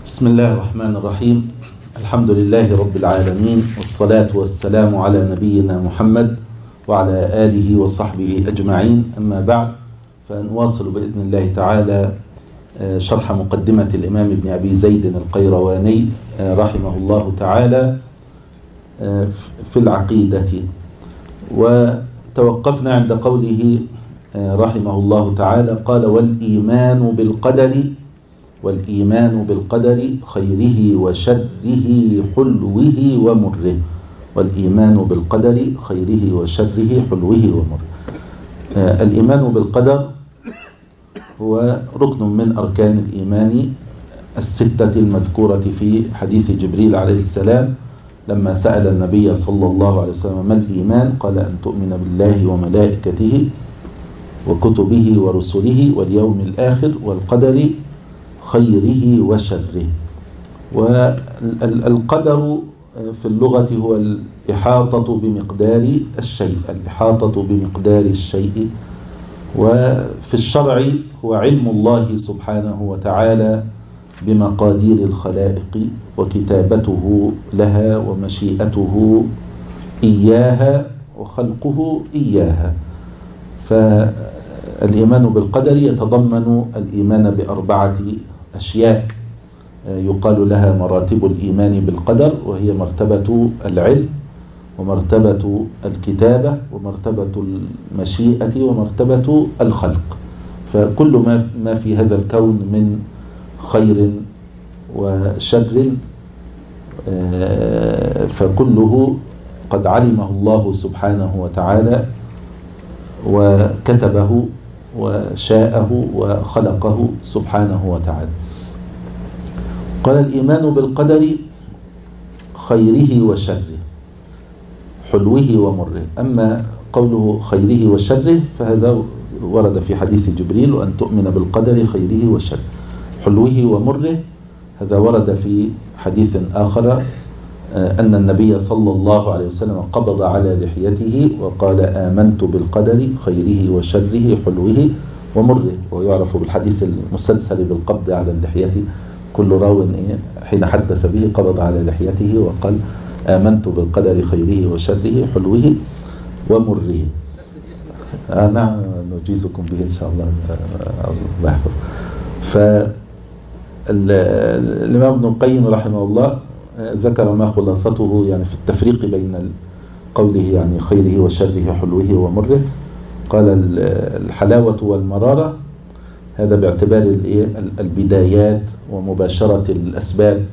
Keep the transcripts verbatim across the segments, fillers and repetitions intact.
بسم الله الرحمن الرحيم. الحمد لله رب العالمين، والصلاة والسلام على نبينا محمد وعلى آله وصحبه أجمعين. أما بعد، فنواصل بإذن الله تعالى شرح مقدمة الإمام ابن أبي زيد القيرواني رحمه الله تعالى في العقيدة. وتوقفنا عند قوله رحمه الله تعالى: قال: والإيمان بالقدر والإيمان بالقدر خيره وشره حلوه ومره. والإيمان بالقدر خيره وشره حلوه ومره. آه الإيمان بالقدر هو ركن من أركان الإيمان الستة المذكورة في حديث جبريل عليه السلام لما سأل النبي صلى الله عليه وسلم: ما الإيمان؟ قال: أن تؤمن بالله وملائكته وكتبه ورسله واليوم الآخر والقدر خيره وشره. والقدر في اللغة هو الإحاطة بمقدار الشيء الإحاطة بمقدار الشيء وفي الشرع هو علم الله سبحانه وتعالى بمقادير الخلائق وكتابته لها ومشيئته إياها وخلقه إياها. فالإيمان بالقدر يتضمن الإيمان بأربعة أشياء يقال لها مراتب الإيمان بالقدر، وهي مرتبة العلم ومرتبة الكتابة ومرتبة المشيئة ومرتبة الخلق. فكل ما ما في هذا الكون من خير وشر فكله قد علمه الله سبحانه وتعالى وكتبه وشاءه وخلقه سبحانه وتعالى. قال: الإيمان بالقدر خيره وشره حلوه ومره. أما قوله خيره وشره فهذا ورد في حديث جبريل: وأن تؤمن بالقدر خيره وشره. حلوه ومره هذا ورد في حديث آخر أن النبي صلى الله عليه وسلم قبض على لحيته وقال: آمنت بالقدر خيره وشره حلوه ومره. ويعرف بالحديث المسلسل بالقبض على اللحية، كل راو حين حدث به قبض على لحيته وقال: آمنت بالقدر خيره وشره حلوه ومره. آه نعم، نجيزكم به إن شاء الله، الله يحفظ. فالإمام ابن القيم رحمه الله ذكر ما خلاصته يعني في التفريق بين قوله يعني خيره وشره حلوه ومره. قال: الحلاوة والمرارة هذا باعتبار البدايات ومباشرة الأسباب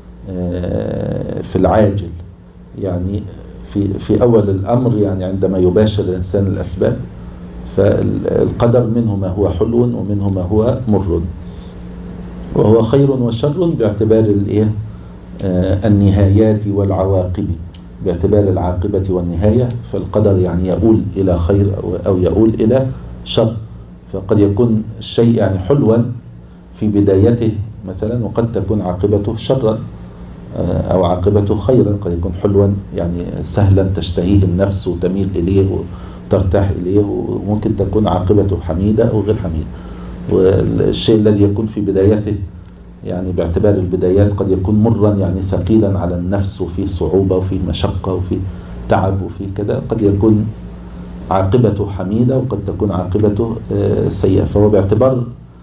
في العاجل، يعني في في أول الأمر، يعني عندما يباشر الإنسان الأسباب، فالقدر منه ما هو حلو ومنه ما هو مر، وهو خير وشر باعتبار الإيه النهايات والعواقب، باعتبار العاقبة والنهاية. فالقدر يعني يؤول إلى خير أو يؤول إلى شر. فقد يكون الشيء يعني حلوا في بدايته مثلا، وقد تكون عاقبته شرا أو عاقبته خيرا. قد يكون حلوا يعني سهلا تشتهيه النفس وتميل إليه وترتاح إليه، وممكن تكون عاقبته حميدة أو غير حميدة. والشيء الذي يكون في بدايته يعني باعتبار البدايات قد يكون مرا، يعني ثقيلا على النفس وفيه صعوبة وفيه مشقة وفيه تعب وفيه كذا. قد يكون عاقبته حميدة وقد تكون عاقبته سيئة. فهو باعتبار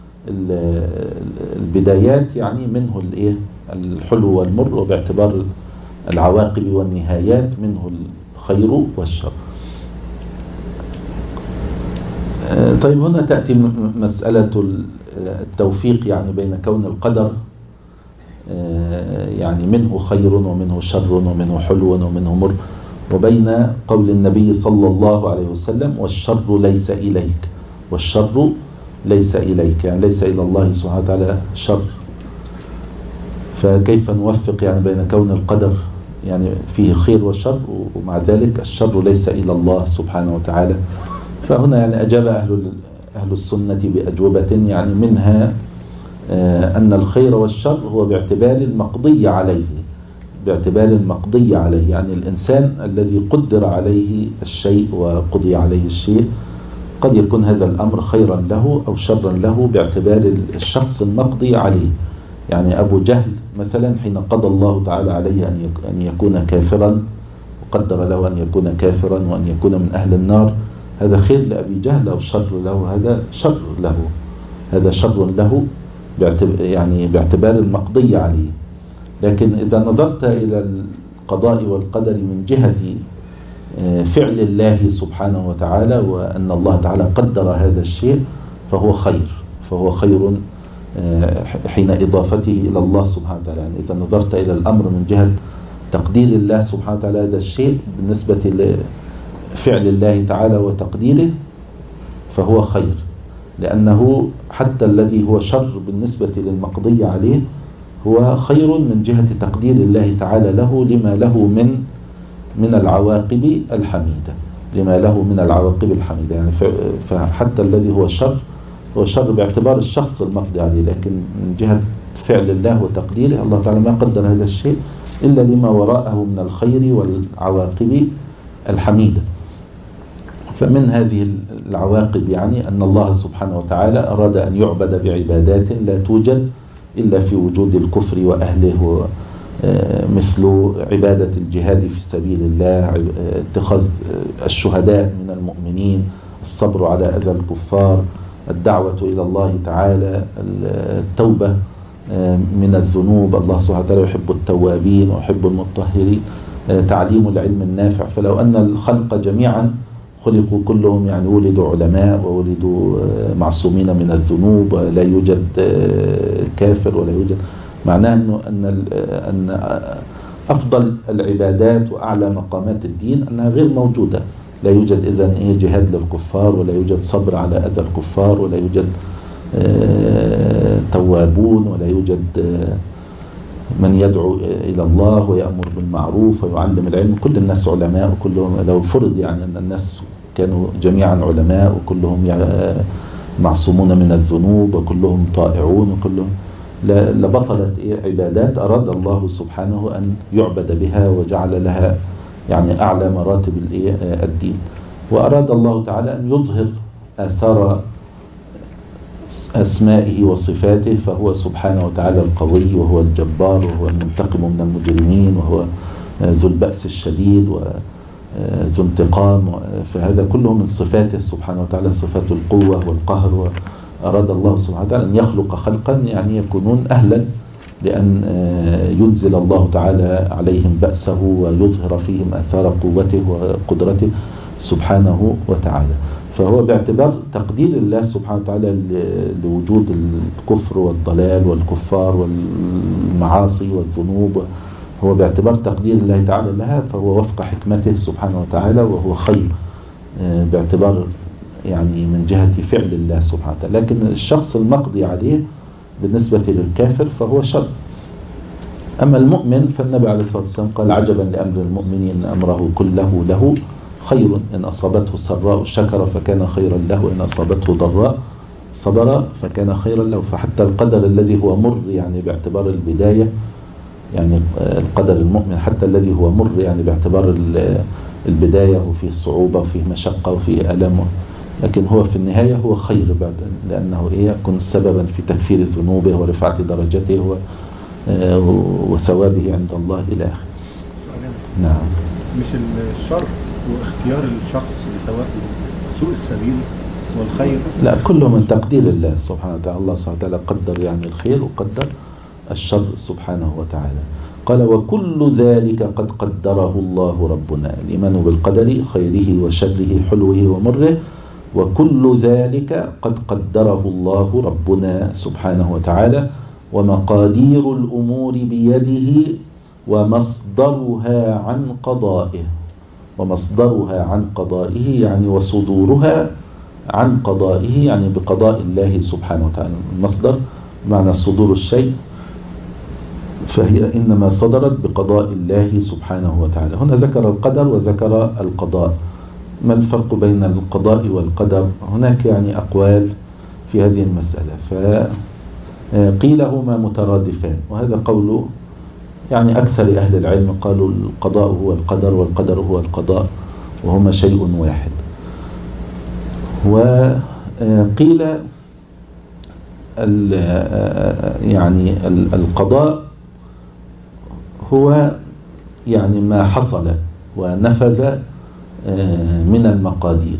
البدايات يعني منه الايه الحلو والمر، وباعتبار العواقب والنهايات منه الخير والشر. طيب، هنا تأتي مسألة التوفيق يعني بين كون القدر يعني منه خير ومنه شر ومنه حلو ومنه مر، وبين قول النبي صلى الله عليه وسلم: والشر ليس إليك والشر ليس إليك، يعني ليس إلى الله سبحانه وتعالى شر. فكيف نوفق يعني بين كون القدر يعني فيه خير وشر، ومع ذلك الشر ليس إلى الله سبحانه وتعالى؟ فهنا يعني أجاب أهل أهل السنة بأجوبة، يعني منها أن الخير والشر هو باعتبار المقضي عليه باعتبار المقضي عليه يعني الإنسان الذي قدر عليه الشيء وقضي عليه الشيء، قد يكون هذا الأمر خيرا له أو شرا له باعتبار الشخص المقضي عليه. يعني أبو جهل مثلا حين قضى الله تعالى عليه أن يكون كافرا، وقدر له أن يكون كافرا وأن يكون من أهل النار، هذا خير لأبي جهل أو شر له؟ هذا شر له، هذا شر له يعني باعتبار المقضي عليه. لكن إذا نظرت إلى القضاء والقدر من جهة فعل الله سبحانه وتعالى وأن الله تعالى قدر هذا الشيء فهو خير، فهو خير حين إضافته إلى الله سبحانه وتعالى. يعني إذا نظرت إلى الأمر من جهة تقدير الله سبحانه وتعالى هذا الشيء بالنسبة لفعل الله تعالى وتقديره فهو خير، لأنه حتى الذي هو شر بالنسبة للمقضي عليه هو خير من جهة تقدير الله تعالى له لما له من من العواقب الحميدة، لما له من العواقب الحميدة. يعني فحتى الذي هو شر هو شر باعتبار الشخص المقضي عليه، لكن من جهة فعل الله وتقديره الله تعالى ما قدر هذا الشيء إلا لما وراءه من الخير والعواقب الحميدة. فمن هذه العواقب يعني أن الله سبحانه وتعالى أراد أن يعبد بعبادات لا توجد إلا في وجود الكفر وأهله، مثل عبادة الجهاد في سبيل الله، اتخاذ الشهداء من المؤمنين، الصبر على أذى الكفار، الدعوة إلى الله تعالى، التوبة من الذنوب، الله سبحانه وتعالى يحب التوابين ويحب المطهرين، تعليم العلم النافع. فلو أن الخلق جميعا خلقوا كلهم يعني ولدوا علماء وولدوا معصومين من الذنوب ولا يوجد كافر ولا يوجد، معناه أنه أن أن أفضل العبادات وأعلى مقامات الدين أنها غير موجودة. لا يوجد إذن إيه جهاد للكفار، ولا يوجد صبر على أذى الكفار، ولا يوجد توابون، ولا يوجد من يدعو إلى الله ويأمر بالمعروف ويعلم العلم. كل الناس علماء وكلهم، لو فرض يعني أن الناس كانوا جميعا علماء وكلهم معصومون من الذنوب وكلهم طائعون وكلهم لبطلت عبادات أراد الله سبحانه أن يعبد بها وجعل لها يعني أعلى مراتب الدين. وأراد الله تعالى أن يظهر آثار أسمائه وصفاته، فهو سبحانه وتعالى القوي وهو الجبار وهو المنتقم من المجرمين وهو ذو البأس الشديد وذو انتقام، فهذا كله من صفاته سبحانه وتعالى، صفات القوة والقهر. أراد الله سبحانه وتعالى أن يخلق خلقا يعني يكونون أهلا لأن ينزل الله تعالى عليهم بأسه ويظهر فيهم آثار قوته وقدرته سبحانه وتعالى. فهو باعتبار تقدير الله سبحانه وتعالى لوجود الكفر والضلال والكفار والمعاصي والذنوب، هو باعتبار تقدير الله تعالى لها فهو وفق حكمته سبحانه وتعالى وهو خير باعتبار يعني من جهة فعل الله سبحانه وتعالى. لكن الشخص المقضي عليه بالنسبة للكافر فهو شر. أما المؤمن فالنبي عليه الصلاة والسلام قال عجبا لأمر المؤمن إن أمره كله له خير، إن أصابته سراء شكر فكان خيرا له، إن أصابته ضراء صبر فكان خيرا له. فحتى القدر الذي هو مر يعني باعتبار البداية، يعني القدر المؤمن حتى الذي هو مر يعني باعتبار البداية وفيه صعوبة وفيه مشقة وفيه ألم، لكن هو في النهاية هو خير بعد لأنه إيه يكون سببا في تكفير ذنوبه ورفعة درجته وثوابه عند الله إلى آخره. نعم. مش الشر واختيار الشخص لسواء سوء السبيل والخير؟ لا، كله من تقدير الله سبحانه وتعالى. الله سبحانه وتعالى قدر يعني الخير وقدر الشر سبحانه وتعالى. قال وكل ذلك قد قدره الله ربنا، الإيمان بالقدر خيره وشره حلوه ومره، وكل ذلك قد قدره الله ربنا سبحانه وتعالى، ومقادير الأمور بيده ومصدرها عن قضائه، ومصدرها عن قضائه يعني وصدورها عن قضائه يعني بقضاء الله سبحانه وتعالى. المصدر معنى صدور الشيء، فهي إنما صدرت بقضاء الله سبحانه وتعالى. هنا ذكر القدر وذكر القضاء. ما الفرق بين القضاء والقدر؟ هناك يعني أقوال في هذه المسألة، فقيل هما مترادفان، وهذا قول يعني أكثر أهل العلم، قالوا القضاء هو القدر والقدر هو القضاء وهما شيء واحد. وقيل يعني القضاء هو يعني ما حصل ونفذ من المقادير.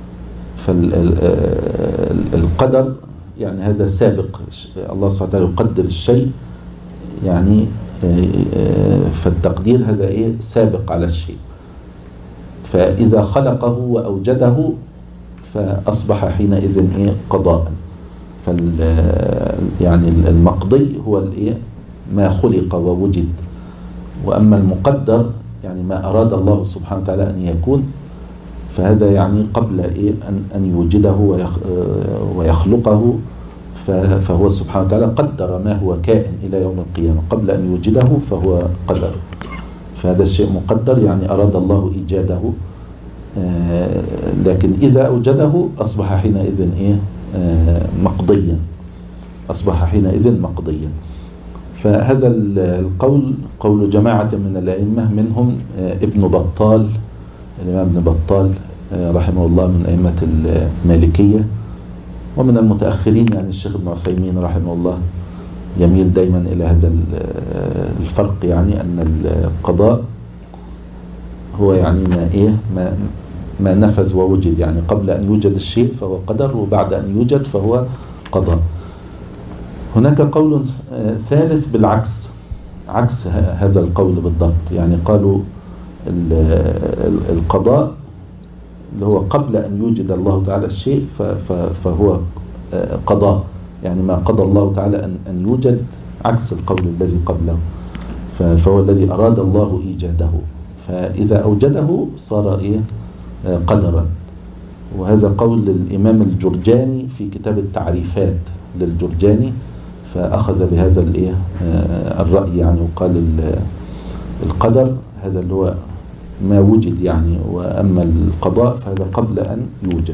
فالقدر يعني هذا سابق، الله سبحانه وتعالى يقدر الشيء يعني، فالتقدير هذا إيه سابق على الشيء، فإذا خلقه وأوجده فأصبح حينئذ إيه قضاء. فال يعني المقضي هو الإيه ما خلق ووجد، وأما المقدر يعني ما أراد الله سبحانه وتعالى أن يكون، فهذا يعني قبل إيه أن أن يوجده ويخلقه، فهو سبحانه وتعالى قدر ما هو كائن إلى يوم القيامة قبل أن يوجده فهو قدر. فهذا الشيء مقدر يعني أراد الله إيجاده، لكن إذا أوجده أصبح حينئذ إيه مقضيا، أصبح حينئذ مقضيا. فهذا القول قول جماعة من الأئمة، منهم ابن بطال، الإمام ابن بطال رحمه الله من أئمة المالكية، ومن المتأخرين يعني الشيخ ابن عثيمين رحمه الله يميل دائما إلى هذا الفرق، يعني أن القضاء هو يعني ما إيه ما ما نفذ ووجد، يعني قبل أن يوجد الشيء فهو قدر، وبعد أن يوجد فهو قضاء. هناك قول ثالث بالعكس، عكس هذا القول بالضبط، يعني قالوا القضاء اللي هو قبل أن يوجد الله تعالى الشيء فهو قضاء، يعني ما قضى الله تعالى أن يوجد، عكس القول الذي قبله، فهو الذي أراد الله إيجاده، فإذا أوجده صار إيه قدرا. وهذا قول الإمام الجرجاني في كتاب التعريفات للجرجاني، فأخذ بهذا الإيه الرأي يعني، وقال القدر هذا اللي هو ما وجد يعني، وأما القضاء فهذا قبل أن يوجد.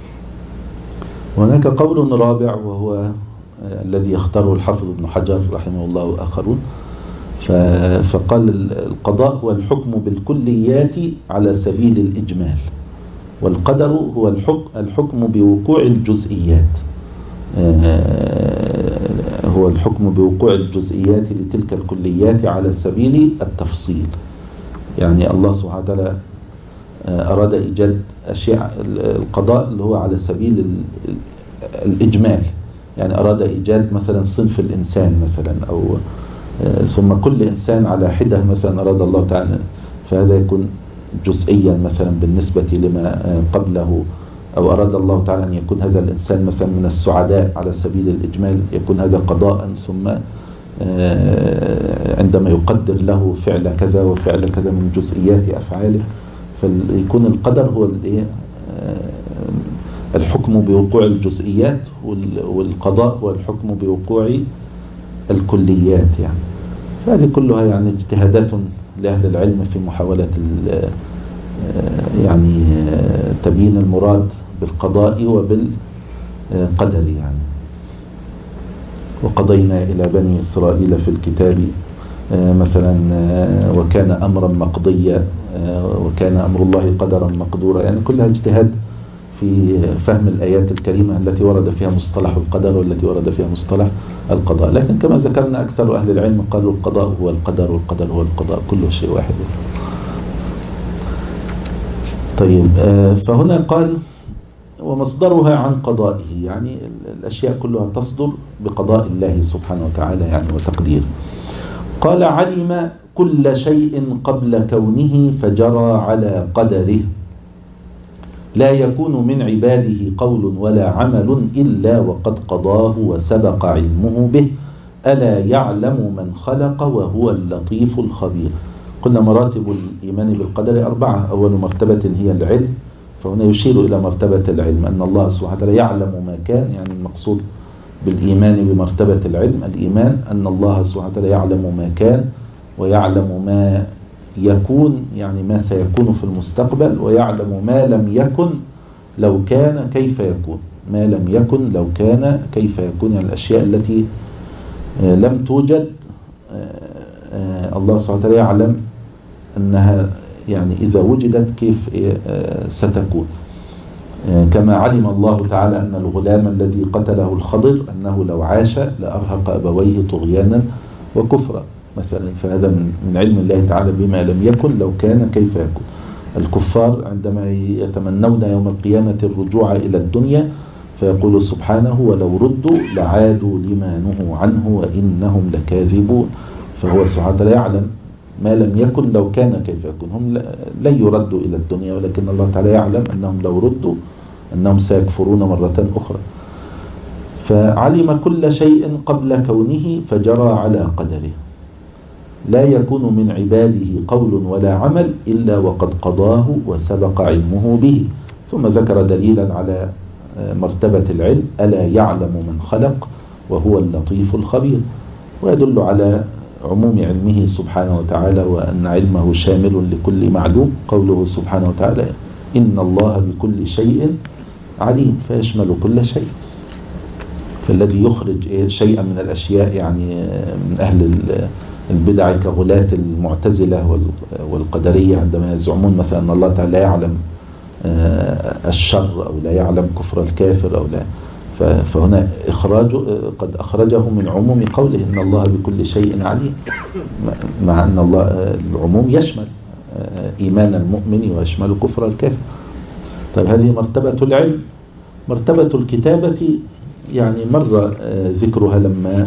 وهناك قول رابع وهو الذي يختاره الحافظ ابن حجر رحمه الله وآخرون، فقال القضاء هو الحكم بالكليات على سبيل الإجمال، والقدر هو الحكم بوقوع الجزئيات، هو الحكم بوقوع الجزئيات لتلك الكليات على سبيل التفصيل. يعني الله سبحانه وتعالى أراد إيجاد أشياء، القضاء اللي هو على سبيل الإجمال، يعني أراد إيجاد مثلا صنف الإنسان مثلا، أو ثم كل إنسان على حدة مثلا أراد الله تعالى، فهذا يكون جزئيا مثلا بالنسبة لما قبله، أو أراد الله تعالى أن يكون هذا الإنسان مثلا من السعداء على سبيل الإجمال، يكون هذا قضاء، ثم عندما يقدر له فعل كذا وفعل كذا من جزئيات أفعاله، فيكون القدر هو الحكم بوقوع الجزئيات، والقضاء هو الحكم بوقوع الكليات يعني. فهذه كلها يعني اجتهادات لأهل العلم في محاولة يعني تبيين المراد بالقضاء وبالقدر يعني. وقضينا إلى بني إسرائيل في الكتاب مثلا وكان أمرا مقضيا، وكان أمر الله قدرا مقدورا، يعني كلها اجتهاد في فهم الآيات الكريمة التي ورد فيها مصطلح القدر والتي ورد فيها مصطلح القضاء. لكن كما ذكرنا أكثر أهل العلم قالوا القضاء هو القدر والقدر هو القضاء، كله شيء واحد. طيب، فهنا قال ومصدرها عن قضائه، يعني الأشياء كلها تصدر بقضاء الله سبحانه وتعالى يعني وتقدير. قال علم كل شيء قبل كونه فجرى على قدره، لا يكون من عباده قول ولا عمل إلا وقد قضاه وسبق علمه به، ألا يعلم من خلق وهو اللطيف الخبير. قلنا مراتب الإيمان بالقدر أربعة، أول مرتبة هي العلم، فهنا يشير إلى مرتبة العلم، أن الله سبحانه وتعالى يعلم ما كان، يعني المقصود بالإيمان بمرتبة العلم الإيمان أن الله سبحانه وتعالى يعلم ما كان ويعلم ما يكون، يعني ما سيكون في المستقبل، ويعلم ما لم يكن لو كان كيف يكون، ما لم يكن لو كان كيف يكون، يعني الأشياء التي لم توجد الله سبحانه وتعالى يعلم أنها يعني إذا وجدت كيف ستكون. كما علم الله تعالى أن الغلام الذي قتله الخضر أنه لو عاش لأرهق أبويه طغيانا وكفرا مثلا، فهذا من علم الله تعالى بما لم يكن لو كان كيف يكون. الكفار عندما يتمنون يوم القيامة الرجوع إلى الدنيا فيقول سبحانه ولو ردوا لعادوا لما نهوا عنه وإنهم لكاذبون. فهو سبحانه وتعالى يعلم ما لم يكن لو كان كيف يكون. هم لن يردوا إلى الدنيا، ولكن الله تعالى يعلم أنهم لو ردوا أنهم سيكفرون مرة أخرى. فعلم كل شيء قبل كونه فجرى على قدره، لا يكون من عباده قول ولا عمل إلا وقد قضاه وسبق علمه به. ثم ذكر دليلا على مرتبة العلم: ألا يعلم من خلق وهو اللطيف الخبير. ويدل على عموم علمه سبحانه وتعالى وأن علمه شامل لكل معلوم قوله سبحانه وتعالى: إن الله بكل شيء عليم، فيشمل كل شيء. فالذي يخرج شيئا من الأشياء يعني من أهل البدع كغلاة المعتزلة والقدرية عندما يزعمون مثلا أن الله تعالى لا يعلم الشر أو لا يعلم كفر الكافر أو لا، فهنا إخراجه قد أخرجه من عموم قوله إن الله بكل شيء عليم، مع أن الله العموم يشمل إيمان المؤمن ويشمل كفر الكافر. طيب هذه مرتبة العلم. مرتبة الكتابة يعني مر ذكرها لما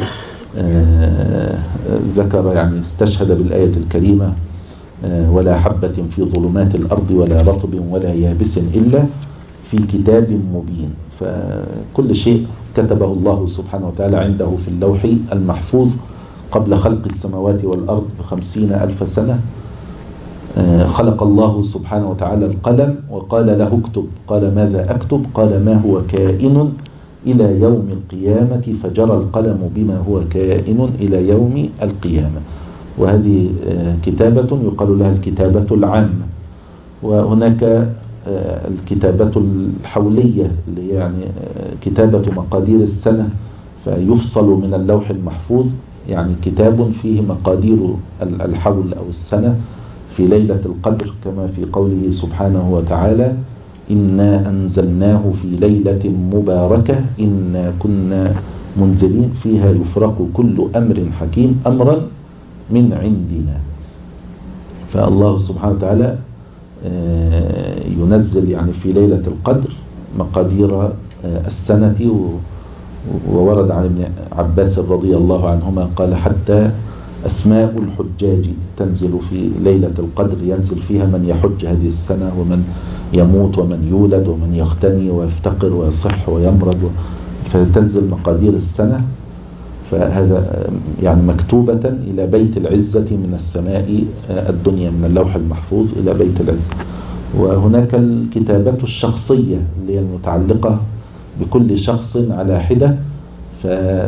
ذكر يعني استشهد بالآية الكريمة: ولا حبة في ظلمات الأرض ولا رطب ولا يابس إلا في كتاب مبين. فكل شيء كتبه الله سبحانه وتعالى عنده في اللوح المحفوظ قبل خلق السماوات والأرض بخمسين ألف سنة. خلق الله سبحانه وتعالى القلم وقال له اكتب، قال ماذا أكتب؟ قال ما هو كائن إلى يوم القيامة، فجرى القلم بما هو كائن إلى يوم القيامة. وهذه كتابة يقال لها الكتابة العامة. وهناك الكتابة الحولية اللي يعني كتابة مقادير السنة، فيفصل من اللوح المحفوظ يعني كتاب فيه مقادير الحول أو السنة في ليلة القدر، كما في قوله سبحانه وتعالى: إنا أنزلناه في ليلة مباركة إنا كنا منذرين فيها يفرق كل أمر حكيم أمرا من عندنا. فالله سبحانه وتعالى ينزل يعني في ليلة القدر مقادير السنة. وورد عن ابن عباس رضي الله عنهما قال: حتى أسماء الحجاج تنزل في ليلة القدر، ينزل فيها من يحج هذه السنة ومن يموت ومن يولد ومن يغتني ويفتقر ويصح ويمرض، فتنزل مقادير السنة. فهذا يعني مكتوبة إلى بيت العزة من السماء الدنيا، من اللوح المحفوظ إلى بيت العزة. وهناك الكتابة الشخصية اللي هي المتعلقة بكل شخص على حدة. ف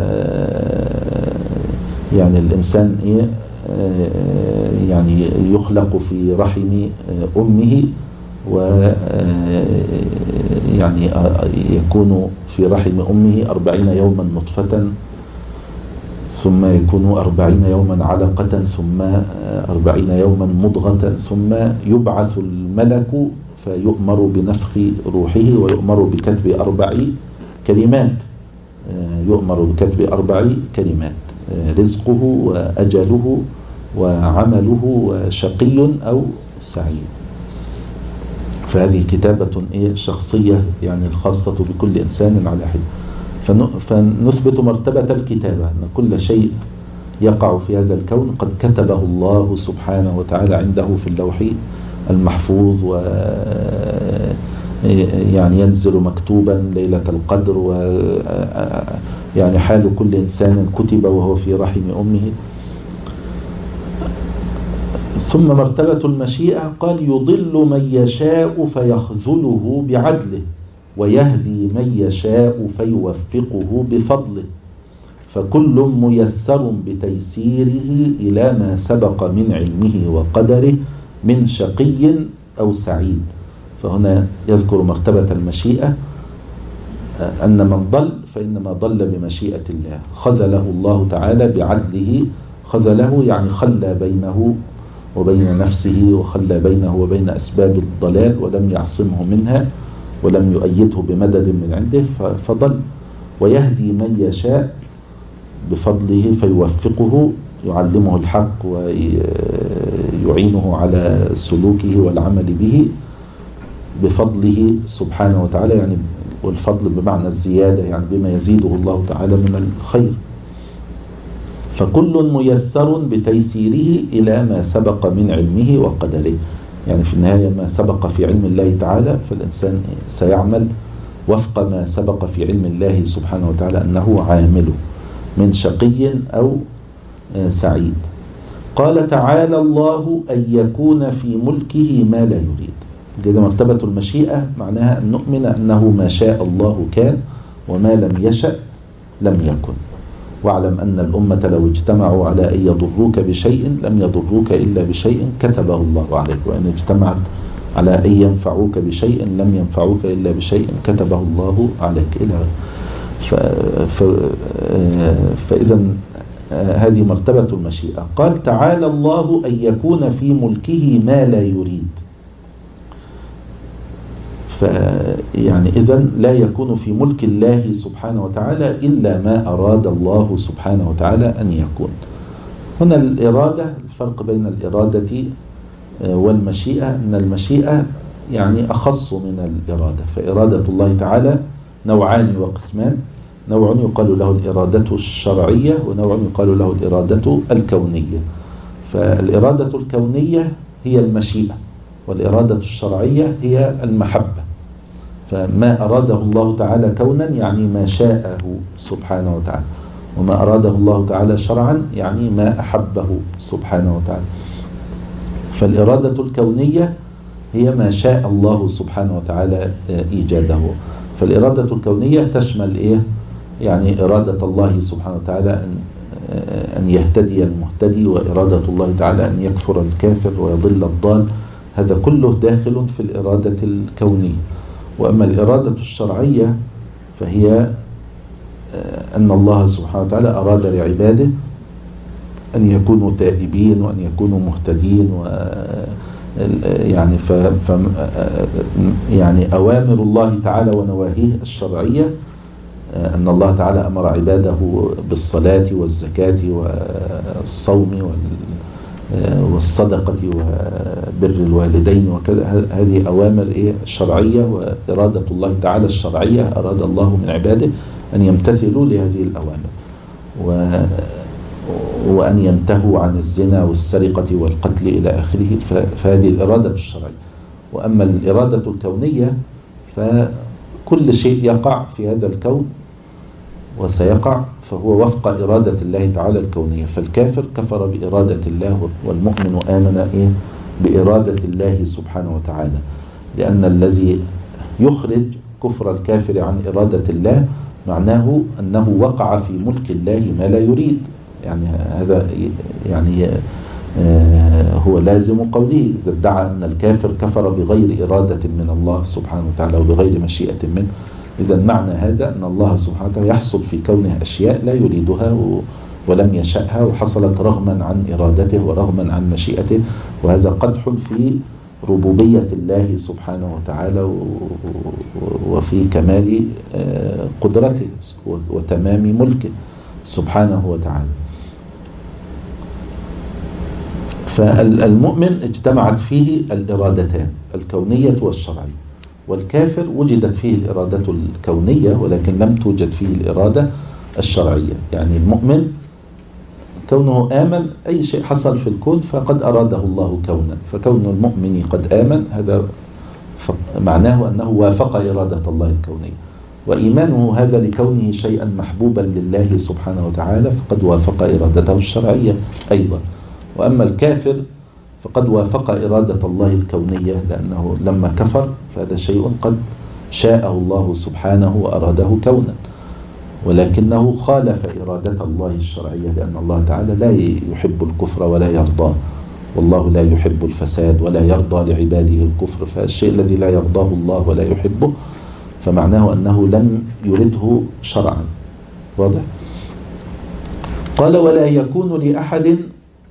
يعني الإنسان إيه يعني يخلق في رحم أمه، و يعني يكون في رحم أمه أربعين يوما نطفة، ثم يكون أربعين يوما علقة، ثم أربعين يوما مضغة، ثم يبعث الملك فيؤمر بنفخ روحه ويؤمر بكتب أربع كلمات يؤمر بكتب أربع كلمات: رزقه وأجله وعمله وشقي أو سعيد. فهذه كتابة شخصية يعني الخاصة بكل إنسان على حدة. فنثبت مرتبة الكتابة أن كل شيء يقع في هذا الكون قد كتبه الله سبحانه وتعالى عنده في اللوح المحفوظ، و يعني ينزل مكتوبا ليلة القدر، و يعني حال كل إنسان كتب وهو في رحم أمه. ثم مرتبة المشيئة قال: يضل من يشاء فيخذله بعدله ويهدي من يشاء فيوفقه بفضله، فكل ميسر بتيسيره إلى ما سبق من علمه وقدره من شقي أو سعيد. فهنا يذكر مرتبة المشيئة أن من ضل فإنما ضل بمشيئة الله، خذله الله تعالى بعدله. خذله يعني خلى بينه وبين نفسه، وخلى بينه وبين أسباب الضلال ولم يعصمه منها، ولم يؤيده بمدد من عنده فضل، ويهدي من يشاء بفضله فيوفقه، يعلمه الحق ويعينه على سلوكه والعمل به بفضله سبحانه وتعالى، يعني والفضل بمعنى الزيادة، يعني بما يزيده الله تعالى من الخير. فكل ميسر بتيسيره إلى ما سبق من علمه وقدره، يعني في النهاية ما سبق في علم الله تعالى فالإنسان سيعمل وفق ما سبق في علم الله سبحانه وتعالى أنه عامل من شقي أو سعيد. قال تعالى الله أن يكون في ملكه ما لا يريد. كده مرتبة المشيئة معناها أن نؤمن أنه ما شاء الله كان وما لم يشأ لم يكن. واعلم أن الأمة لو اجتمعوا على أن يضروك بشيء لم يضروك إلا بشيء كتبه الله عليك، وأن اجتمعت على أن ينفعوك بشيء لم ينفعوك إلا بشيء كتبه الله عليك إلى ف... ف... فإذا هذه مرتبة المشيئة. قال تعالى الله أن يكون في ملكه ما لا يريد، يعني إذن لا يكون في ملك الله سبحانه وتعالى إلا ما أراد الله سبحانه وتعالى أن يكون. هنا الإرادة، الفرق بين الإرادة والمشيئة أن المشيئة يعني أخص من الإرادة. فإرادة الله تعالى نوعان وقسمان، نوع يقال له الإرادة الشرعية ونوع يقال له الإرادة الكونية. فالإرادة الكونية هي المشيئة، والإرادة الشرعية هي المحبة. فما أراده الله تعالى كونا يعني ما شاءه سبحانه وتعالى، وما أراده الله تعالى شرعا يعني ما أحبه سبحانه وتعالى. فالإرادة الكونية هي ما شاء الله سبحانه وتعالى إيجاده. فالإرادة الكونية تشمل إيه؟ يعني إرادة الله سبحانه وتعالى أن أن يهتدي المهتدي، وإرادة الله تعالى أن يكفر الكافر ويضل الضال، هذا كله داخل في الإرادة الكونية. وأما الإرادة الشرعية فهي أن الله سبحانه وتعالى أراد لعباده أن يكونوا تائبين وأن يكونوا مهتدين، و يعني ف يعني أوامر الله تعالى ونواهيه الشرعية أن الله تعالى أمر عباده بالصلاة والزكاة والصوم والصدقة وبر الوالدين وكذا، هذه أوامر إيه شرعية. وإرادة الله تعالى الشرعية أراد الله من عباده أن يمتثلوا لهذه الأوامر و وأن ينتهوا عن الزنا والسرقة والقتل إلى آخره. فهذه الإرادة الشرعية. وأما الإرادة الكونية فكل شيء يقع في هذا الكون وسيقع فهو وفق إرادة الله تعالى الكونية. فالكافر كفر بإرادة الله، والمؤمن آمن إيه بإرادة الله سبحانه وتعالى، لأن الذي يخرج كفر الكافر عن إرادة الله معناه أنه وقع في ملك الله ما لا يريد. يعني هذا يعني هو لازم قوله إذا ادعى أن الكافر كفر بغير إرادة من الله سبحانه وتعالى وبغير مشيئة منه. إذا معنى هذا أن الله سبحانه وتعالى يحصل في كونه أشياء لا يريدها ولم يشأها وحصلت رغما عن إرادته ورغما عن مشيئته، وهذا قدح في ربوبية الله سبحانه وتعالى وفي كمال قدرته وتمام ملكه سبحانه وتعالى. فالمؤمن اجتمعت فيه الإرادتان الكونية والشرعية، والكافر وجدت فيه الإرادة الكونية ولكن لم توجد فيه الإرادة الشرعية. يعني المؤمن كونه آمن أي شيء حصل في الكون فقد أراده الله كونا، فكون المؤمن قد آمن هذا معناه أنه وافق إرادة الله الكونية، وإيمانه هذا لكونه شيئا محبوبا لله سبحانه وتعالى فقد وافق إرادته الشرعية أيضا. وأما الكافر فقد وافق إرادة الله الكونية، لأنه لما كفر فهذا شيء قد شاءه الله سبحانه وأراده كونا، ولكنه خالف إرادة الله الشرعية، لأن الله تعالى لا يحب الكفر ولا يرضاه، والله لا يحب الفساد ولا يرضى لعباده الكفر. فالشيء الذي لا يرضاه الله ولا يحبه فمعناه أنه لم يرده شرعا. واضح؟ قال ولا يكون لأحد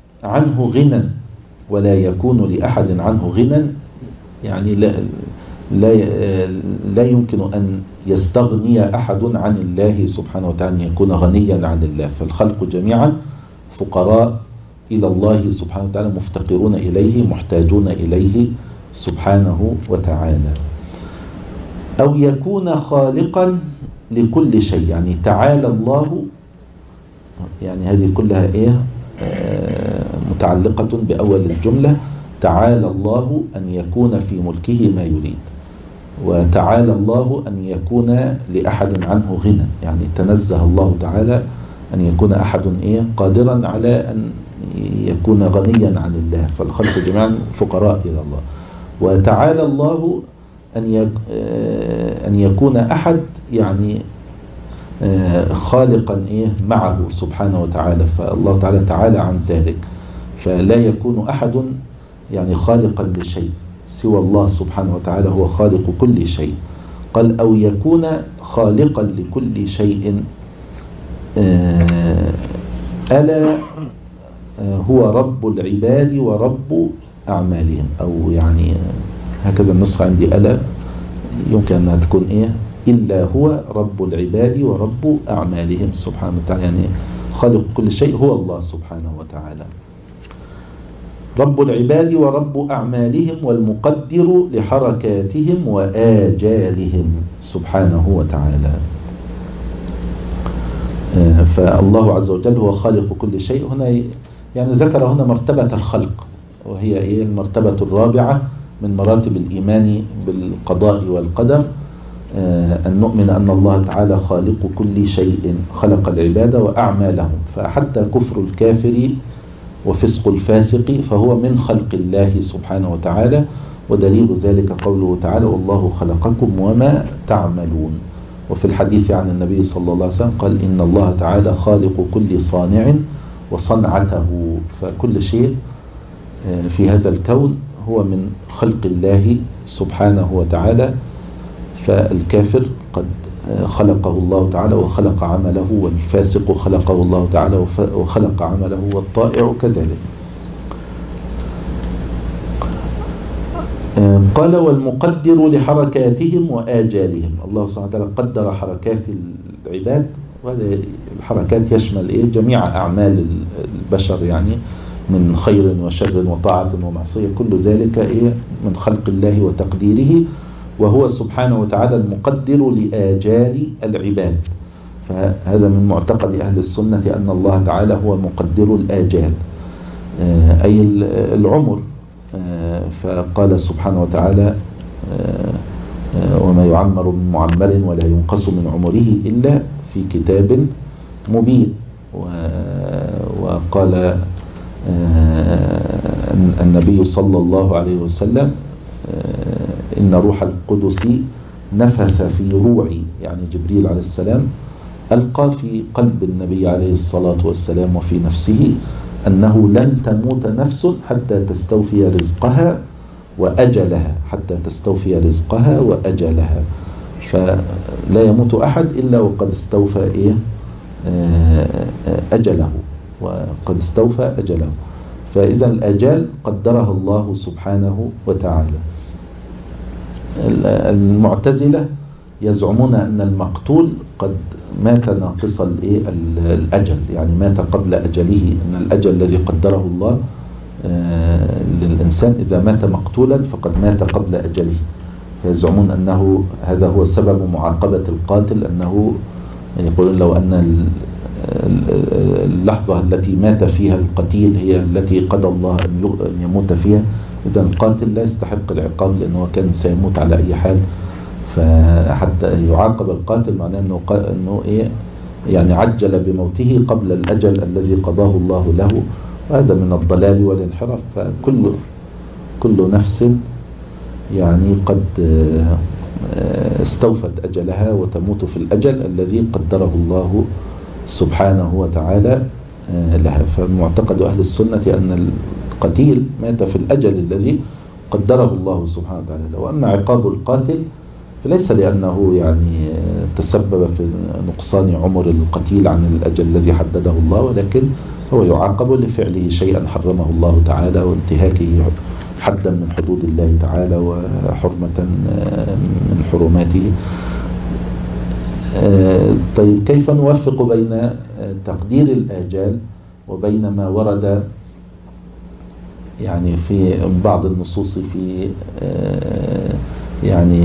عنه غنى، ولا يكون لأحد عنه غنى يعني لا لا لا يمكن أن يستغني أحد عن الله سبحانه وتعالى، أن يكون غنيا عن الله. فالخلق جميعا فقراء إلى الله سبحانه وتعالى، مفتقرون إليه، محتاجون إليه سبحانه وتعالى. أو يكون خالقا لكل شيء، يعني تعالى الله، يعني هذه كلها إيه آه متعلقة بأول الجملة، تعالى الله أن يكون في ملكه ما يريد، وتعالى الله أن يكون لأحد عنه غنى، يعني تنزه الله تعالى أن يكون أحد إيه قادرا على أن يكون غنيا عن الله، فالخلق جميعا فقراء إلى الله. وتعالى الله أن أن يكون أحد يعني خالقا إيه معه سبحانه وتعالى، فالله تعالى تعالى عن ذلك، فلا يكون أحد يعني خالقا لشيء سوى الله سبحانه وتعالى، هو خالق كل شيء. قال أو يكون خالقا لكل شيء ألا هو رب العباد ورب أعمالهم، أو يعني هكذا النسخة عندي ألا، يمكن أنها تكون إيه إلا هو رب العباد ورب أعمالهم سبحانه وتعالى، يعني خالق كل شيء هو الله سبحانه وتعالى. رب العباد ورب أعمالهم والمقدر لحركاتهم وآجالهم سبحانه وتعالى. فالله عز وجل هو خالق كل شيء. هنا يعني ذكر هنا مرتبة الخلق، وهي إيه المرتبة الرابعة من مراتب الإيمان بالقضاء والقدر، أن نؤمن أن الله تعالى خالق كل شيء، خلق العباد وأعمالهم، فحتى كفر الكافر وفسق الفاسق فهو من خلق الله سبحانه وتعالى. ودليل ذلك قوله تعالى والله خلقكم وما تعملون. وفي الحديث عن النبي صلى الله عليه وسلم قال إن الله تعالى خالق كل صانع وصنعته، فكل شيء في هذا الكون هو من خلق الله سبحانه وتعالى. فالكافر قد خلقه الله تعالى وخلق عمله، والفاسق خلقه الله تعالى وخلق عمله، والطائع كذلك. قال والمقدر لحركاتهم وآجالهم، الله سبحانه وتعالى قدر حركات العباد، وهذه الحركات يشمل إيه جميع أعمال البشر، يعني من خير وشر وطاعة ومعصية، كل ذلك إيه من خلق الله وتقديره، وهو سبحانه وتعالى المقدر لآجال العباد. فهذا من معتقد أهل السنة أن الله تعالى هو مقدر الآجال، أي العمر. فقال سبحانه وتعالى وما يعمر من معمر ولا ينقص من عمره إلا في كتاب مبين. وقال النبي صلى الله عليه وسلم إن روح القدس نفث في روعي، يعني جبريل عليه السلام ألقى في قلب النبي عليه الصلاة والسلام وفي نفسه أنه لن تموت نفس حتى تستوفي رزقها وأجلها، حتى تستوفي رزقها وأجلها، فلا يموت أحد إلا وقد استوفى إيه أجله، وقد استوفى أجله. فإذا الأجال قدرها الله سبحانه وتعالى. المعتزلة يزعمون أن المقتول قد مات ناقص الأجل، يعني مات قبل أجله، أن الأجل الذي قدره الله للإنسان إذا مات مقتولا فقد مات قبل أجله. فيزعمون أنه هذا هو سبب معاقبة القاتل، أنه يقولون لو أن اللحظة التي مات فيها القتيل هي التي قضى الله أن يموت فيها، إذا القاتل لا يستحق العقاب لأنه كان سيموت على أي حال. فحتى يعاقب القاتل معناه أنه, أنه إيه يعني عجل بموته قبل الأجل الذي قضاه الله له، وهذا من الضلال والانحراف. فكل كل نفس يعني قد استوفت أجلها وتموت في الأجل الذي قدره الله سبحانه وتعالى لها. فالمعتقد أهل السنة أن القتيل مات في الأجل الذي قدره الله سبحانه وتعالى له. وأما عقاب القاتل فليس لأنه يعني تسبب في نقصان عمر القتيل عن الأجل الذي حدده الله، ولكن هو يعاقب لفعله شيئا حرمه الله تعالى وانتهاكه حدا من حدود الله تعالى وحرمة من حرماته. طيب كيف نوفق بين تقدير الآجال وبين ما ورد يعني في بعض النصوص في يعني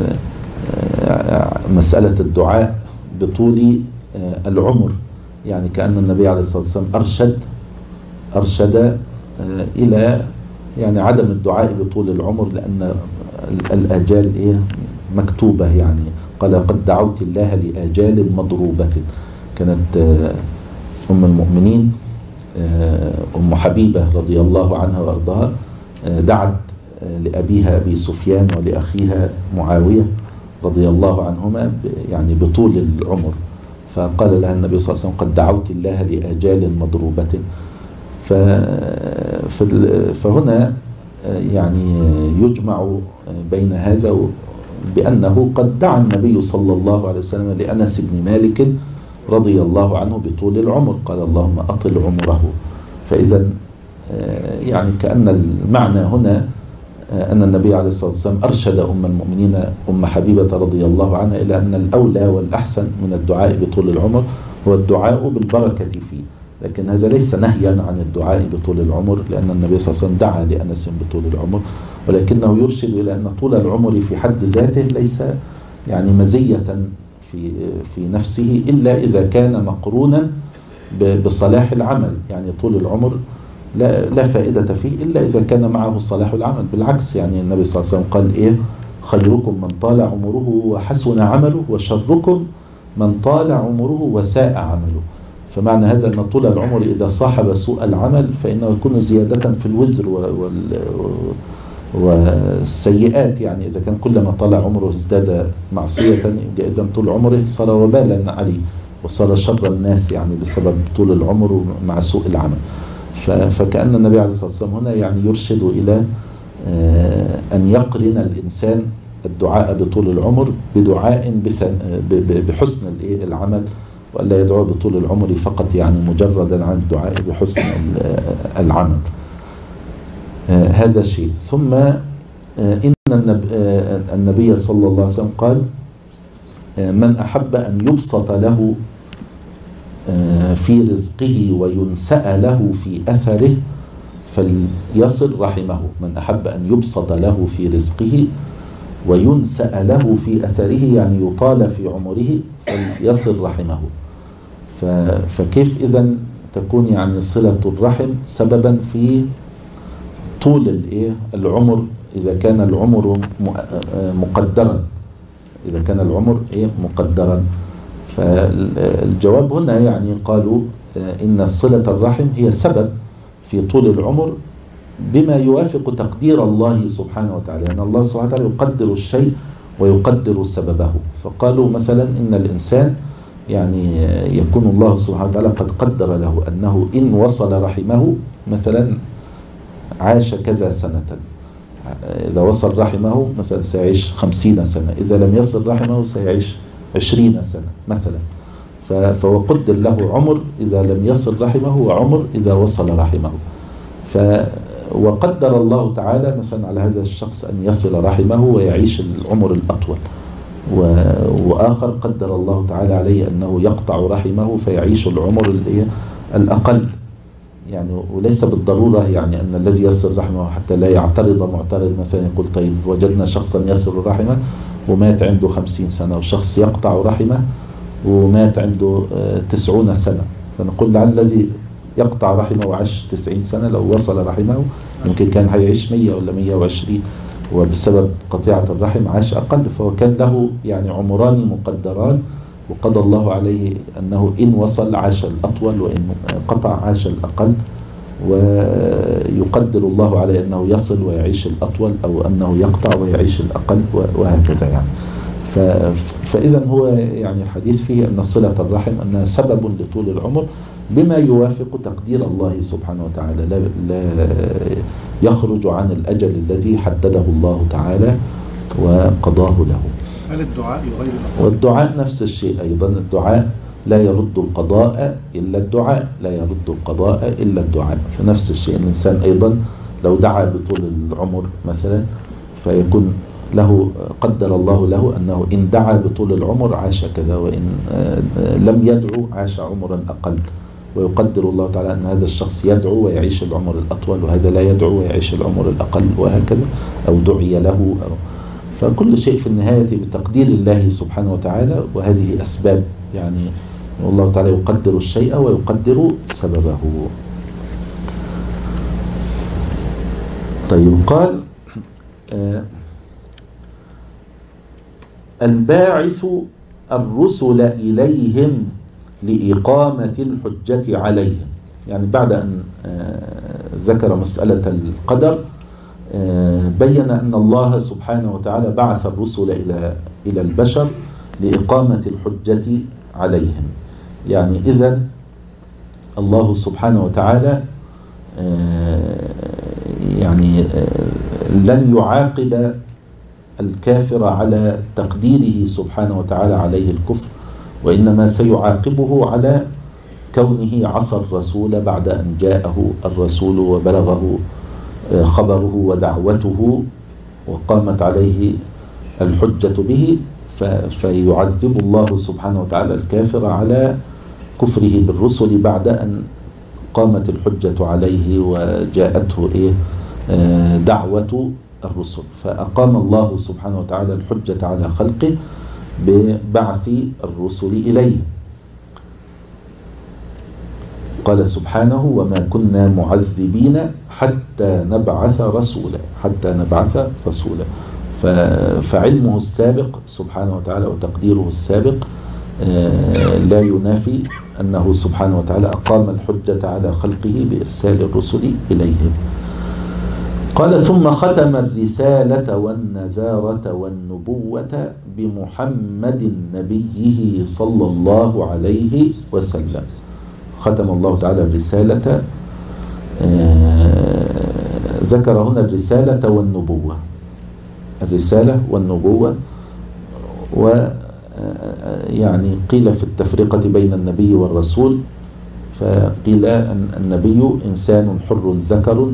مسألة الدعاء بطول العمر؟ يعني كأن النبي عليه الصلاة والسلام أرشد أرشد إلى يعني عدم الدعاء بطول العمر، لأن الآجال إيه مكتوبة. يعني قال قد دعوت الله لآجال مضروبة. كانت أم المؤمنين أم حبيبة رضي الله عنها وأرضاها دعت لأبيها أبي سفيان ولأخيها معاوية رضي الله عنهما يعني بطول العمر، فقال لها النبي صلى الله عليه وسلم قد دعوت الله لآجال مضروبة. فهنا يعني يجمع بين هذا بأنه قد دعا النبي صلى الله عليه وسلم لأنس بن مالك رضي الله عنه بطول العمر، قال اللهم أطل عمره. فإذا يعني كأن المعنى هنا أن النبي عليه الصلاة والسلام أرشد أم المؤمنين أم حبيبة رضي الله عنها إلى أن الأولى والأحسن من الدعاء بطول العمر هو الدعاء بالبركة فيه، لكن هذا ليس نهيا عن الدعاء بطول العمر، لأن النبي صلى الله عليه وسلم دعا لأنس بطول العمر، ولكنه يرشد إلى أن طول العمر في حد ذاته ليس يعني مزية في في نفسه إلا إذا كان مقرونا بصلاح العمل. يعني طول العمر لا لا فائدة فيه إلا إذا كان معه صلاح العمل. بالعكس يعني النبي صلى الله عليه وسلم قال إيه خيركم من طال عمره وحسن عمله وشركم من طال عمره وساء عمله. فمعنى هذا أن طول العمر إذا صاحب سوء العمل فإنه يكون زيادة في الوزر والسيئات. يعني إذا كان كلما طال عمره ازداد معصية إذا طول عمره صار وبالا عليه وصار شر الناس يعني بسبب طول العمر مع سوء العمل. فكأن النبي عليه الصلاة والسلام هنا يعني يرشد إلى أن يقرن الإنسان الدعاء بطول العمر بدعاء بحسن العمل، وألا يدعو بطول العمر فقط يعني مجردا عن الدعاء بحسن العمل. هذا شيء. ثم إن النبي صلى الله عليه وسلم قال من أحب أن يبسط له في رزقه وينسأ له في أثره فليصل رحمه. من أحب أن يبسط له في رزقه وينسأ له في أثره يعني يطال في عمره فليصل رحمه. فكيف إذن تكون يعني صلة الرحم سببا في طول العمر إذا كان العمر مقدرا إذا كان العمر مقدرا؟ فالجواب هنا يعني قالوا إن صلة الرحم هي سبب في طول العمر بما يوافق تقدير الله سبحانه وتعالى. يعني الله سبحانه وتعالى يقدر الشيء ويقدر سببه. فقالوا مثلا إن الإنسان يعني يكون الله سبحانه وتعالى قد قدر له أنه إن وصل رحمه مثلا عاش كذا سنة، إذا وصل رحمه مثلا سيعيش خمسين سنة، إذا لم يصل رحمه سيعيش عشرين سنة مثلا. فهو قدر له عمر إذا لم يصل رحمه وعمر إذا وصل رحمه. ف وقدر الله تعالى مثلا على هذا الشخص أن يصل رحمه ويعيش العمر الأطول، وآخر قدر الله تعالى عليه أنه يقطع رحمه فيعيش العمر الأقل. يعني وليس بالضرورة يعني أن الذي يصل رحمه حتى لا يعترض معترض مثلا يقول طيب وجدنا شخصا يصل رحمه ومات عنده خمسين سنة وشخص يقطع رحمه ومات عنده تسعون سنة، فنقول لعل الذي يقطع رحمه وعاش تسعين سنة لو وصل رحمه يمكن كان هيعيش مية ولا مية وعشرين، وبسبب قطيعة الرحم عاش أقل. فهو كان له يعني عمران مقدران وقضى الله عليه أنه إن وصل عاش الأطول وإن قطع عاش الأقل، ويقدر الله عليه أنه يصل ويعيش الأطول أو أنه يقطع ويعيش الأقل وهكذا يعني. فإذا هو يعني الحديث فيه أن صلة الرحم أنها سبب لطول العمر بما يوافق تقدير الله سبحانه وتعالى، لا, لا يخرج عن الأجل الذي حدده الله تعالى وقضاه له. هل الدعاء يغير الأقوال؟ والدعاء نفس الشيء أيضا. الدعاء لا يرد القضاء إلا الدعاء، لا يرد القضاء إلا الدعاء. فنفس الشيء الإنسان أيضا لو دعا بطول العمر مثلا فيكون له قدر الله له أنه إن دعا بطول العمر عاش كذا، وإن لم يدعو عاش عمرا أقل، ويقدر الله تعالى أن هذا الشخص يدعو ويعيش العمر الأطول، وهذا لا يدعو ويعيش العمر الأقل، وهكذا، أو دعي له أو فكل شيء في النهاية بتقدير الله سبحانه وتعالى، وهذه أسباب، يعني الله تعالى يقدر الشيء ويقدر سببه. طيب، قال آه الباعث الرسل إليهم لإقامة الحجة عليهم. يعني بعد أن ذكر مسألة القدر بين أن الله سبحانه وتعالى بعث الرسل إلى إلى البشر لإقامة الحجة عليهم. يعني إذن الله سبحانه وتعالى يعني لن يعاقب الكافر على تقديره سبحانه وتعالى عليه الكفر، وإنما سيعاقبه على كونه عصى الرسول بعد أن جاءه الرسول وبلغه خبره ودعوته وقامت عليه الحجة به، فيعذب الله سبحانه وتعالى الكافر على كفره بالرسل بعد أن قامت الحجة عليه وجاءته إيه دعوة الرسل. فأقام الله سبحانه وتعالى الحجة على خلقه ببعث الرسل إليه. قال سبحانه: وما كنا معذبين حتى نبعث رسولا حتى نبعث رسولا. فعلمه السابق سبحانه وتعالى وتقديره السابق لا ينافي أنه سبحانه وتعالى أقام الحجة على خلقه بإرسال الرسل إليهم. قال: ثم ختم الرسالة والنذارة والنبوة بمحمد نبيه صلى الله عليه وسلم. ختم الله تعالى الرسالة، ذكر هنا الرسالة والنبوة، الرسالة والنبوة، ويعني قيل في التفرقة بين النبي والرسول، فقيل أن النبي إنسان حر ذكر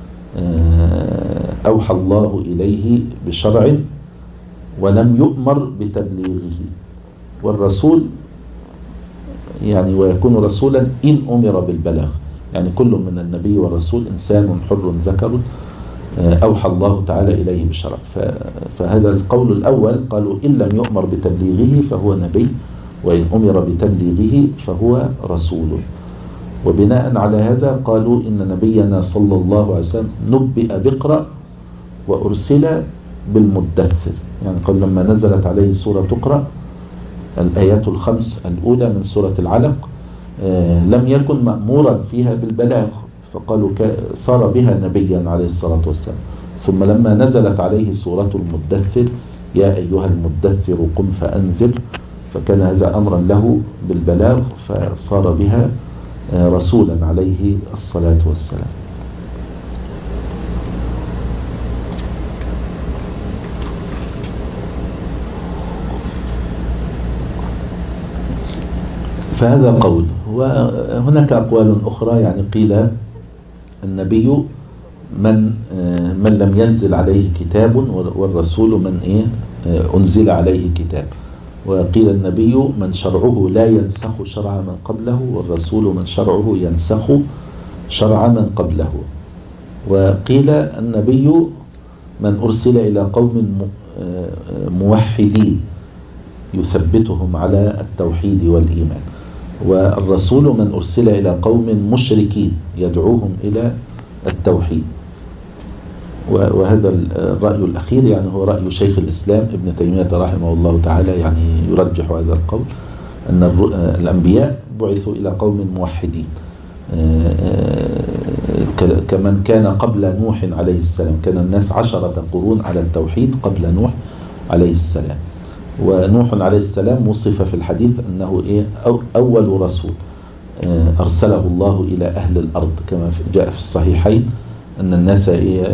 أوحى الله إليه بشرع ولم يؤمر بتبليغه، والرسول يعني ويكون رسولا إن أمر بالبلاغ، يعني كل من النبي والرسول إنسان حر ذكر أوحى الله تعالى إليه بشرع. فهذا القول الأول قالوا إن لم يؤمر بتبليغه فهو نبي، وإن أمر بتبليغه فهو رسول. وبناء على هذا قالوا إن نبينا صلى الله عليه وسلم نبئ بقرأ وأرسل بالمدثر. يعني قال لما نزلت عليه سورة اقرأ الآيات الخمس الأولى من سورة العلق لم يكن مأمورا فيها بالبلاغ، فقالوا صار بها نبيا عليه الصلاة والسلام. ثم لما نزلت عليه سورة المدثر يا أيها المدثر قم فأنذر، فكان هذا أمرا له بالبلاغ، فصار بها رسولا عليه الصلاة والسلام. فهذا قول. وهناك أقوال أخرى، يعني قيل النبي من من لم ينزل عليه كتاب، والرسول من إيه أنزل عليه كتاب. وقيل النبي من شرعه لا ينسخ شرع من قبله، والرسول من شرعه ينسخ شرع من قبله. وقيل النبي من أرسل إلى قوم موحدين يثبتهم على التوحيد والإيمان، والرسول من أرسل إلى قوم مشركين يدعوهم إلى التوحيد. وهذا الرأي الأخير يعني هو رأي شيخ الإسلام ابن تيمية رحمه الله تعالى، يعني يرجح هذا القول أن الأنبياء بعثوا إلى قوم موحدين كمن كان قبل نوح عليه السلام. كان الناس عشرة قرون على التوحيد قبل نوح عليه السلام، ونوح عليه السلام وصف في الحديث أنه إيه أول رسول أرسله الله إلى أهل الأرض، كما جاء في الصحيحين أن الناس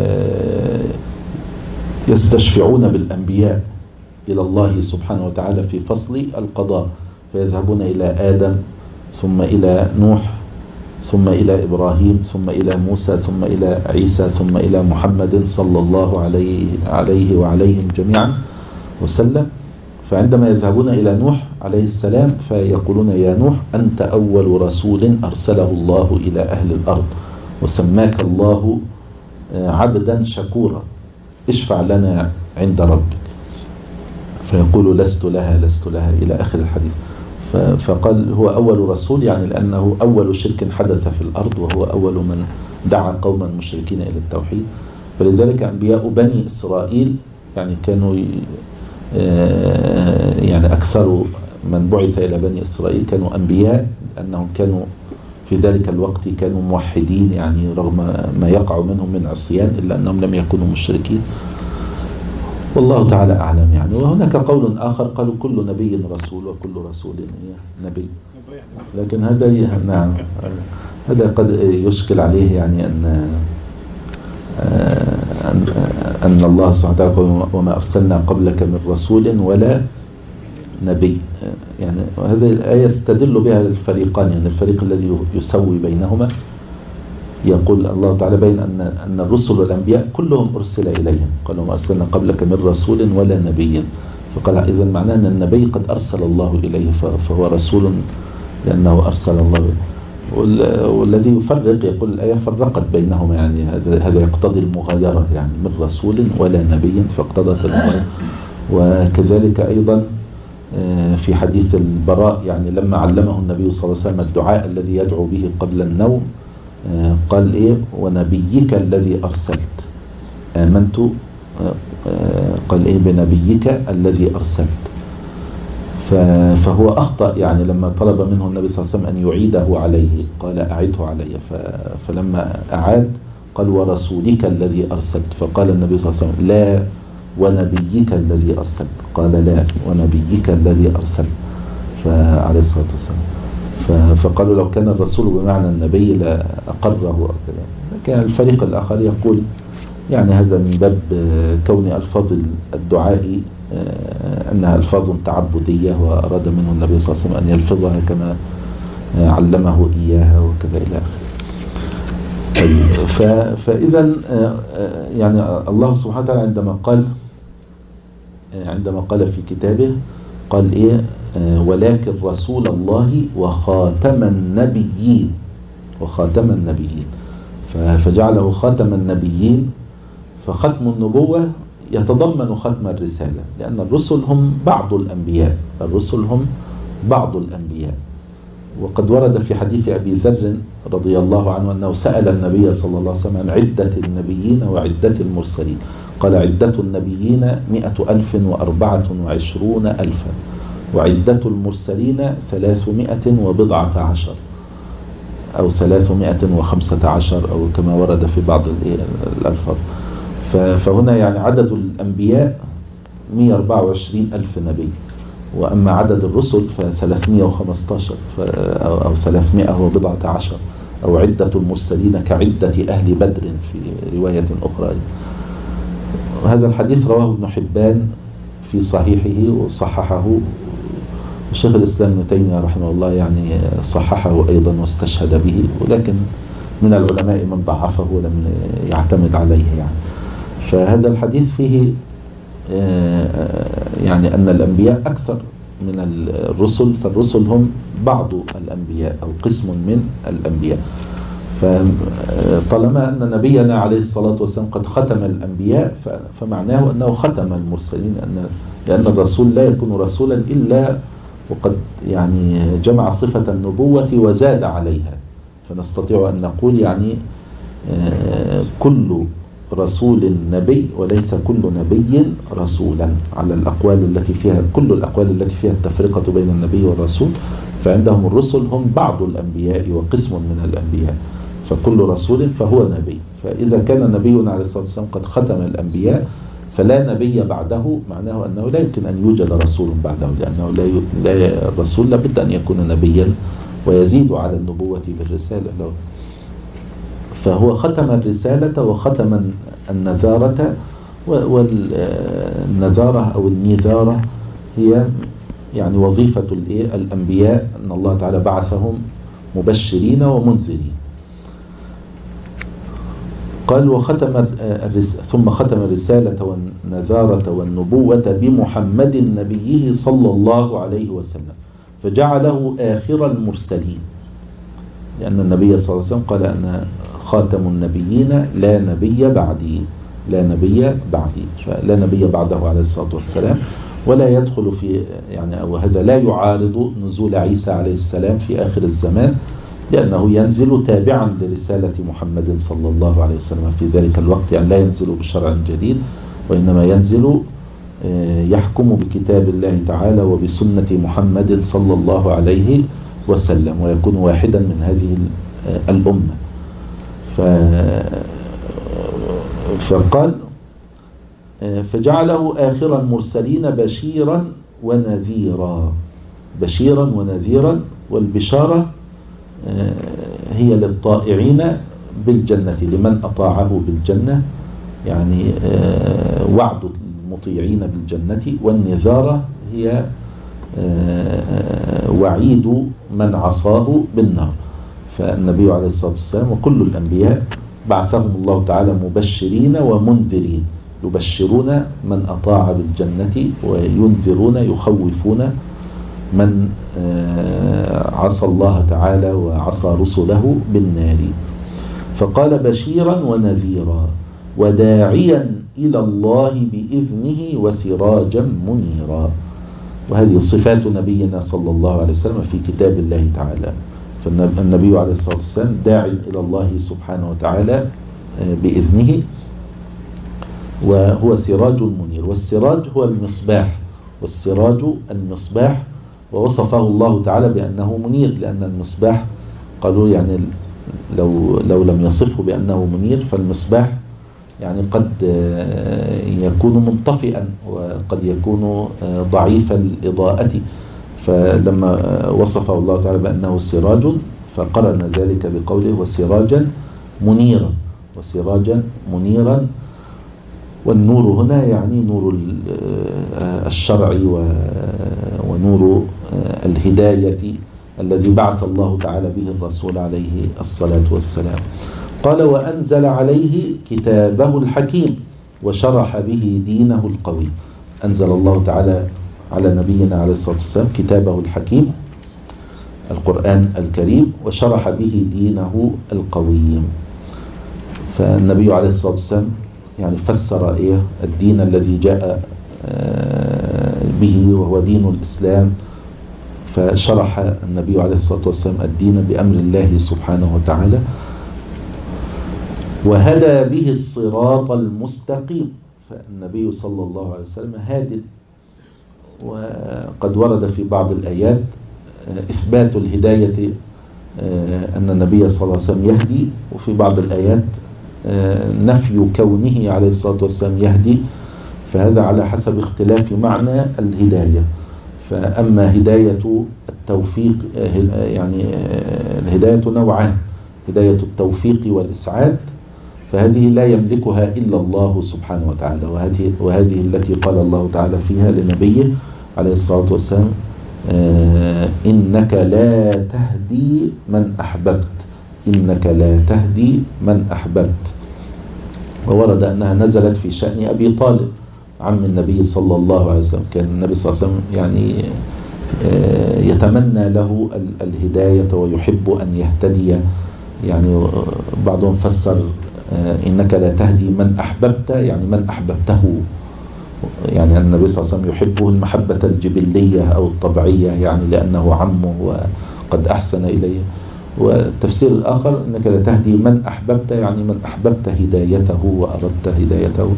يستشفعون بالأنبياء إلى الله سبحانه وتعالى في فصل القضاء، فيذهبون إلى آدم ثم إلى نوح ثم إلى إبراهيم ثم إلى موسى ثم إلى عيسى ثم إلى محمد صلى الله عليه, عليه وعليهم جميعا وسلم. فعندما يذهبون إلى نوح عليه السلام فيقولون يا نوح أنت أول رسول أرسله الله إلى أهل الأرض وسماك الله عبدا شكورا، اشفع لنا عند ربك. فيقول لست لها لست لها إلى آخر الحديث. فقال هو أول رسول يعني لأنه أول شرك حدث في الأرض، وهو أول من دعا قوما مشركين إلى التوحيد. فلذلك أنبياء بني إسرائيل يعني كانوا يعني أكثر من بعث إلى بني إسرائيل كانوا أنبياء، لأنهم كانوا في ذلك الوقت كانوا موحدين، يعني رغم ما يقع منهم من عصيان إلا أنهم لم يكونوا مشركين. والله تعالى أعلم يعني. وهناك قول آخر قالوا كل نبي رسول وكل رسول نبي، لكن هذا نعم هذا قد يشكل عليه يعني أن أن, أن الله سبحانه وتعالى وما أرسلنا قبلك من رسول ولا نبي، يعني هذه الآية يستدل بها الفريقان، يعني الفريق الذي يسوي بينهما يقول الله تعالى بين أن أن الرسل والأنبياء كلهم أرسل إليهم، قالوا ما أرسلنا قبلك من رسول ولا نبي، فقال إذا معناه أن النبي قد أرسل الله إليه فهو رسول لأنه أرسل الله. والذي يفرق يقول الآية فرقت بينهما، يعني هذا هذا يقتضي المغايرة، يعني من رسول ولا نبي فاقتضت المغايرة. وكذلك أيضا في حديث البراء يعني لما علمه النبي صلى الله عليه وسلم الدعاء الذي يدعو به قبل النوم قال إيه ونبيك الذي أرسلت آمنت، قال إيه بنبيك الذي أرسلت. فهو أخطأ يعني لما طلب منه النبي صلى الله عليه وسلم أن يعيده عليه قال أعده علي، فلما أعاد قال ورسولك الذي أرسلت، فقال النبي صلى الله عليه وسلم لا ونبيك الذي أرسلت، قال لا ونبيك الذي أرسلت فعليه الصلاة والسلام. فقالوا لو كان الرسول بمعنى النبي لأقره كذا. لكن الفريق الآخر يقول يعني هذا من باب كون ألفاظ الدعاء أنها ألفاظ تعبدية، وأراد منه النبي صلى الله عليه وسلم أن يلفظها كما علمه إياها وكذا إلى آخره. فإذا يعني الله سبحانه وتعالى عندما قال عندما قال في كتابه قال إيه ولكن رسول الله وخاتم النبيين، وخاتم النبيين فجعله خاتم النبيين. فختم النبوة يتضمن ختم الرسالة، لأن الرسل هم بعض الأنبياء، الرسل هم بعض الأنبياء. وقد ورد في حديث أبي ذر رضي الله عنه أنه سأل النبي صلى الله عليه وسلم عن عدة النبيين وعدة المرسلين، قال عدة النبيين مئة ألف وأربعة وعشرون ألفا وعدة المرسلين ثلاثمائة وبضعة عشر أو ثلاثمائة وخمسة عشر أو كما ورد في بعض الألفاظ. فهنا يعني عدد الأنبياء مئة وأربعة وعشرين ألف نبي، وأما عدد الرسل فثلاثمائة وخمسة عشر أو ثلاثمائة وبضعة عشر أو عدة المرسلين كعدة أهل بدر في رواية أخرى. وهذا الحديث رواه ابن حبان في صحيحه وصححه، الشيخ الإسلام ابن تيمية رحمه الله يعني صححه أيضا واستشهد به، ولكن من العلماء من ضعفه ولم يعتمد عليه يعني. فهذا الحديث فيه يعني أن الأنبياء أكثر من الرسل، فالرسل هم بعض الأنبياء أو قسم من الأنبياء. فطالما أن نبينا عليه الصلاة والسلام قد ختم الأنبياء فمعناه أنه ختم المرسلين، لأن الرسول لا يكون رسولا إلا وقد يعني جمع صفة النبوة وزاد عليها. فنستطيع أن نقول يعني كل رسول نبي وليس كل نبي رسولا، على الأقوال التي فيها كل الأقوال التي فيها التفرقة بين النبي والرسول. فعندهم الرسل هم بعض الأنبياء وقسم من الأنبياء، فكل رسول فهو نبي. فإذا كان نبينا عليه الصلاة والسلام قد ختم الأنبياء فلا نبي بعده، معناه أنه لا يمكن أن يوجد رسول بعده، لأنه لا, ي... لا الرسول لابد أن يكون نبيا ويزيد على النبوة بالرسالة له. فهو ختم الرسالة وختم النذارة، والنذارة أو النذارة هي يعني وظيفة الأنبياء، أن الله تعالى بعثهم مبشرين ومنذرين. قال وختم الرس... ثم ختم الرسالة والنذارة والنبوة بمحمد نبيه صلى الله عليه وسلم فجعله آخر المرسلين، لأن النبي صلى الله عليه وسلم قال أنا خاتم النبيين لا نبي بعدي، لا نبي بعدي، فلا نبي بعده عليه الصلاة والسلام، ولا يدخل في يعني أو هذا لا يعارض نزول عيسى عليه السلام في آخر الزمان، لأنه ينزل تابعا لرسالة محمد صلى الله عليه وسلم في ذلك الوقت، يعني لا ينزل بشرع جديد، وإنما ينزل يحكم بكتاب الله تعالى وبسنة محمد صلى الله عليه وسلم، ويكون واحدا من هذه الأمة. فقال فجعله آخر المرسلين بشيرا ونذيرا، بشيرا ونذيرا، والبشارة هي للطائعين بالجنة لمن أطاعه بالجنة، يعني وعد المطيعين بالجنة، والنذارة هي وعيد من عصاه بالنار. فالنبي عليه الصلاة والسلام وكل الأنبياء بعثهم الله تعالى مبشرين ومنذرين، يبشرون من أطاع بالجنة وينذرون يخوفون من عصى الله تعالى وعصى رسله بالنار. فقال بشيرا ونذيرا وداعيا إلى الله بإذنه وسراجا منيرا. وهذه صفات نبينا صلى الله عليه وسلم في كتاب الله تعالى. فالنبي عليه الصلاة والسلام داع إلى الله سبحانه وتعالى بإذنه، وهو سراج منير، والسراج هو المصباح، والسراج المصباح، ووصفه الله تعالى بأنه منير، لأن المصباح قالوا يعني لو لو لم يصفه بأنه منير فالمصباح يعني قد يكون منطفئا وقد يكون ضعيف الإضاءة، فلما وصفه الله تعالى بأنه سراج فقرن ذلك بقوله وسراجا منيرا، وسراجا منيرا. والنور هنا يعني نور الشرع ونور الهداية الذي بعث الله تعالى به الرسول عليه الصلاة والسلام. قال وأنزل عليه كتابه الحكيم وشرح به دينه القوي. أنزل الله تعالى على نبينا عليه الصلاة والسلام كتابه الحكيم القرآن الكريم وشرح به دينه القويم. فالنبي عليه الصلاة والسلام يعني فسر إيه الدين الذي جاء به وهو دين الإسلام، فشرح النبي عليه الصلاة والسلام الدين بأمر الله سبحانه وتعالى، وهدى به الصراط المستقيم. فالنبي صلى الله عليه وسلم هادٍ، وقد ورد في بعض الآيات إثبات الهداية أن النبي صلى الله عليه وسلم يهدي، وفي بعض الآيات نفي كونه عليه الصلاة والسلام يهدي، فهذا على حسب اختلاف معنى الهداية. فأما هداية التوفيق يعني الهداية نوعان، هداية التوفيق والإسعاد فهذه لا يملكها إلا الله سبحانه وتعالى، وهذه, وهذه التي قال الله تعالى فيها لنبيه عليه الصلاة والسلام إنك لا تهدي من أحببت، إنك لا تهدي من أحببت. وورد أنها نزلت في شأن أبي طالب عم النبي صلى الله عليه وسلم، كان النبي صلى الله عليه وسلم يعني يتمنى له الهداية ويحب أن يهتدي، يعني بعضهم فسر إنك لا تهدي من أحببت يعني من أحببته، يعني النبي صلى الله عليه وسلم يحبه المحبة الجبلية أو الطبيعية يعني لأنه عمه وقد أحسن إليه. والتفسير الآخر إنك لا تهدي من أحببت يعني من أحببت هدايته وأردت هدايته.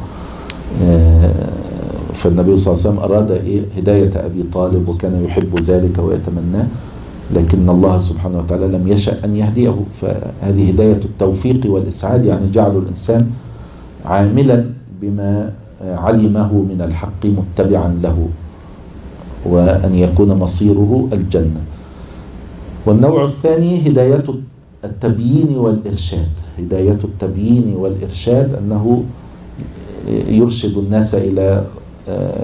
فالنبي صلى الله عليه وسلم أراد إيه هداية أبي طالب وكان يحب ذلك ويتمناه، لكن الله سبحانه وتعالى لم يشأ أن يهديه. فهذه هداية التوفيق والإسعاد، يعني جعل الإنسان عاملا بما علمه من الحق متبعا له، وأن يكون مصيره الجنة. والنوع الثاني هداية التبيين والإرشاد، هداية التبيين والإرشاد أنه يرشد الناس إلى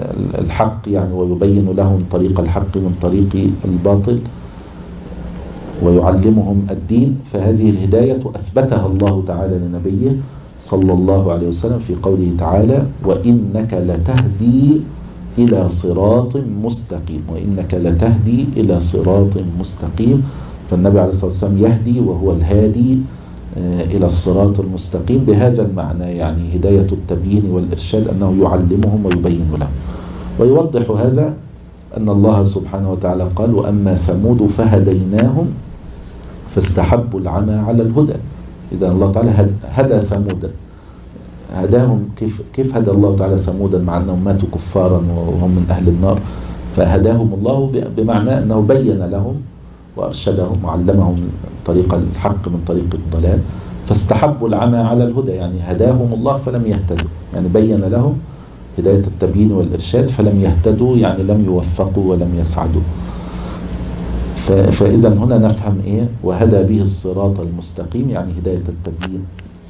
الحق يعني ويبين لهم طريق الحق من طريق الباطل. ويعلمهم الدين، فهذه الهداية أثبتها الله تعالى لنبيه صلى الله عليه وسلم في قوله تعالى: وإنك لتهدي إلى صراط مستقيم. وإنك لتهدي إلى صراط مستقيم. فالنبي عليه الصلاة والسلام يهدي وهو الهادي إلى الصراط المستقيم بهذا المعنى، يعني هداية التبيين والإرشاد، أنه يعلمهم ويبين لهم. ويوضح هذا أن الله سبحانه وتعالى قال: وأما ثمود فهديناهم فاستحبوا العمى على الهدى. إذا الله تعالى هدى ثمودا، هداهم. كيف كيف هدى الله تعالى ثمودا مع أنهم ماتوا كفارا وهم من أهل النار؟ فهداهم الله بمعنى أنه بين لهم وأرشدهم وعلمهم طريق الحق من طريق الضلال. فاستحبوا العمى على الهدى، يعني هداهم الله فلم يهتدوا، يعني بين لهم هداية التبيين والإرشاد فلم يهتدوا، يعني لم يوفقوا ولم يسعدوا. فإذا هنا نفهم إيه؟ وهدى به الصراط المستقيم، يعني هداية التبيين.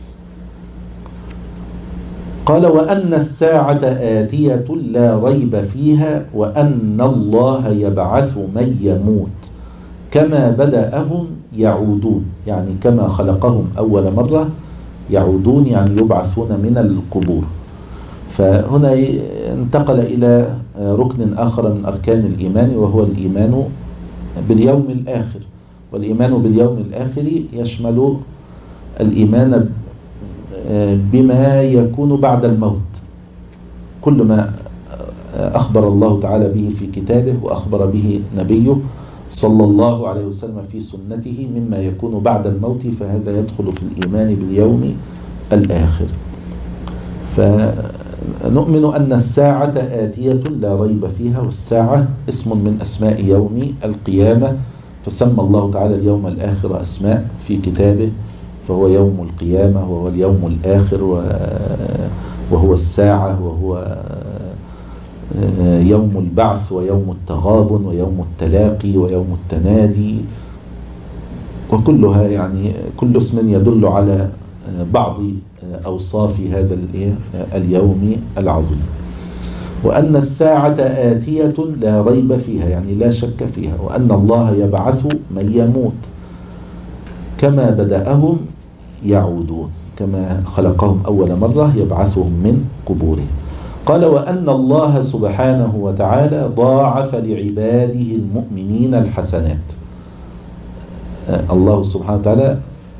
قال: وأن الساعة آتية لا ريب فيها وأن الله يبعث من يموت كما بدأهم يعودون، يعني كما خلقهم أول مرة يعودون، يعني يبعثون من القبور. فهنا انتقل إلى ركن آخر من أركان الإيمان، وهو الإيمان باليوم الآخر. والإيمان باليوم الآخر يشمل الإيمان بما يكون بعد الموت، كل ما أخبر الله تعالى به في كتابه وأخبر به نبيه صلى الله عليه وسلم في سنته مما يكون بعد الموت، فهذا يدخل في الإيمان باليوم الآخر. فنؤمن أن الساعة آتية لا ريب فيها، والساعة اسم من أسماء يوم القيامة، فسمى الله تعالى اليوم الآخر أسماء في كتابه، فهو يوم القيامة وهو اليوم الآخر وهو الساعة وهو يوم البعث ويوم التغابن ويوم التلاقي ويوم التنادي، وكلها يعني كل اسم يدل على بعض أوصاف هذا اليوم العظيم. وأن الساعة آتية لا ريب فيها، يعني لا شك فيها. وأن الله يبعث من يموت كما بدأهم يعودون، كما خلقهم أول مرة يبعثهم من قبورهم. قال: وأن الله سبحانه وتعالى ضاعف لعباده المؤمنين الحسنات. الله سبحانه وتعالى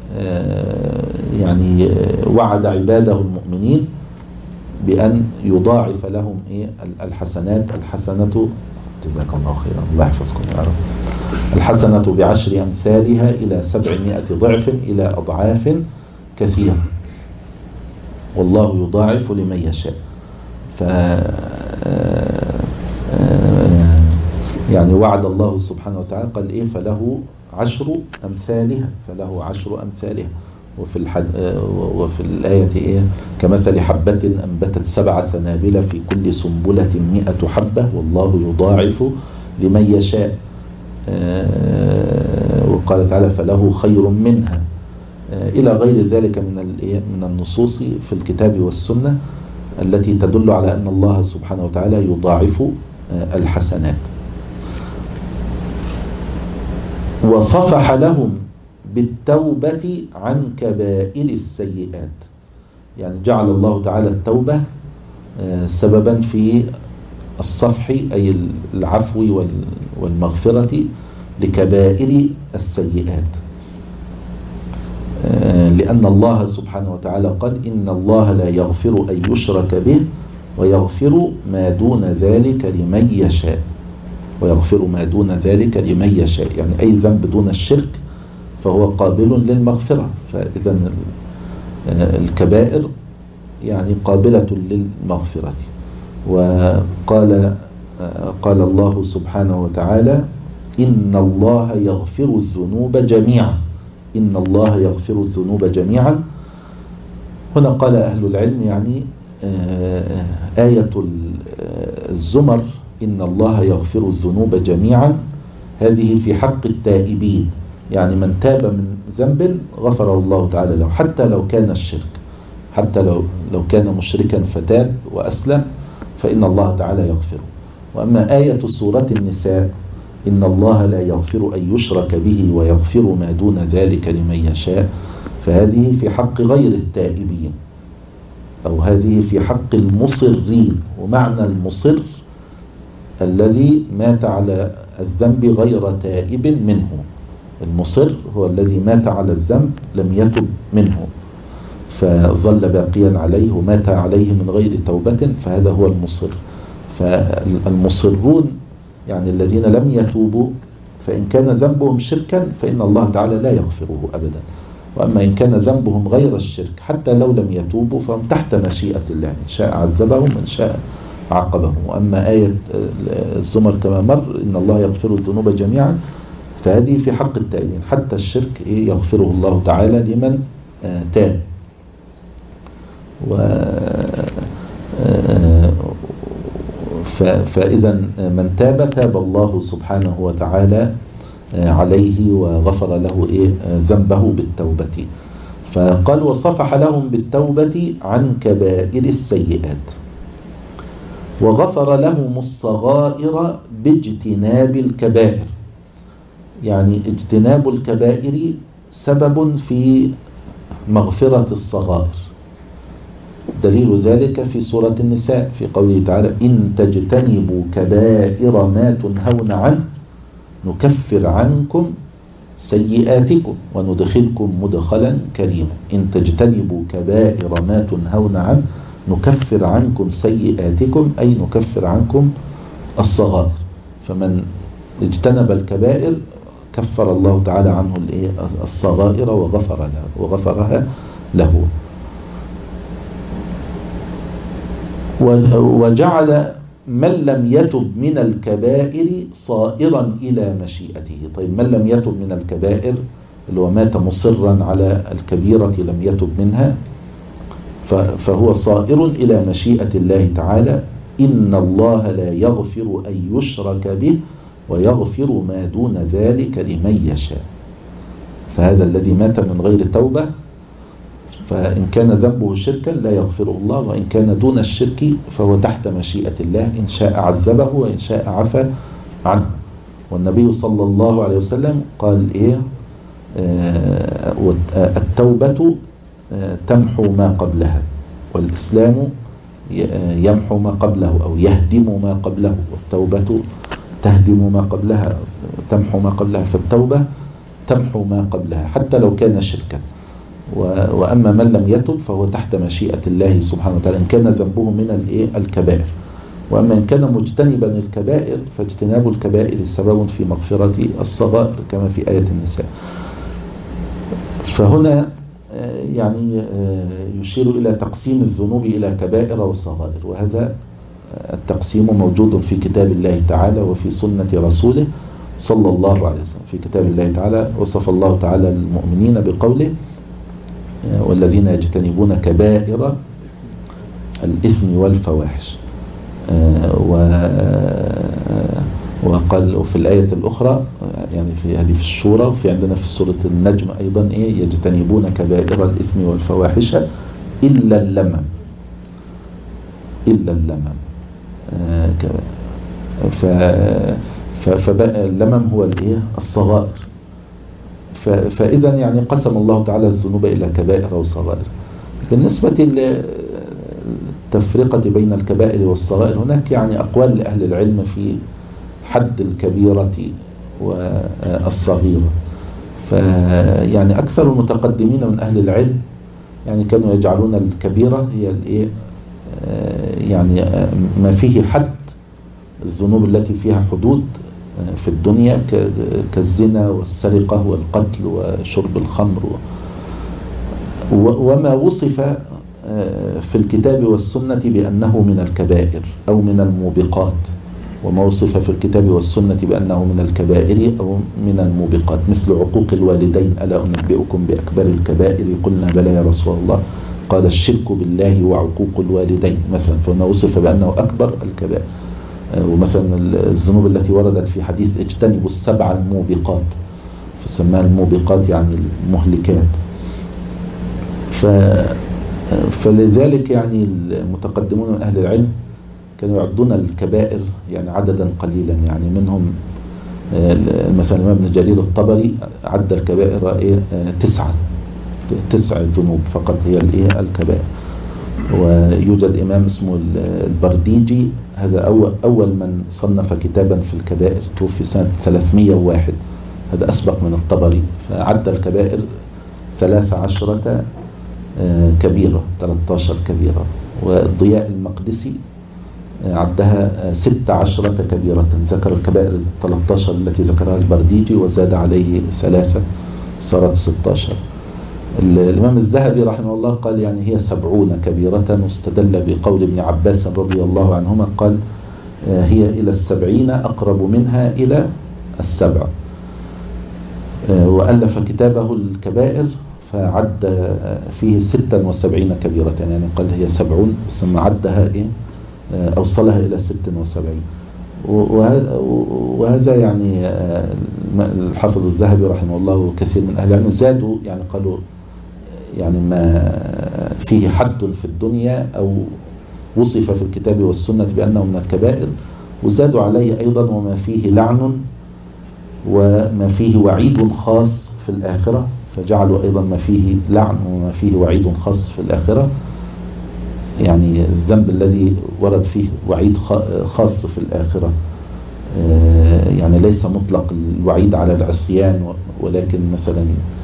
يعني وعد عباده المؤمنين بأن يضاعف لهم الحسنات. الحسنة، جزاك الله خيرا، الله يحفظكم يا رب، الحسنة بعشر أمثالها إلى سبعمائة ضعف إلى أضعاف كثيرة، والله يضاعف لمن يشاء. ف يعني وعد الله سبحانه وتعالى قال إيه؟ فله عشر أمثالها، فله عشر أمثالها. وفي الحد وفي الآية إيه؟ كمثل حبة أنبتت سبع سنابل في كل سنبلة مئة حبة والله يضاعف لمن يشاء. وقال تعالى: فله خير منها، إلى غير ذلك من من النصوص في الكتاب والسنة التي تدل على أن الله سبحانه وتعالى يضاعف الحسنات. وصفح لهم بالتوبة عن كبائر السيئات، يعني جعل الله تعالى التوبة سببا في الصفح أي العفو والمغفرة لكبائر السيئات، لأن الله سبحانه وتعالى قال: إن الله لا يغفر أن يشرك به ويغفر ما دون ذلك لمن يشاء. ويغفر ما دون ذلك لمن يشاء، يعني أي ذنب دون الشرك فهو قابل للمغفرة. فإذا الكبائر يعني قابلة للمغفرة. وقال قال الله سبحانه وتعالى: إن الله يغفر الذنوب جميعا. إن الله يغفر الذنوب جميعا. هنا قال أهل العلم يعني آية الزمر إن الله يغفر الذنوب جميعا، هذه في حق التائبين، يعني من تاب من ذنب غفره الله تعالى له، حتى لو كان الشرك، حتى لو لو كان مشركا فتاب وأسلم فإن الله تعالى يغفره. وأما آية سورة النساء إن الله لا يغفر أن يشرك به ويغفر ما دون ذلك لمن يشاء، فهذه في حق غير التائبين، أو هذه في حق المصرين. ومعنى المصر الذي مات على الذنب غير تائب منه. المصر هو الذي مات على الذنب لم يتب منه فظل باقيا عليه ومات عليه من غير توبة، فهذا هو المصر. فالمصرون يعني الذين لم يتوبوا، فإن كان ذنبهم شركا فإن الله تعالى لا يغفره أبدا. وأما إن كان ذنبهم غير الشرك حتى لو لم يتوبوا فهم تحت مشيئة الله، إن شاء عذبهم إن شاء عاقبهم. وأما آية الزمر كما مر إن الله يغفر الذنوب جميعا، فهذه في حق التائبين، حتى الشرك يغفره الله تعالى لمن تاب. و فإذا من تاب تاب الله سبحانه وتعالى عليه وغفر له إيه ذنبه بالتوبة. فقال وصفح لهم بالتوبة عن كبائر السيئات، وغفر لهم الصغائر باجتناب الكبائر. يعني اجتناب الكبائر سبب في مغفرة الصغائر. دليل ذلك في سورة النساء في قوله تعالى إن تجتنبوا كبائر ما تنهون عنه نكفر عنكم سيئاتكم وندخلكم مدخلا كريما. إن تجتنبوا كبائر ما تنهون عنه نكفر عنكم سيئاتكم، أي نكفر عنكم الصغائر. فمن اجتنب الكبائر كفر الله تعالى عنه الصغائر وغفر له وغفرها له. وجعل من لم يتب من الكبائر صائرا إلى مشيئته. طيب من لم يتب من الكبائر اللي هو مات مصرا على الكبيرة لم يتب منها، فهو صائر إلى مشيئة الله تعالى. إن الله لا يغفر أن يشرك به ويغفر ما دون ذلك لمن يشاء. فهذا الذي مات من غير توبة، فإن كان ذنبه شركا لا يغفره الله، وإن كان دون الشرك فهو تحت مشيئة الله، إن شاء عذبه وإن شاء عفى عنه. والنبي صلى الله عليه وسلم قال إيه آه التوبة آه تمحو ما قبلها، والإسلام يمحو ما قبله أو يهدم ما قبله، والتوبة تهدم ما قبلها تمحو ما قبلها. فالتوبة تمحو ما قبلها حتى لو كان شركا. وأما من لم يتب فهو تحت مشيئة الله سبحانه وتعالى إن كان ذنبه من الكبائر. وأما إن كان مجتنبا الكبائر فاجتناب الكبائر سبب في مغفرة الصغائر كما في آية النساء. فهنا يعني يشير إلى تقسيم الذنوب إلى كبائر وصغائر، وهذا التقسيم موجود في كتاب الله تعالى وفي سنة رسوله صلى الله عليه وسلم. في كتاب الله تعالى وصف الله تعالى المؤمنين بقوله والذين يجتنبون كبائر الإثم والفواحش. وقال وفي الآية الأخرى يعني في هذه في الشورى، وفي عندنا في سورة النجم أيضا إيه يجتنبون كبائر الإثم والفواحش إلا اللمم إلا اللمم فاللمم هو الإيه الصغائر. فإذا يعني قسم الله تعالى الذنوب إلى كبائر وصغائر. بالنسبة للتفرقة بين الكبائر والصغائر هناك يعني أقوال لأهل العلم في حد الكبيرة والصغيرة. فيعني أكثر المتقدمين من أهل العلم يعني كانوا يجعلون الكبيرة هي الإيه يعني ما فيه حد، الذنوب التي فيها حدود في الدنيا كالزنا والسرقة والقتل وشرب الخمر وما وصف في الكتاب والسنة بأنه من الكبائر أو من الموبقات، وما وصف في الكتاب والسنة بأنه من الكبائر أو من الموبقات، مثل عقوق الوالدين ألا أنبئكم بأكبر الكبائر قلنا بلى يا رسول الله قال الشرك بالله وعقوق الوالدين مثلا، فهنا وصف بأنه أكبر الكبائر. ومثلا الذنوب التي وردت في حديث اجتنبوا السبع الموبقات فسماها الموبقات يعني المهلكات. ف فلذلك يعني المتقدمون من أهل العلم كانوا يعدون الكبائر يعني عددا قليلا، يعني منهم مثلا الإمام ابن جرير الطبري عد الكبائر إيه تسعة تسع ذنوب فقط هي الإيه الكبائر. ويوجد إمام اسمه البرديجي، هذا أول أول من صنف كتابا في الكبائر، توفي سنة ثلاثمائة وواحد، هذا أسبق من الطبري، فعد الكبائر ثلاث عشرة كبيرة، ثلاثة عشر كبيرة. والضياء المقدسي عدها ست عشرة كبيرة، ذكر الكبائر ثلاثة عشر التي ذكرها البرديجي وزاد عليه ثلاثة صارت ستة عشر. الإمام الذهبي رحمه الله قال يعني هي سبعون كبيرة، واستدل بقول ابن عباس رضي الله عنهما قال هي إلى السبعين أقرب منها إلى السبع. وألف كتابه الكبائر فعد فيه ستة وسبعين كبيرة، يعني قال هي سبعون ثم عدها إيه أوصلها إلى ستة وسبعين. وهذا يعني الحافظ الذهبي رحمه الله وكثير من أهل العلم زادوا، يعني قالوا يعني ما فيه حد في الدنيا أو وصف في الكتاب والسنة بأنه من الكبائر، وزادوا عليه أيضا وما فيه لعن وما فيه وعيد خاص في الآخرة، فجعلوا أيضا ما فيه لعن وما فيه وعيد خاص في الآخرة، يعني الذنب الذي ورد فيه وعيد خاص في الآخرة يعني ليس مطلق الوعيد على العصيان، ولكن مثلا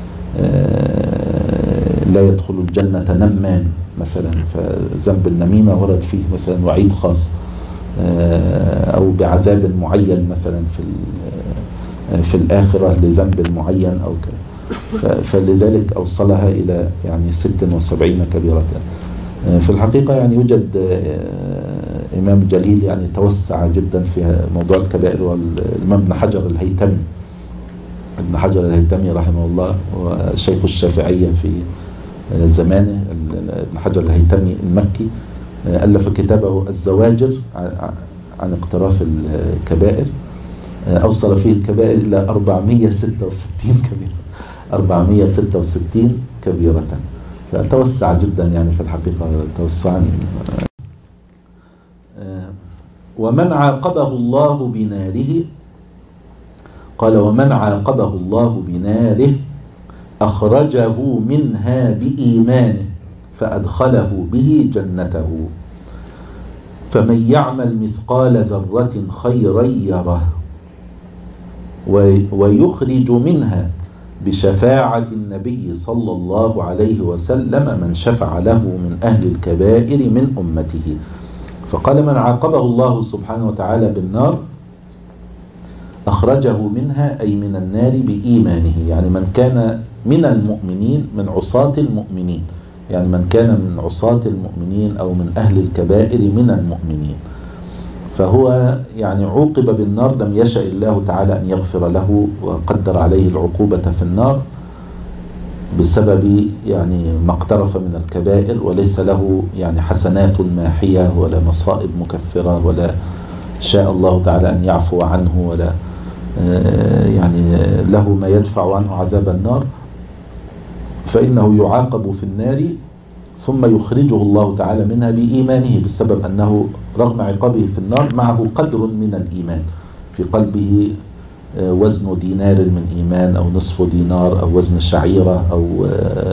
لا يدخل الجنة نمام مثلا، فذنب النميمة ورد فيه مثلا وعيد خاص، أو بعذاب معين مثلا في في الآخرة لذنب معين أو كذا، فلذلك أوصلها إلى يعني ستة وسبعين كبيرة. في الحقيقة يعني يوجد إمام جليل يعني توسع جدا في موضوع الكبائر، والإمام ابن حجر الهيتمي ابن حجر الهيتمي رحمه الله وشيخ الشافعية في زمانه، ابن حجر الهيتمي المكي ألف كتابه الزواجر عن اقتراف الكبائر، أوصل فيه الكبائر إلى أربعمائة وستة وستين كبيرة أربعمائة وستة وستين كبيرة، فتوسع جدا يعني في الحقيقة توسعا. ومن عاقبه الله بناره، قال ومن عاقبه الله بناره أخرجه منها بإيمانه فأدخله به جنته، فمن يعمل مثقال ذرة خيرا يره، ويخرج منها بشفاعة النبي صلى الله عليه وسلم من شفع له من أهل الكبائر من أمته. فقال من عاقبه الله سبحانه وتعالى بالنار أخرجه منها أي من النار بإيمانه، يعني من كان من المؤمنين من عصاة المؤمنين، يعني من كان من عصاة المؤمنين أو من أهل الكبائر من المؤمنين، فهو يعني عوقب بالنار، لم يشأ الله تعالى أن يغفر له وقدر عليه العقوبة في النار بسبب يعني ما اقترف من الكبائر، وليس له يعني حسنات ماحية ولا مصائب مكفرة، ولا شاء الله تعالى أن يعفو عنه، ولا يعني له ما يدفع عنه عذاب النار، فإنه يعاقب في النار ثم يخرجه الله تعالى منها بإيمانه، بسبب أنه رغم عقابه في النار معه قدر من الإيمان في قلبه، وزن دينار من إيمان أو نصف دينار أو وزن شعيرة أو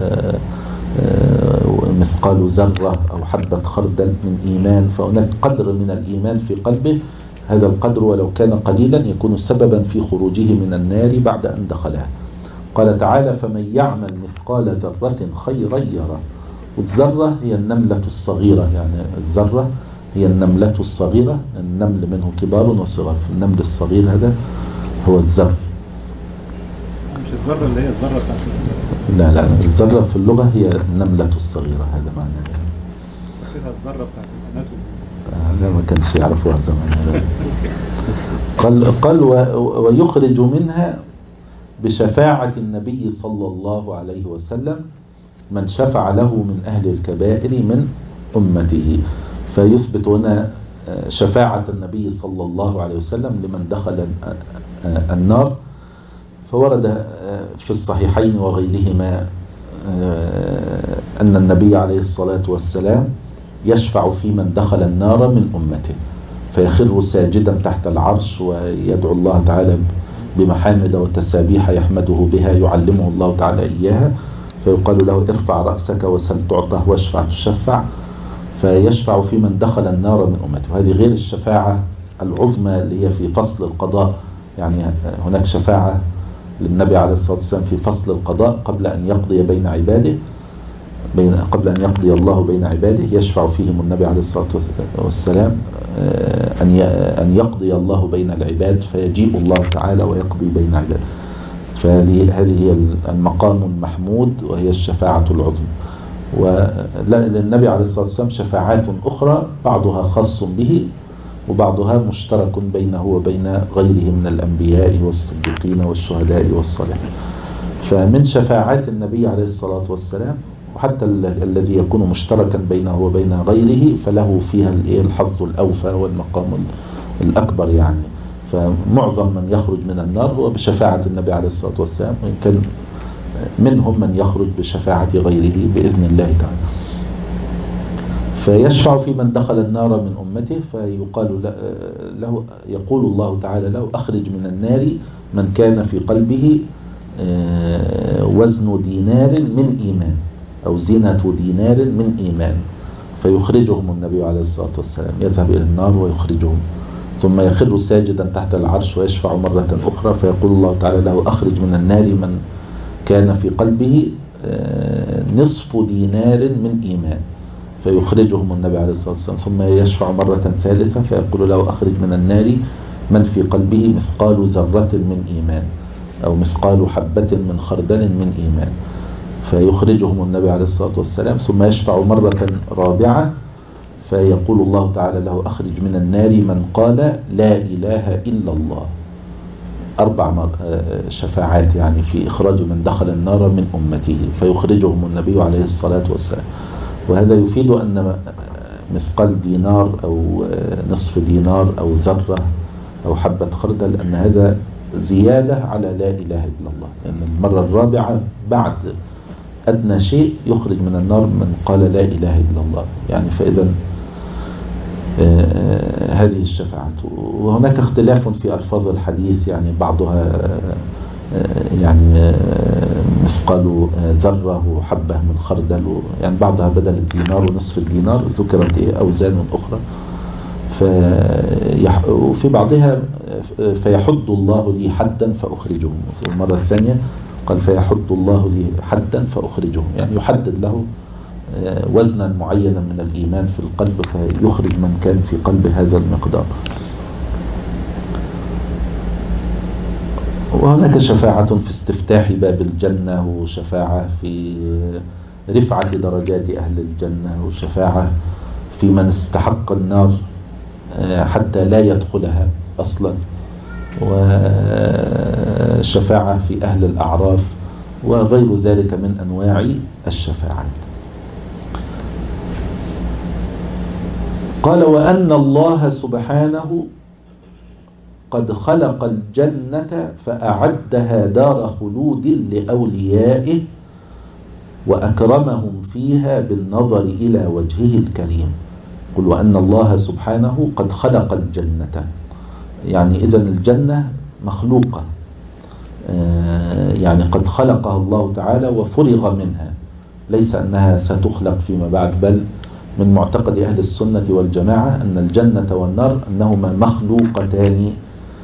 مثقال ذرة أو حبة خردل من إيمان، فهناك قدر من الإيمان في قلبه، هذا القدر ولو كان قليلا يكون سببا في خروجه من النار بعد أن دخلها. قال تعالى فمن يعمل مثقال ذرة خيرا يره، والذرة هي النملة الصغيرة، يعني الذرة هي النملة الصغيرة، النمل منه كبار وصغار، فالنمل الصغير هذا هو الذر. مش الذرة اللي هي الذرة بتاعت لا لا الذرة في اللغة هي النملة الصغيرة، هذا معناه. فيها الذرة بتاعت الأناتومي. هذا ما كانش يعرفوها زمان. قال قال ويخرج منها بشفاعة النبي صلى الله عليه وسلم من شفع له من أهل الكبائر من أمته، فيثبت هنا شفاعة النبي صلى الله عليه وسلم لمن دخل النار. فورد في الصحيحين وغيرهما أن النبي عليه الصلاة والسلام يشفع في من دخل النار من أمته، فيخر ساجدا تحت العرش ويدعو الله تعالى بمحامد وتسابيح يحمده بها يعلمه الله تعالى إياها، فيقال له ارفع رأسك وسل تعطى واشفع تشفع، فيشفع في من دخل النار من أمته. هذه غير الشفاعة العظمى اللي هي في فصل القضاء، يعني هناك شفاعة للنبي عليه الصلاة والسلام في فصل القضاء قبل أن يقضي بين عباده، بين قبل أن يقضي الله بين عباده، يشفع فيهم النبي عليه الصلاة والسلام أن أن يقضي الله بين العباد، فيجيء الله تعالى ويقضي بين عباده. فهذه هذه هي المقام المحمود، وهي الشفاعة العظمى. وللنبي عليه الصلاة والسلام شفاعات أخرى بعضها خاص به وبعضها مشترك بينه وبين غيره من الأنبياء والصديقين والشهداء والصالحين. فمن شفاعات النبي عليه الصلاة والسلام، وحتى الذي يكون مشتركا بينه وبين غيره فله فيها الحظ الأوفى والمقام الأكبر يعني. فمعظم من يخرج من النار هو بشفاعة النبي عليه الصلاة والسلام، وإن كان منهم من يخرج بشفاعة غيره بإذن الله تعالى. فيشفع في من دخل النار من أمته، فيقال له، يقول الله تعالى له أخرج من النار من كان في قلبه وزن دينار من إيمان أو زينة دينار من إيمان، فيخرجهم النبي عليه الصلاة والسلام، يذهب إلى النار ويخرجهم، ثم يخر ساجدا تحت العرش ويشفع مرة أخرى، فيقول الله تعالى له أخرج من النار من كان في قلبه نصف دينار من إيمان، فيخرجهم النبي عليه الصلاة والسلام، ثم يشفع مرة ثالثة فيقول له أخرج من النار من في قلبه مثقال ذرة من إيمان أو مثقال حبة من خردل من إيمان، فيخرجهم النبي عليه الصلاة والسلام، ثم يشفع مرة رابعة فيقول الله تعالى له أخرج من النار من قال لا إله إلا الله. أربع شفاعات يعني في إخراج من دخل النار من أمته، فيخرجهم النبي عليه الصلاة والسلام. وهذا يفيد أن مثقال دينار أو نصف دينار أو ذرة أو حبة خردل أن هذا زيادة على لا إله إلا الله، لأن المرة الرابعة بعد أدنى شيء يخرج من النار من قال لا إله إلا الله يعني. فإذا آه هذه الشفاعة. وهناك اختلاف في ألفاظ الحديث، يعني بعضها آه يعني آه مثقال ذرة وحبة من خردل، يعني بعضها بدل الدينار ونصف الدينار ذكرت أوزان أخرى، وفي بعضها فيحد الله لي حدا فأخرجهم، المرة الثانية قال فيحد الله لي حدا فأخرجهم، يعني يحدد له وزنا معينا من الإيمان في القلب فيخرج من كان في قلب هذا المقدار. وهناك شفاعة في استفتاح باب الجنة، وشفاعة في رفعة درجات أهل الجنة، وشفاعة في من استحق النار حتى لا يدخلها أصلا، وشفاعة في أهل الأعراف، وغير ذلك من أنواع الشفاعات. قال وأن الله سبحانه قد خلق الجنة فأعدها دار خلود لأوليائه وأكرمهم فيها بالنظر إلى وجهه الكريم. قل وأن الله سبحانه قد خلق الجنة، يعني إذن الجنة مخلوقة، يعني قد خلقها الله تعالى وفرغ منها، ليس أنها ستخلق فيما بعد، بل من معتقد أهل السنة والجماعة أن الجنة والنار أنهما مخلوقتان،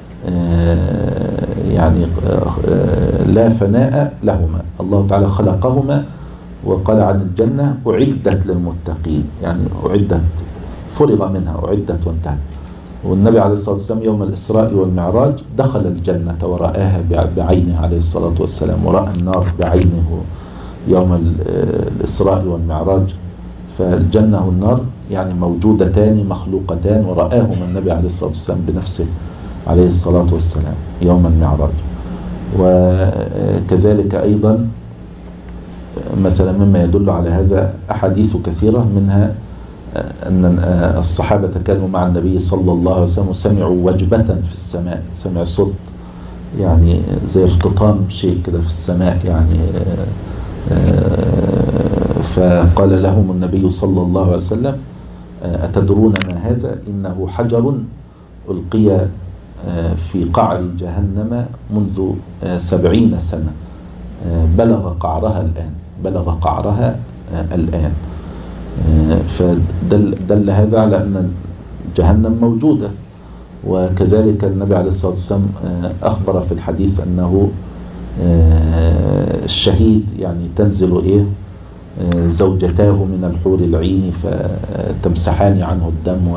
يعني لا فناء لهما، الله تعالى خلقهما وقال عن الجنة أعدت للمتقين، يعني أعدت فرغ منها، أعدت وانتهت. والنبي عليه الصلاة والسلام يوم الإسراء والمعراج دخل الجنة ورآها بعينه عليه الصلاة والسلام، ورأى النار بعينه يوم الإسراء والمعراج. فالجنة والنار يعني موجودتان مخلوقتان، ورآهما النبي عليه الصلاة والسلام بنفسه عليه الصلاة والسلام يوم المعراج. وكذلك أيضا مثلا مما يدل على هذا أحاديث كثيرة، منها أن الصحابة كانوا مع النبي صلى الله عليه وسلم وسمعوا وجبة في السماء، سمع صوت يعني زي ارتطام شيء كده في السماء يعني، فقال لهم النبي صلى الله عليه وسلم أتدرون ما هذا؟ إنه حجر ألقي في قعر جهنم منذ سبعين سنة، بلغ قعرها الآن بلغ قعرها الآن فدل دل هذا على أن جهنم موجودة. وكذلك النبي عليه الصلاة والسلام أخبر في الحديث أنه الشهيد يعني تنزل إيه زوجتاه من الحور العين فتمسحان عنه الدم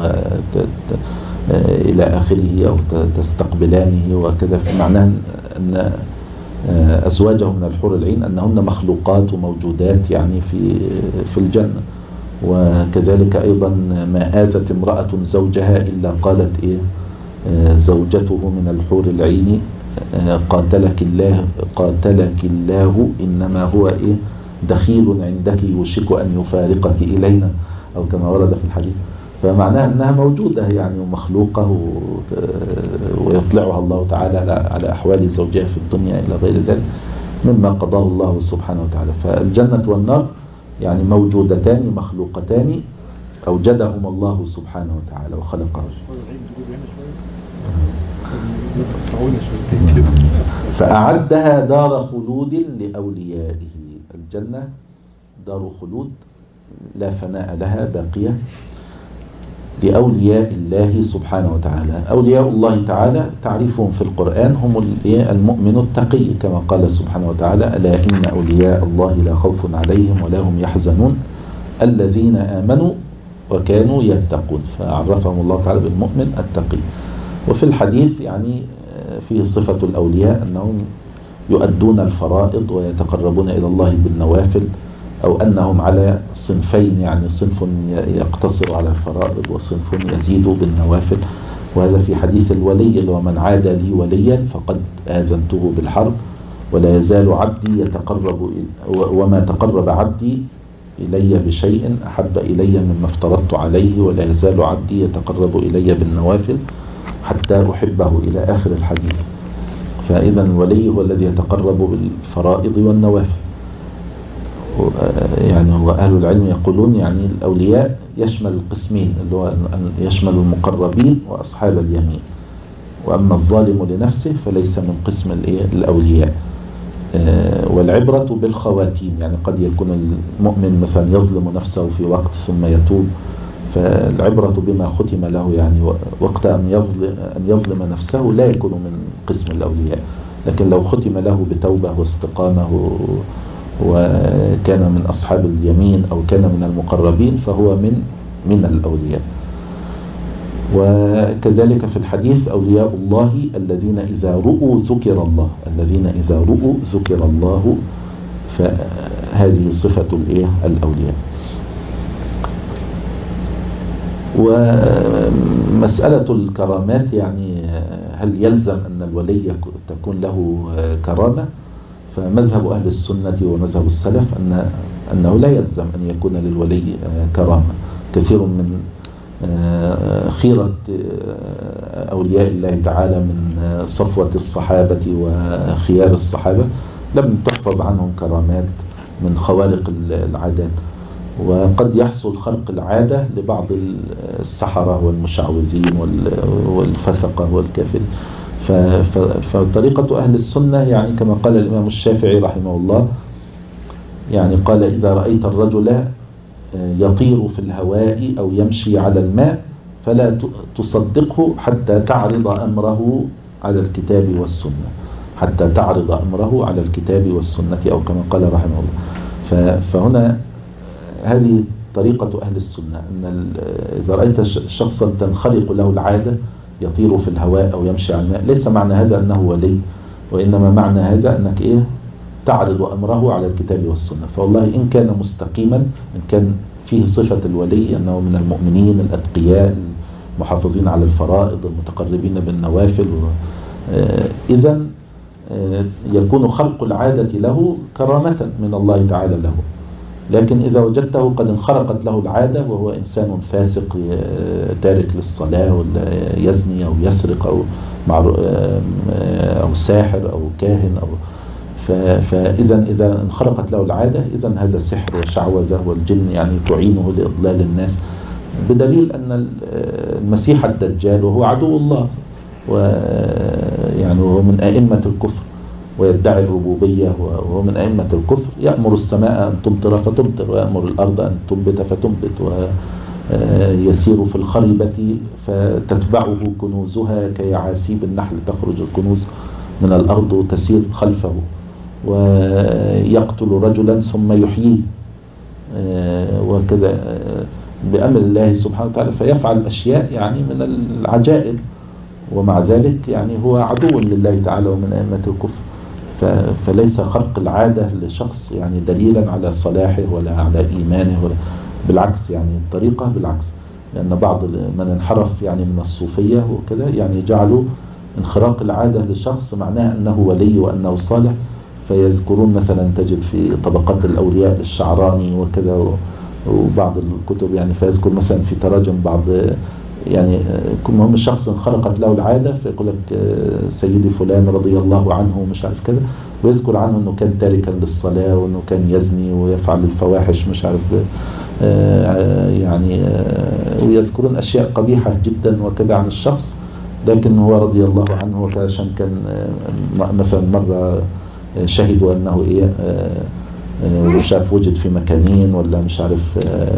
إلى آخره أو تستقبلانه وكذا، في معناه أن أزواجه من الحور العين أنهن مخلوقات وموجودات يعني في في الجنة. وكذلك أيضا ما آذت امرأة زوجها إلا قالت إيه زوجته من الحور العين قاتلك الله قاتلك الله إنما هو إيه دخيل عندك يوشك أن يفارقك إلينا، أو كما ورد في الحديث. فمعناها أنها موجودة يعني ومخلوقة ويطلعها الله تعالى على أحوال زوجها في الدنيا إلى غير ذلك مما قضاه الله سبحانه وتعالى. فالجنة والنار يعني موجودتان مخلوقتان أوجدهما الله سبحانه وتعالى وخلقها. فأعدها دار خلود لأوليائه. الجنة دار خلود لا فناء لها باقية لأولياء الله سبحانه وتعالى. أولياء الله تعالى تعريفهم في القرآن هم المؤمن التقي كما قال سبحانه وتعالى ألا إن أولياء الله لا خوف عليهم ولا هم يحزنون الذين آمنوا وكانوا يتقون، فعرفهم الله تعالى بالمؤمن التقي. وفي الحديث يعني فيه صفة الأولياء أنهم يؤدون الفرائض ويتقربون إلى الله بالنوافل، أو أنهم على صنفين يعني صنف يقتصر على الفرائض وصنف يزيد بالنوافل. وهذا في حديث الولي اللي هو من عاد لي وليا فقد آذنته بالحرب ولا يزال عبدي يتقرب وما تقرب عبدي إلي بشيء أحب إلي مما افترضت عليه ولا يزال عبدي يتقرب إلي بالنوافل حتى أحبه إلى آخر الحديث. فإذا الولي هو الذي يتقرب بالفرائض والنوافل. يعني وأهل العلم يقولون يعني الأولياء يشمل القسمين اللي هو يشمل المقربين وأصحاب اليمين، وأما الظالم لنفسه فليس من قسم الأولياء. والعبرة بالخواتيم، يعني قد يكون المؤمن مثلا يظلم نفسه في وقت ثم يتوب، فالعبرة بما ختم له، يعني وقت أن يظلم, أن يظلم نفسه لا يكون من قسم الأولياء، لكن لو ختم له بتوبة واستقامة وكان من أصحاب اليمين أو كان من المقربين فهو من من الأولياء. وكذلك في الحديث أولياء الله الذين إذا رؤوا ذكر الله الذين إذا رؤوا ذكر الله فهذه صفة الإيه الأولياء. ومسألة الكرامات يعني هل يلزم أن الولي تكون له كرامة؟ فمذهب أهل السنة ومذهب السلف أن أنه لا يلزم أن يكون للولي كرامة. كثير من خيرة أولياء الله تعالى من صفوة الصحابة وخيار الصحابة لم تحفظ عنهم كرامات من خوارق العادات، وقد يحصل خرق العادة لبعض السحرة والمشعوذين والفسقة والكافرين. فطريقة أهل السنة يعني كما قال الإمام الشافعي رحمه الله، يعني قال إذا رأيت الرجل يطير في الهواء أو يمشي على الماء فلا تصدقه حتى تعرض أمره على الكتاب والسنة حتى تعرض أمره على الكتاب والسنة أو كما قال رحمه الله. فهنا هذه طريقة أهل السنة، أن إذا رأيت شخصا تنخرق له العادة يطير في الهواء أو يمشي على الماء ليس معنى هذا أنه ولي، وإنما معنى هذا أنك إيه تعرض أمره على الكتاب والسنة. فوالله إن كان مستقيما، إن كان فيه صفة الولي أنه من المؤمنين الأتقياء المحافظين على الفرائض المتقربين بالنوافل، إذن يكون خلق العادة له كرامة من الله تعالى له. لكن إذا وجدته قد انخرقت له العادة وهو إنسان فاسق تارك للصلاة ولا يزني أو يسرق أو أو ساحر أو كاهن أو فإذا إذا انخرقت له العادة إذا هذا سحر وشعوذة والجن يعني تعينه لإضلال الناس، بدليل أن المسيح الدجال وهو عدو الله ويعني وهو من أئمة الكفر ويدعي الربوبية، وهو من أئمة الكفر، يأمر السماء أن تمطر فتمطر، ويأمر الأرض أن تنبت فتنبت، ويسير في الخربة فتتبعه كنوزها كيعاسيب النحل، تخرج الكنوز من الأرض وتسير خلفه، ويقتل رجلا ثم يحييه وكذا بأمر الله سبحانه وتعالى، فيفعل أشياء يعني من العجائب، ومع ذلك يعني هو عدو لله تعالى ومن أئمة الكفر. فليس خرق العادة لشخص يعني دليلا على صلاحه ولا على إيمانه، ولا بالعكس، يعني الطريقة بالعكس، لأن بعض من انحرف يعني من الصوفية وكذا يعني جعلوا انخراق العادة لشخص معناه أنه ولي وأنه صالح، فيذكرون مثلا تجد في طبقات الأولياء الشعراني وكذا وبعض الكتب يعني، فيذكر مثلا في تراجم بعض يعني المهم الشخص انخرقت له العادة، فيقول لك سيدي فلان رضي الله عنه مش عارف كذا، ويذكر عنه أنه كان تاركا للصلاة وأنه كان يزني ويفعل الفواحش مش عارف يعني، ويذكرون أشياء قبيحة جدا وكذا عن الشخص، لكن هو رضي الله عنه وكذا عشان كان مثلا مرة شهدوا أنه إيه مش عارف وجد في مكانين ولا مش عارف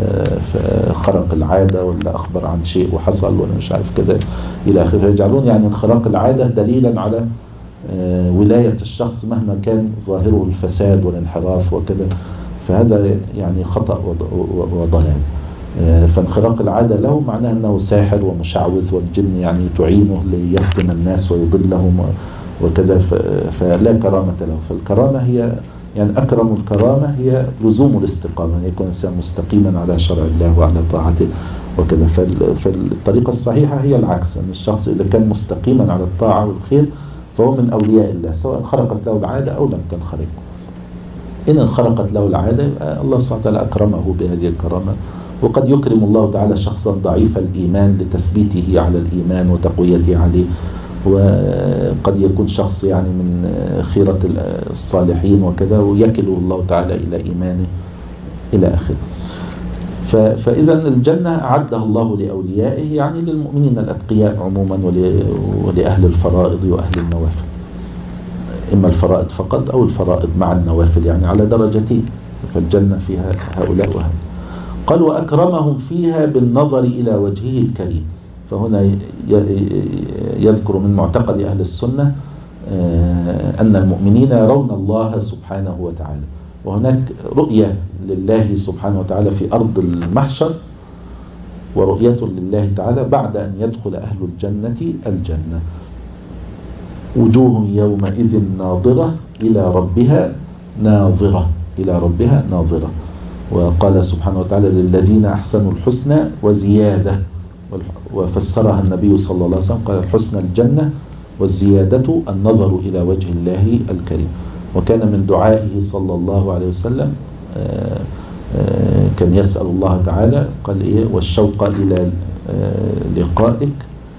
خرق العادة ولا أخبر عن شيء وحصل ولا مش عارف كذا إلى آخره، يجعلون يعني انخراق العادة دليلا على ولاية الشخص مهما كان ظاهره الفساد والانحراف وكذا، فهذا يعني خطأ وضلال. فانخراق العادة له معناه أنه ساحر ومشعوذ، والجن يعني تعينه ليفتن الناس ويضلهم وكذا، فلا كرامة له. فالكرامة هي يعني أكرم الكرامة هي لزوم الاستقامة، أن يكون الإنسان مستقيما على شرع الله وعلى طاعته وكذا. فالطريقة الصحيحة هي العكس، أن الشخص إذا كان مستقيما على الطاعة والخير فهو من أولياء الله، سواء انخرقت له العادة أو لم تنخرق. إن انخرقت له العادة الله سبحانه وتعالى أكرمه بهذه الكرامة، وقد يكرم الله تعالى شخصا ضعيف الإيمان لتثبيته على الإيمان وتقويته عليه، وقد يكون شخص يعني من خيرة الصالحين وكذا ويكله الله تعالى إلى إيمانه إلى آخره. فإذا الجنة أعدها الله لأوليائه، يعني للمؤمنين الأتقياء عموما ولأهل الفرائض وأهل النوافل، إما الفرائض فقط أو الفرائض مع النوافل يعني على درجتين، فالجنة فيها هؤلاء وهؤلاء. قال وأكرمهم فيها بالنظر إلى وجهه الكريم. فهنا يذكر من معتقد أهل السنة أن المؤمنين يرون الله سبحانه وتعالى، وهناك رؤية لله سبحانه وتعالى في أرض المحشر، ورؤية لله تعالى بعد أن يدخل أهل الجنة الجنة. وجوه يومئذ ناظرة إلى ربها ناظرة، إلى ربها ناظرة. وقال سبحانه وتعالى للذين أحسنوا الحسنى وزيادة، وفسرها النبي صلى الله عليه وسلم قال الحسنى الجنة والزيادة النظر إلى وجه الله الكريم. وكان من دعائه صلى الله عليه وسلم كان يسأل الله تعالى قال إيه والشوق إلى لقائك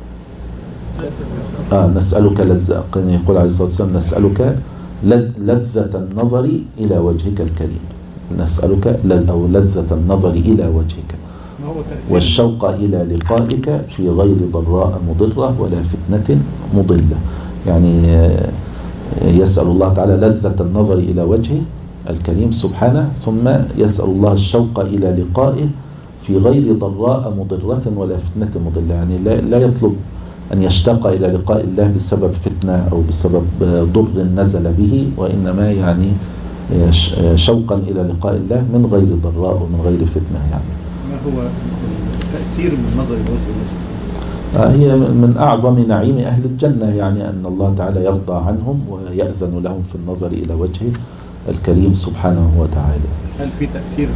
آه نسألك لذة، يقول عليه الصلاة والسلام نسألك لذة النظر إلى وجهك الكريم، نسألك أو لذة النظر إلى وجهك، والشوق إلى لقائك في غير ضراء مضرة ولا فتنة مضلة. يعني يسأل الله تعالى لذة النظر إلى وجهه الكريم سبحانه، ثم يسأل الله الشوق إلى لقائه في غير ضراء مضرة ولا فتنة مضلة. يعني لا, لا يطلب أن يشتاق إلى لقاء الله بسبب فتنة أو بسبب ضر نزل به، وإنما يعني شوقا إلى لقاء الله من غير ضراء ومن غير فتنة. يعني ما هو التأثير من نظر وجه الله؟ هي من أعظم نعيم أهل الجنة، يعني أن الله تعالى يرضى عنهم ويأذن لهم في النظر إلى وجهه الكريم سبحانه وتعالى. هل في تأثير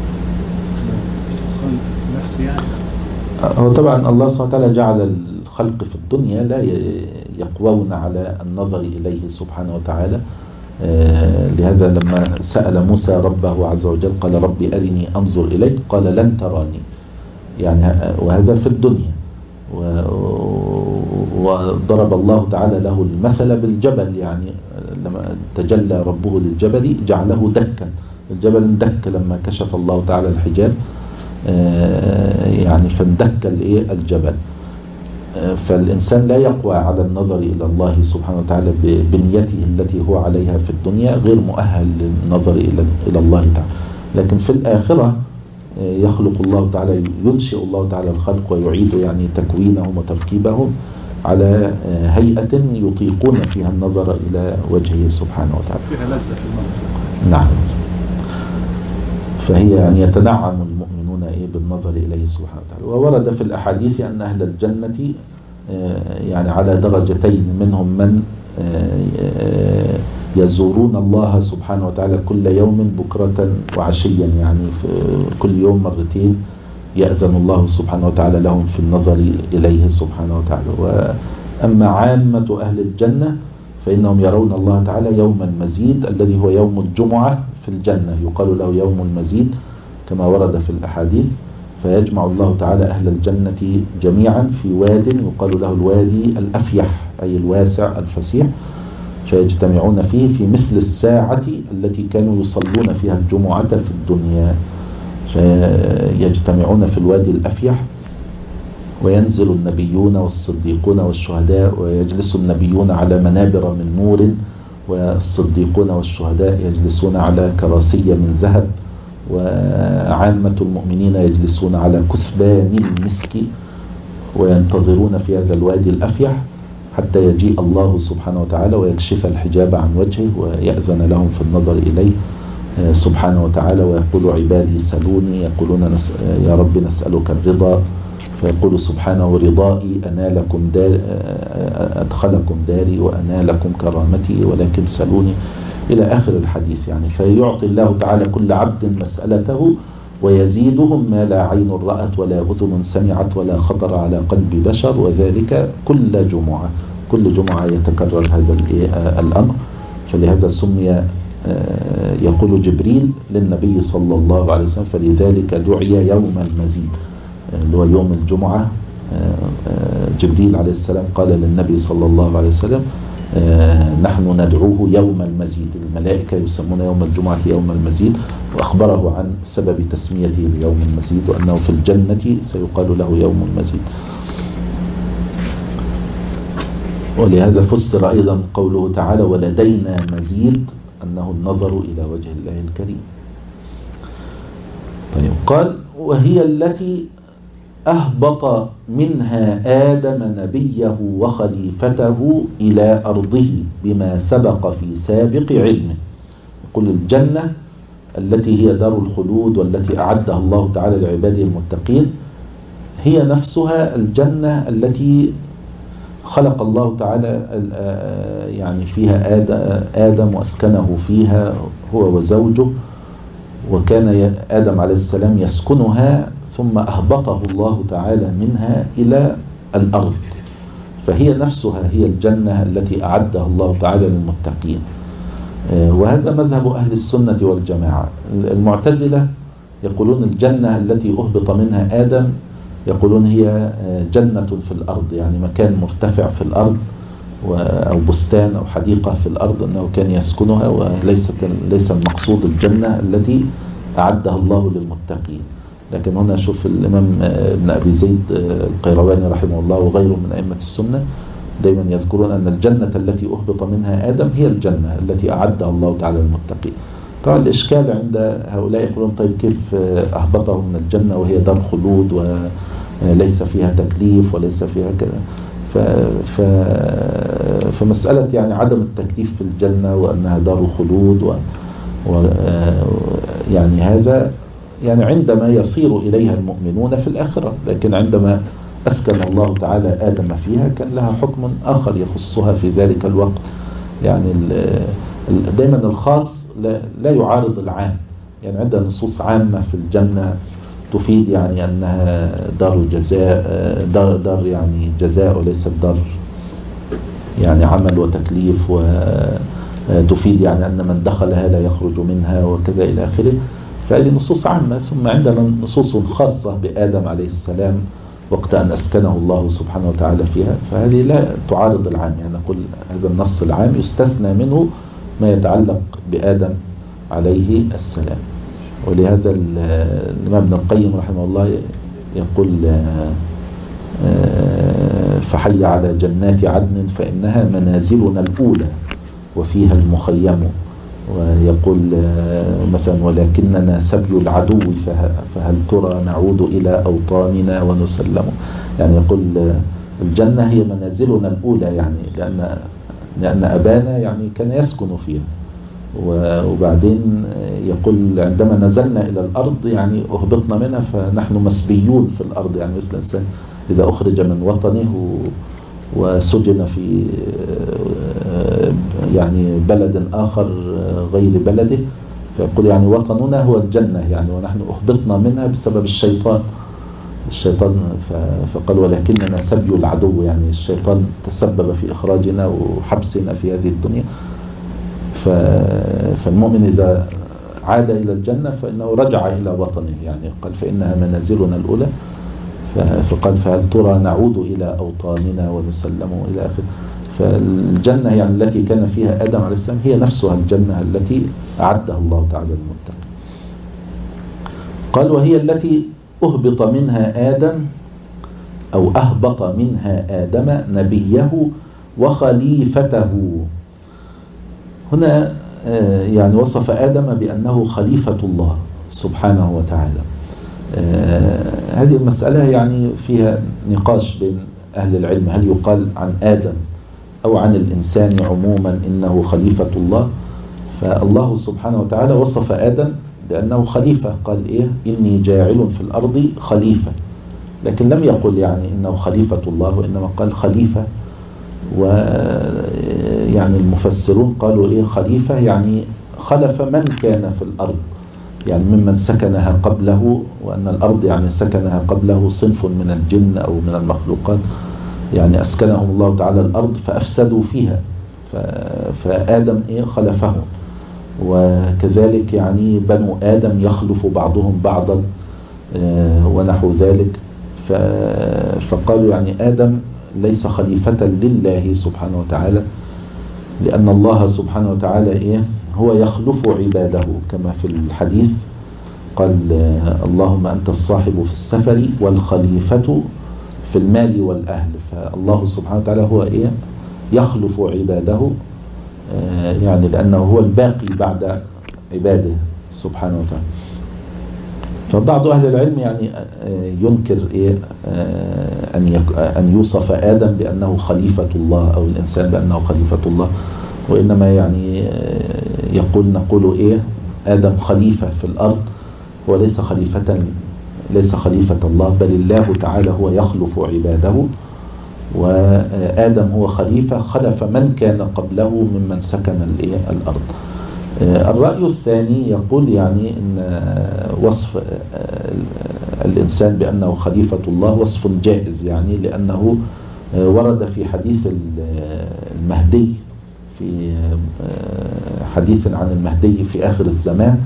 نفسي يعني؟ هو طبعا الله سبحانه وتعالى جعل الخلق في الدنيا لا يقوون على النظر إليه سبحانه وتعالى. لهذا لما سأل موسى ربه عز وجل قال ربي أرني أنظر إليك قال لن تراني، يعني وهذا في الدنيا. وضرب الله تعالى له المثل بالجبل، يعني لما تجلى ربه للجبل جعله دكا، الجبل اندك لما كشف الله تعالى الحجاب، يعني فاندك الجبل. فالإنسان لا يقوى على النظر إلى الله سبحانه وتعالى بنيته التي هو عليها في الدنيا، غير مؤهل للنظر إلى إلى الله تعالى. لكن في الآخرة يخلق الله تعالى، ينشئ الله تعالى الخلق ويعيد يعني تكوينهم وتركيبهم على هيئة يطيقون فيها النظر إلى وجهه سبحانه وتعالى. فيها لذة في النظر. نعم. فهي يعني يتنعم المؤمنون إيه بالنظر إليه سبحانه وتعالى. وورد في الأحاديث أن أهل الجنة يعني على درجتين، منهم من يزورون الله سبحانه وتعالى كل يوم بكرة وعشيا، يعني في كل يوم مرتين يأذن الله سبحانه وتعالى لهم في النظر إليه سبحانه وتعالى. وأما عامة أهل الجنة فإنهم يرون الله تعالى يوم المزيد الذي هو يوم الجمعة في الجنة، يقال له يوم المزيد كما ورد في الأحاديث. فيجمع الله تعالى أهل الجنة جميعا في واد يقال له الوادي الأفيح، أي الواسع الفسيح، فيجتمعون فيه في مثل الساعة التي كانوا يصلون فيها الجمعة في الدنيا. فيجتمعون في الوادي الأفيح، وينزل النبيون والصديقون والشهداء، ويجلس النبيون على منابر من نور، والصديقون والشهداء يجلسون على كراسي من ذهب، وعامة المؤمنين يجلسون على كثبان المسك، وينتظرون في هذا الوادي الأفيح حتى يجيء الله سبحانه وتعالى ويكشف الحجاب عن وجهه ويأذن لهم في النظر إليه سبحانه وتعالى. ويقول عبادي سلوني، يقولون نس... يا رب نسألك الرضا، فيقول سبحانه رضائي أنالكم دار أدخلكم داري وأنالكم كرامتي ولكن سلوني، إلى آخر الحديث. يعني فيعطي الله تعالى كل عبد مسألته ويزيدهم ما لا عين رأت ولا أذن سمعت ولا خطر على قلب بشر، وذلك كل جمعة. كل جمعة يتكرر هذا الأمر. فلهذا سمي يقول جبريل للنبي صلى الله عليه وسلم فلذلك دعي يوم المزيد، اللي هو يوم الجمعة. جبريل عليه السلام قال للنبي صلى الله عليه وسلم نحن ندعوه يوم المزيد، الملائكة يسمون يوم الجمعة يوم المزيد، وأخبره عن سبب تسميته بيوم المزيد، وأنه في الجنة سيقال له يوم المزيد. ولهذا فسر أيضا قوله تعالى ولدينا مزيد أنه النظر إلى وجه الله الكريم. طيب، قال وهي التي أهبط منها آدم نبيه وخليفته إلى أرضه بما سبق في سابق علمه. يقول الجنة التي هي دار الخلود والتي أعدها الله تعالى لعباده المتقين هي نفسها الجنة التي خلق الله تعالى يعني فيها آدم وأسكنه فيها هو وزوجه، وكان آدم عليه السلام يسكنها ثم أهبطه الله تعالى منها إلى الأرض. فهي نفسها هي الجنة التي أعدها الله تعالى للمتقين. وهذا مذهب أهل السنة والجماعة. المعتزلة يقولون الجنة التي أهبط منها آدم يقولون هي جنة في الأرض، يعني مكان مرتفع في الأرض أو بستان أو حديقة في الأرض أنه كان يسكنها، وليست ليس المقصود الجنة التي أعدها الله للمتقين. لكن هنا شوف الإمام ابن أبي زيد القيرواني رحمه الله وغيره من أئمة السنة دائما يذكرون أن الجنة التي أهبط منها آدم هي الجنة التي أعدها الله تعالى للمتقين. طبعا الإشكال عند هؤلاء يقولون طيب كيف أهبطه من الجنة وهي دار خلود وليس فيها تكليف وليس فيها كذا. ف... ف... فمسألة يعني عدم التكليف في الجنة وأنها دار خلود و... و... يعني هذا يعني عندما يصير إليها المؤمنون في الآخرة، لكن عندما أسكن الله تعالى آدم فيها كان لها حكم آخر يخصها في ذلك الوقت. يعني دائما الخاص لا, لا يعارض العام. يعني عندنا نصوص عامة في الجنة تفيد يعني أنها دار جزاء، دار, دار يعني جزاء وليست دار يعني عمل وتكليف، وتفيد يعني أن من دخلها لا يخرج منها وكذا إلى آخره. فهذه نصوص عامة. ثم عندنا نصوص خاصة بآدم عليه السلام وقت أن أسكنه الله سبحانه وتعالى فيها، فهذه لا تعارض العام. يعني نقول هذا النص العام يستثنى منه ما يتعلق بآدم عليه السلام. ولهذا الإمام ابن القيم رحمه الله يقول فحي على جنات عدن فإنها منازلنا الأولى وفيها المخيم. ويقول مثلا ولكننا سبي العدو فهل ترى نعود إلى أوطاننا ونسلم. يعني يقول الجنة هي منازلنا الأولى، يعني لأن لأن أبانا يعني كان يسكن فيها. وبعدين يقول عندما نزلنا إلى الأرض يعني أهبطنا منها فنحن مسبيون في الأرض، يعني مثل الإنسان إذا أخرج من وطنه وسجن في يعني بلد آخر غير بلده، فيقول يعني وطننا هو الجنة، يعني ونحن أهبطنا منها بسبب الشيطان الشيطان فقال ولكننا سبي العدو، يعني الشيطان تسبب في إخراجنا وحبسنا في هذه الدنيا. فالمؤمن إذا عاد إلى الجنة فإنه رجع إلى وطنه، يعني قال فإنها منازلنا الأولى، فقال فهل ترى نعود إلى أوطاننا ونسلم إلى آخره. فالجنة يعني التي كان فيها آدم عليه السلام هي نفسها الجنة التي أعدها الله تعالى للمتقين. قال وهي التي أهبط منها آدم أو أهبط منها آدم نبيه وخليفته. هنا يعني وصف آدم بأنه خليفة الله سبحانه وتعالى. هذه المسألة يعني فيها نقاش بين أهل العلم، هل يقال عن آدم أو عن الإنسان عموما إنه خليفة الله؟ فالله سبحانه وتعالى وصف آدم بأنه خليفة، قال إيه إني جاعل في الأرض خليفة، لكن لم يقل يعني إنه خليفة الله، وإنما قال خليفة. ويعني المفسرون قالوا إيه خليفة يعني خلف من كان في الأرض، يعني ممن سكنها قبله، وأن الأرض يعني سكنها قبله صنف من الجن أو من المخلوقات، يعني أسكنهم الله تعالى الأرض فأفسدوا فيها، فآدم إيه خلفهم. وكذلك يعني بنو آدم يخلف بعضهم بعضا ونحو ذلك. فقالوا يعني آدم ليس خليفة لله سبحانه وتعالى، لأن الله سبحانه وتعالى إيه هو يخلف عباده، كما في الحديث قال اللهم أنت الصاحب في السفر والخليفة في المال والأهل. فالله سبحانه وتعالى هو إيه يخلف عباده، يعني لأنه هو الباقي بعد عباده سبحانه وتعالى. فبعض أهل العلم يعني ينكر إيه أن أن يوصف آدم بأنه خليفة الله أو الإنسان بأنه خليفة الله، وإنما يعني يقول نقول إيه آدم خليفة في الأرض، هو ليس خليفة ليس خليفة الله، بل الله تعالى هو يخلف عباده، وآدم هو خليفة خلف من كان قبله ممن سكن الأرض. الرأي الثاني يقول يعني أن وصف الإنسان بأنه خليفة الله وصف جائز، يعني لأنه ورد في حديث المهدي، في حديث عن المهدي في آخر الزمان،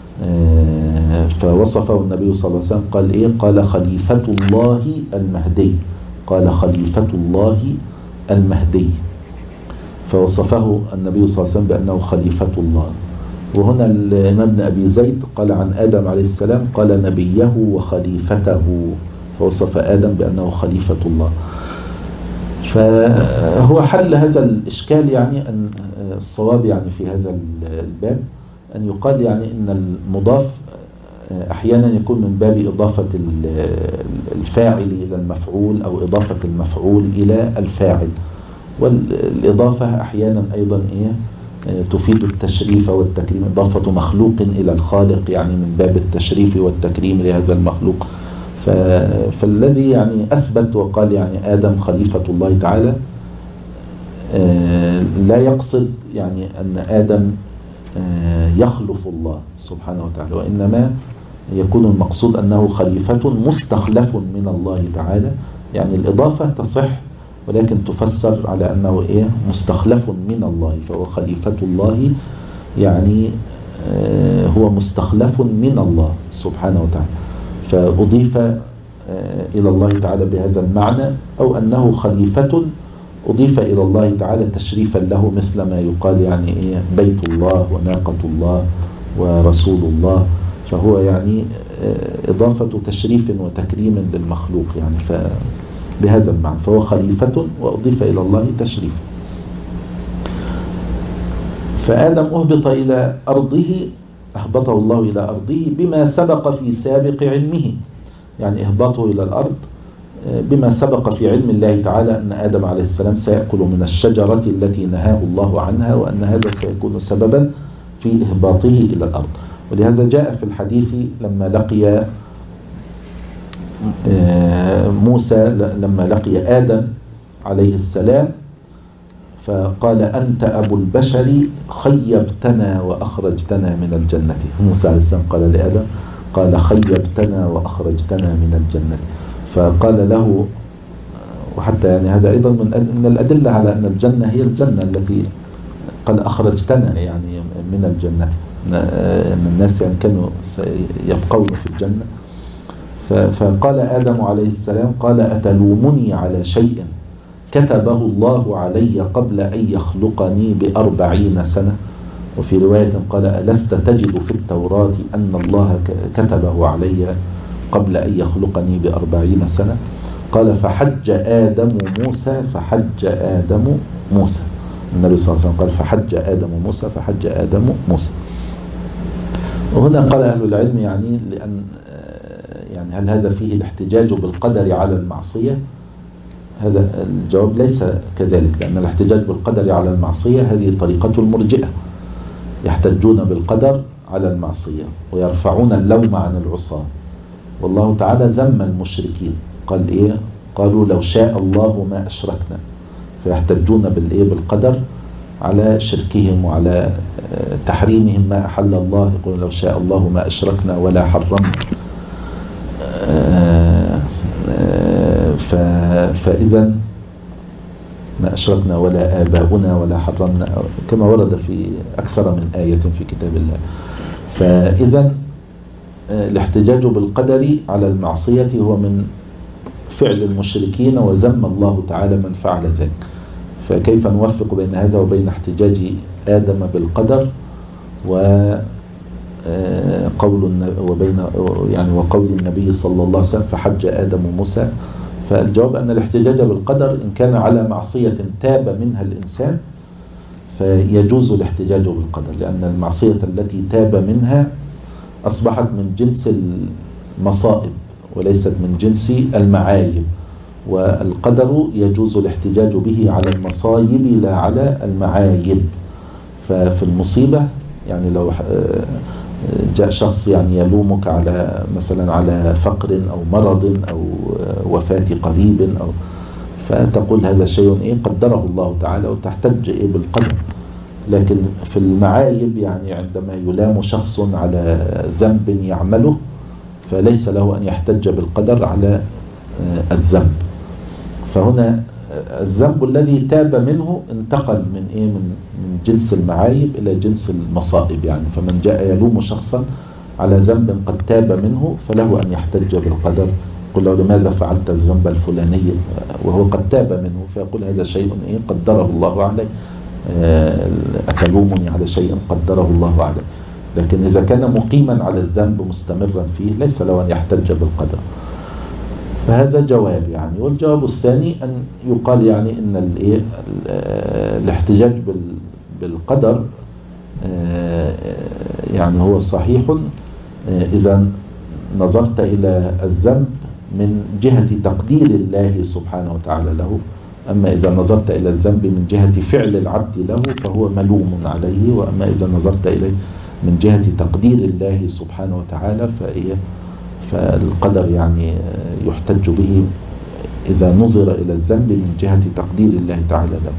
فوصفه النبي صلى الله عليه وسلم قال إيه قال خليفة الله المهدي، قال خليفة الله المهدي، فوصفه النبي صلى الله عليه وسلم بأنه خليفة الله. وهنا الإمام ابن أبي زيد قال عن آدم عليه السلام قال نبيه وخليفته، فوصف آدم بأنه خليفة الله. فهو حل هذا الإشكال، يعني أن الصواب يعني في هذا الباب أن يقال يعني أن المضاف أحيانا يكون من باب إضافة الفاعل إلى المفعول أو إضافة المفعول إلى الفاعل، والإضافة أحيانا أيضا إيه تفيد التشريف والتكريم، إضافة مخلوق إلى الخالق يعني من باب التشريف والتكريم لهذا المخلوق. فالذي يعني أثبت وقال يعني آدم خليفة الله تعالى لا يقصد يعني أن آدم يخلف الله سبحانه وتعالى، وإنما يكون المقصود أنه خليفة مستخلف من الله تعالى، يعني الإضافة تصح ولكن تفسر على أنه إيه مستخلف من الله، فهو خليفة الله يعني هو مستخلف من الله سبحانه وتعالى، فأضيف إلى الله تعالى بهذا المعنى، أو أنه خليفة أضيف إلى الله تعالى تشريفا له، مثل ما يقال يعني إيه بيت الله وناقة الله ورسول الله، فهو يعني إضافة تشريف وتكريم للمخلوق يعني. بهذا المعنى، فهو خليفة وأضيف إلى الله تشريفا. فآدم أهبط إلى أرضه، أهبطه الله إلى أرضه بما سبق في سابق علمه، يعني إهباطه إلى الأرض بما سبق في علم الله تعالى أن آدم عليه السلام سيأكل من الشجرة التي نهاه الله عنها، وأن هذا سيكون سببا في إهباطه إلى الأرض. ولهذا جاء في الحديث لما لقي موسى، لما لقي آدم عليه السلام فقال: أنت أبو البشر خيبتنا وأخرجتنا من الجنة. موسى عليه السلام قال لآدم، قال: خيبتنا وأخرجتنا من الجنة. فقال له، وحتى يعني هذا أيضا من الأدلة على أن الجنة هي الجنة التي قال أخرجتنا يعني من الجنة، أن الناس يعني كانوا يبقون في الجنة. فقال آدم عليه السلام، قال: أتلومني على شيء كتبه الله علي قبل أن يخلقني بأربعين سنة؟ وفي رواية قال: ألست تجد في التوراة أن الله كتبه علي قبل أن يخلقني بأربعين سنة؟ قال: فحج آدم موسى فحج آدم موسى. النبي صلى الله عليه وسلم قال: فحج آدم موسى فحج آدم موسى. وهنا قال أهل العلم يعني لأن يعني هل هذا فيه الاحتجاج بالقدر على المعصية؟ هذا الجواب ليس كذلك، لأن الاحتجاج بالقدر على المعصية هذه طريقة المرجئة، يحتجون بالقدر على المعصية ويرفعون اللوم عن العصاة. والله تعالى ذم المشركين، قال إيه؟ قالوا: لو شاء الله ما أشركنا. فيحتجون بالإيه؟ بالقدر على شركهم وعلى تحريمهم ما أحل الله، يقول: لو شاء الله ما أشركنا ولا حرمنا. فإذا ما أشركنا ولا آباؤنا ولا حرمنا، كما ورد في أكثر من آية في كتاب الله. فإذا الاحتجاج بالقدر على المعصية هو من فعل المشركين، وذم الله تعالى من فعل ذلك. فكيف نوفق بين هذا وبين احتجاج آدم بالقدر وقول وبين يعني وقول النبي صلى الله عليه وسلم: فحج آدم موسى؟ فالجواب أن الاحتجاج بالقدر إن كان على معصية تاب منها الإنسان فيجوز الاحتجاج بالقدر، لأن المعصية التي تاب منها أصبحت من جنس المصائب وليست من جنس المعايب، والقدر يجوز الاحتجاج به على المصايب لا على المعايب. ففي المصيبة يعني لو جاء شخص يعني يلومك على مثلا على فقر أو مرض أو وفاة قريب أو فتقول هذا شيء إيه قدره الله تعالى وتحتج إيه بالقدر. لكن في المعايب يعني عندما يلام شخص على ذنب يعمله فليس له أن يحتج بالقدر على الذنب. فهنا الذنب الذي تاب منه انتقل من إيه من من جنس المعايب إلى جنس المصائب يعني. فمن جاء يلوم شخصا على ذنب قد تاب منه فله أن يحتج بالقدر، يقول له: لماذا فعلت الذنب الفلاني؟ وهو قد تاب منه، فيقول: هذا شيء إيه قدره الله عليه، أتلومني على شيء قدره الله عليه. لكن إذا كان مقيما على الذنب مستمرا فيه ليس له أن يحتج بالقدر. فهذا جواب يعني. والجواب الثاني أن يقال يعني إن الاحتجاج بالقدر يعني هو صحيح إذا نظرت إلى الذنب من جهة تقدير الله سبحانه وتعالى له. أما إذا نظرت إلى الذنب من جهة فعل العبد له فهو ملوم عليه. وأما إذا نظرت إليه من جهة تقدير الله سبحانه وتعالى فإيه فالقدر يعني يحتج به إذا نظر إلى الذنب من جهة تقدير الله تعالى له.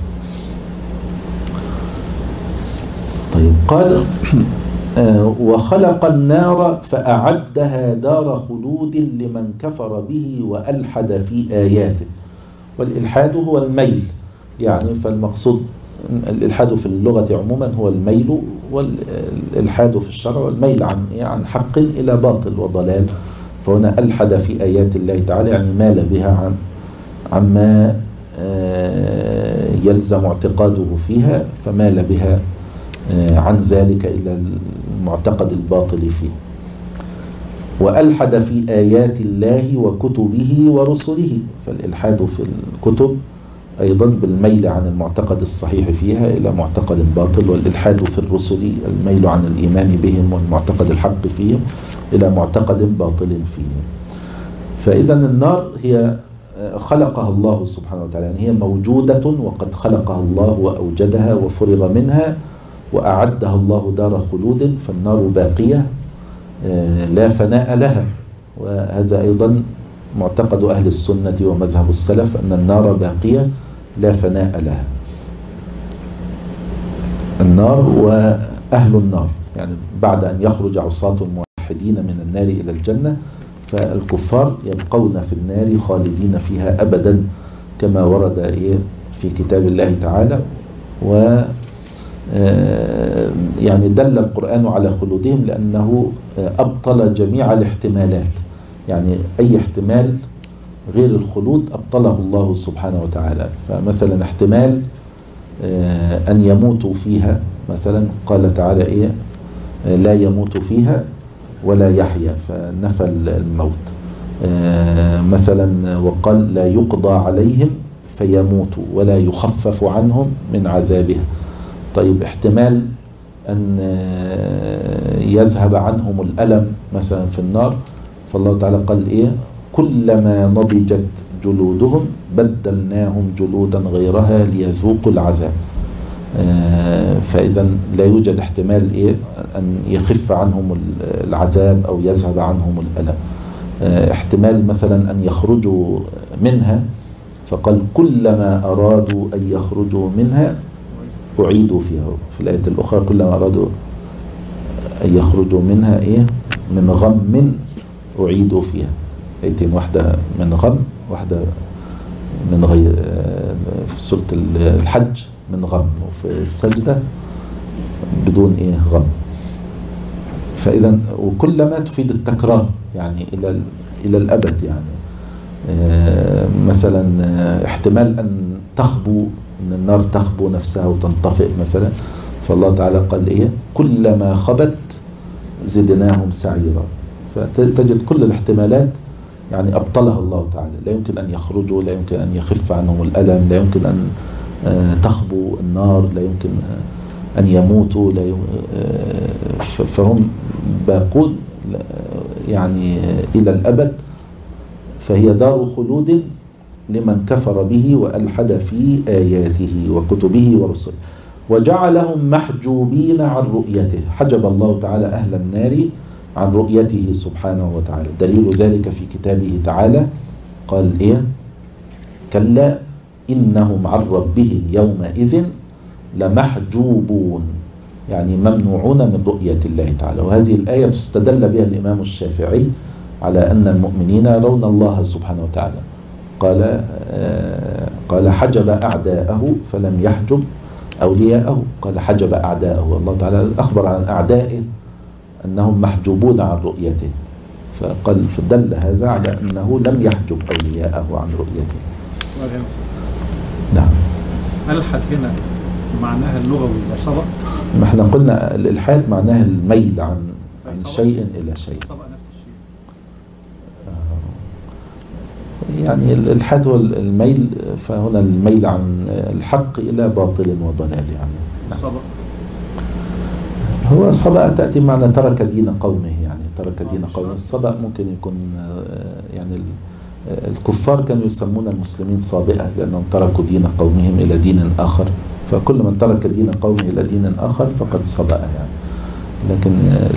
طيب، قال: وخلق النار فأعدها دار خلود لمن كفر به وألحد في آياته. والإلحاد هو الميل يعني. فالمقصود الإلحاد في اللغة عموما هو الميل، والإلحاد في الشرع والميل عن عن حق إلى باطل وضلال. فهنا ألحد في آيات الله تعالى يعني مال بها عن عما يلزم اعتقاده فيها، فمال بها عن ذلك إلى المعتقد الباطل فيه. وألحد في آيات الله وكتبه ورسله، فالإلحاد في الكتب أيضا بالميل عن المعتقد الصحيح فيها إلى معتقد باطل، والإلحاد في الرسل الميل عن الإيمان بهم والمعتقد الحق فيهم إلى معتقد باطل فيهم. فإذا النار هي خلقها الله سبحانه وتعالى، يعني هي موجودة وقد خلقها الله وأوجدها وفرغ منها وأعدها الله دار خلود، فالنار باقية لا فناء لها. وهذا أيضا معتقد أهل السنة ومذهب السلف أن النار باقية لا فناء لها. النار وأهل النار، يعني بعد أن يخرج عصاة الموحدين من النار إلى الجنة، فالكفار يبقون في النار خالدين فيها أبدا كما ورد في كتاب الله تعالى. و يعني دل القرآن على خلودهم لأنه أبطل جميع الاحتمالات، يعني أي احتمال غير الخلود أبطله الله سبحانه وتعالى. فمثلا احتمال أن يموتوا فيها، مثلا قال تعالى إيه لا يموت فيها ولا يحيا، فنفى الموت. مثلا وقال لا يقضى عليهم فيموتوا ولا يخفف عنهم من عذابها. طيب احتمال أن يذهب عنهم الألم مثلا في النار، فالله تعالى قال إيه كلما نضجت جلودهم بدلناهم جلودا غيرها ليذوقوا العذاب. فإذا لا يوجد احتمال إيه أن يخف عنهم العذاب أو يذهب عنهم الألم. احتمال مثلا أن يخرجوا منها، فقال كلما أرادوا أن يخرجوا منها أعيدوا فيها. في الآية الأخرى كلما أرادوا أن يخرجوا منها إيه من غم أعيدوا فيها. آيتين، واحدة من غم واحدة من غير، في سورة الحج من غم، وفي السجدة بدون إيه غم. فإذا وكلما تفيد التكرار يعني إلى إلى الأبد. يعني مثلا احتمال أن تخبو من النار، تخبو نفسها وتنطفئ مثلا، فالله تعالى قال إيه كلما خبت زدناهم سعيرا. فتجد كل الاحتمالات يعني أبطلها الله تعالى، لا يمكن أن يخرجوا، لا يمكن أن يخف عنهم الألم، لا يمكن أن تخبو النار، لا يمكن أن يموتوا، لا يم... فهم باقون يعني إلى الأبد. فهي دار خلود لمن كفر به وألحد في آياته وكتبه ورسله وجعلهم محجوبين عن رؤيته. حجب الله تعالى أهل النار عن رؤيته سبحانه وتعالى. دليل ذلك في كتابه تعالى قال إيه كلا إنهم عن ربهم يومئذ لمحجوبون، يعني ممنوعون من رؤية الله تعالى. وهذه الآية تستدل بها الإمام الشافعي على أن المؤمنين يرون الله سبحانه وتعالى. قال قال حجب أعداءه فلم يحجب أولياءه. قال حجب أعداءه، الله تعالى أخبر عن أعدائه أنهم محجوبون عن رؤيته، فقال فدل هذا على أنه لم يحجب أولياءه عن رؤيته. نعم. ألحد هنا معناها اللغوي سبق؟ ما احنا قلنا الإلحاد معناها الميل عن عن شيء إلى شيء. سبق نفس الشيء. يعني الإلحاد هو الميل، فهنا الميل عن الحق إلى باطل وضلال يعني. نعم. سبق هو الصبأ تأتي معنى ترك دين قومه، يعني ترك دين قومه. الصبأ ممكن يكون يعني الكفار كانوا يسمون المسلمين صابئة لأنهم تركوا دين قومهم إلى دين آخر، فكل من ترك دين قومه إلى دين آخر فقد صبأ يعني. لكن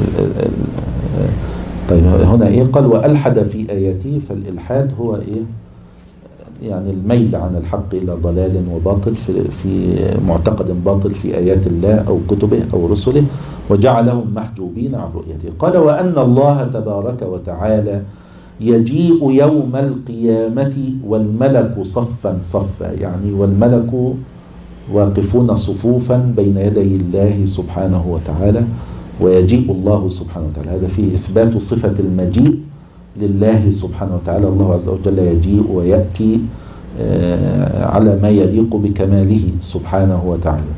طيب هنا إيه قال وألحد في آياته، فالإلحاد هو إيه يعني الميل عن الحق إلى ضلال وباطل في, في معتقد باطل في آيات الله أو كتبه أو رسله، وجعلهم محجوبين عن رؤيته. قال وأن الله تبارك وتعالى يجيء يوم القيامة والملك صفا صفا، يعني والملك واقفون صفوفا بين يدي الله سبحانه وتعالى، ويجيء الله سبحانه وتعالى. هذا فيه إثبات صفة المجيء لله سبحانه وتعالى. الله عز وجل يجيء ويأتي على ما يليق بكماله سبحانه وتعالى.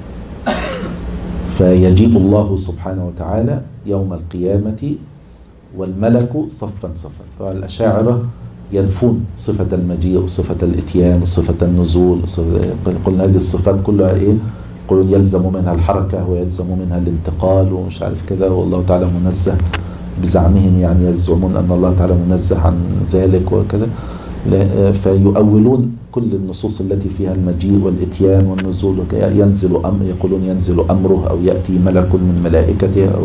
فيجيء الله سبحانه وتعالى يوم القيامة والملك صفا صفا. طبعا الأشاعرة ينفون صفة المجيء وصفة الإتيان وصفة النزول. قلنا هذه الصفات كلها إيه؟ يقولون يلزم منها الحركة ويلزم منها الانتقال ومش عارف كذا، والله تعالى منزه بزعمهم، يعني يزعمون أن الله تعالى منزه عن ذلك وكذا. فيؤولون كل النصوص التي فيها المجيء والإتيان والنزول، ينزل أمر، يقولون ينزل أمره أو يأتي ملك من ملائكته أو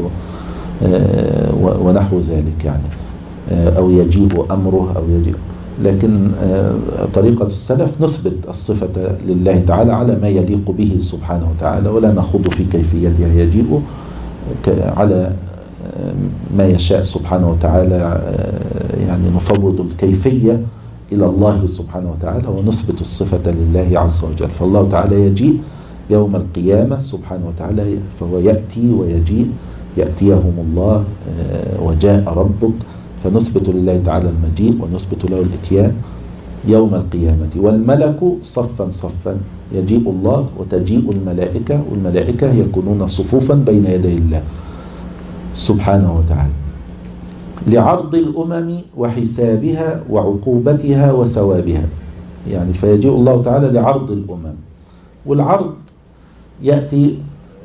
ونحو ذلك يعني، أو يجيب أمره أو يجيب. لكن طريقة السلف نثبت الصفة لله تعالى على ما يليق به سبحانه وتعالى، ولا نخوض في كيفيتها، يجيء على ما يشاء سبحانه وتعالى، يعني نفوض الكيفية إلى الله سبحانه وتعالى ونثبت الصفة لله عز وجل. فالله تعالى يجيء يوم القيامة سبحانه وتعالى، فهو يأتي ويجيء، يأتيهم الله وجاء ربك، فنثبت لله تعالى المجيء ونثبت له الإتيان يوم القيامة. والملك صفا صفا، يجيء الله وتجيء الملائكة، والملائكة يكونون صفوفا بين يدي الله سبحانه وتعالى لعرض الأمم وحسابها وعقوبتها وثوابها. يعني فيجيء الله تعالى لعرض الأمم، والعرض يأتي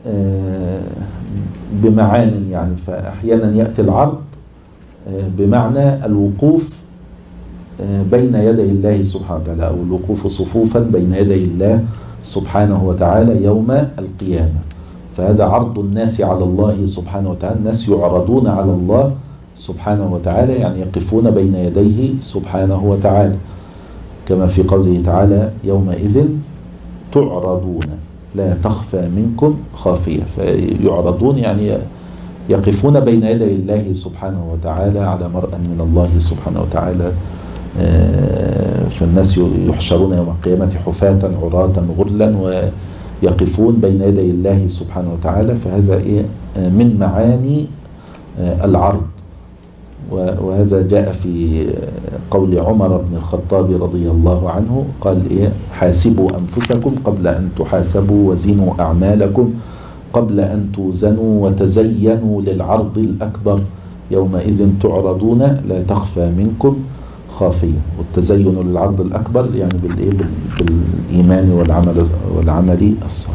بمعان يعني، فأحيانا يأتي العرض بمعنى الوقوف بين يدي الله سبحانه وتعالى، أو الوقوف صفوفا بين يدي الله سبحانه وتعالى يوم القيامة. فهذا عرض الناس على الله سبحانه وتعالى، الناس يعرضون على الله سبحانه وتعالى، يعني يقفون بين يديه سبحانه وتعالى، كما في قوله تعالى يومئذ تعرضون لا تخفى منكم خافية. فيعرضون يعني يقفون بين يدي الله سبحانه وتعالى على مرأى من الله سبحانه وتعالى. فالناس يحشرون يوم القيامة حفاة عراة غرلا ويقفون بين يدي الله سبحانه وتعالى. فهذا إيه من معاني العرض، وهذا جاء في قول عمر بن الخطاب رضي الله عنه، قال إيه حاسبوا أنفسكم قبل أن تحاسبوا، وزنوا أعمالكم قبل أن توزنوا، وتزينوا للعرض الأكبر يومئذ تعرضون لا تخفى منكم خافية. والتزين للعرض الأكبر يعني بالإيه بالإيمان والعمل والعمل الصالح.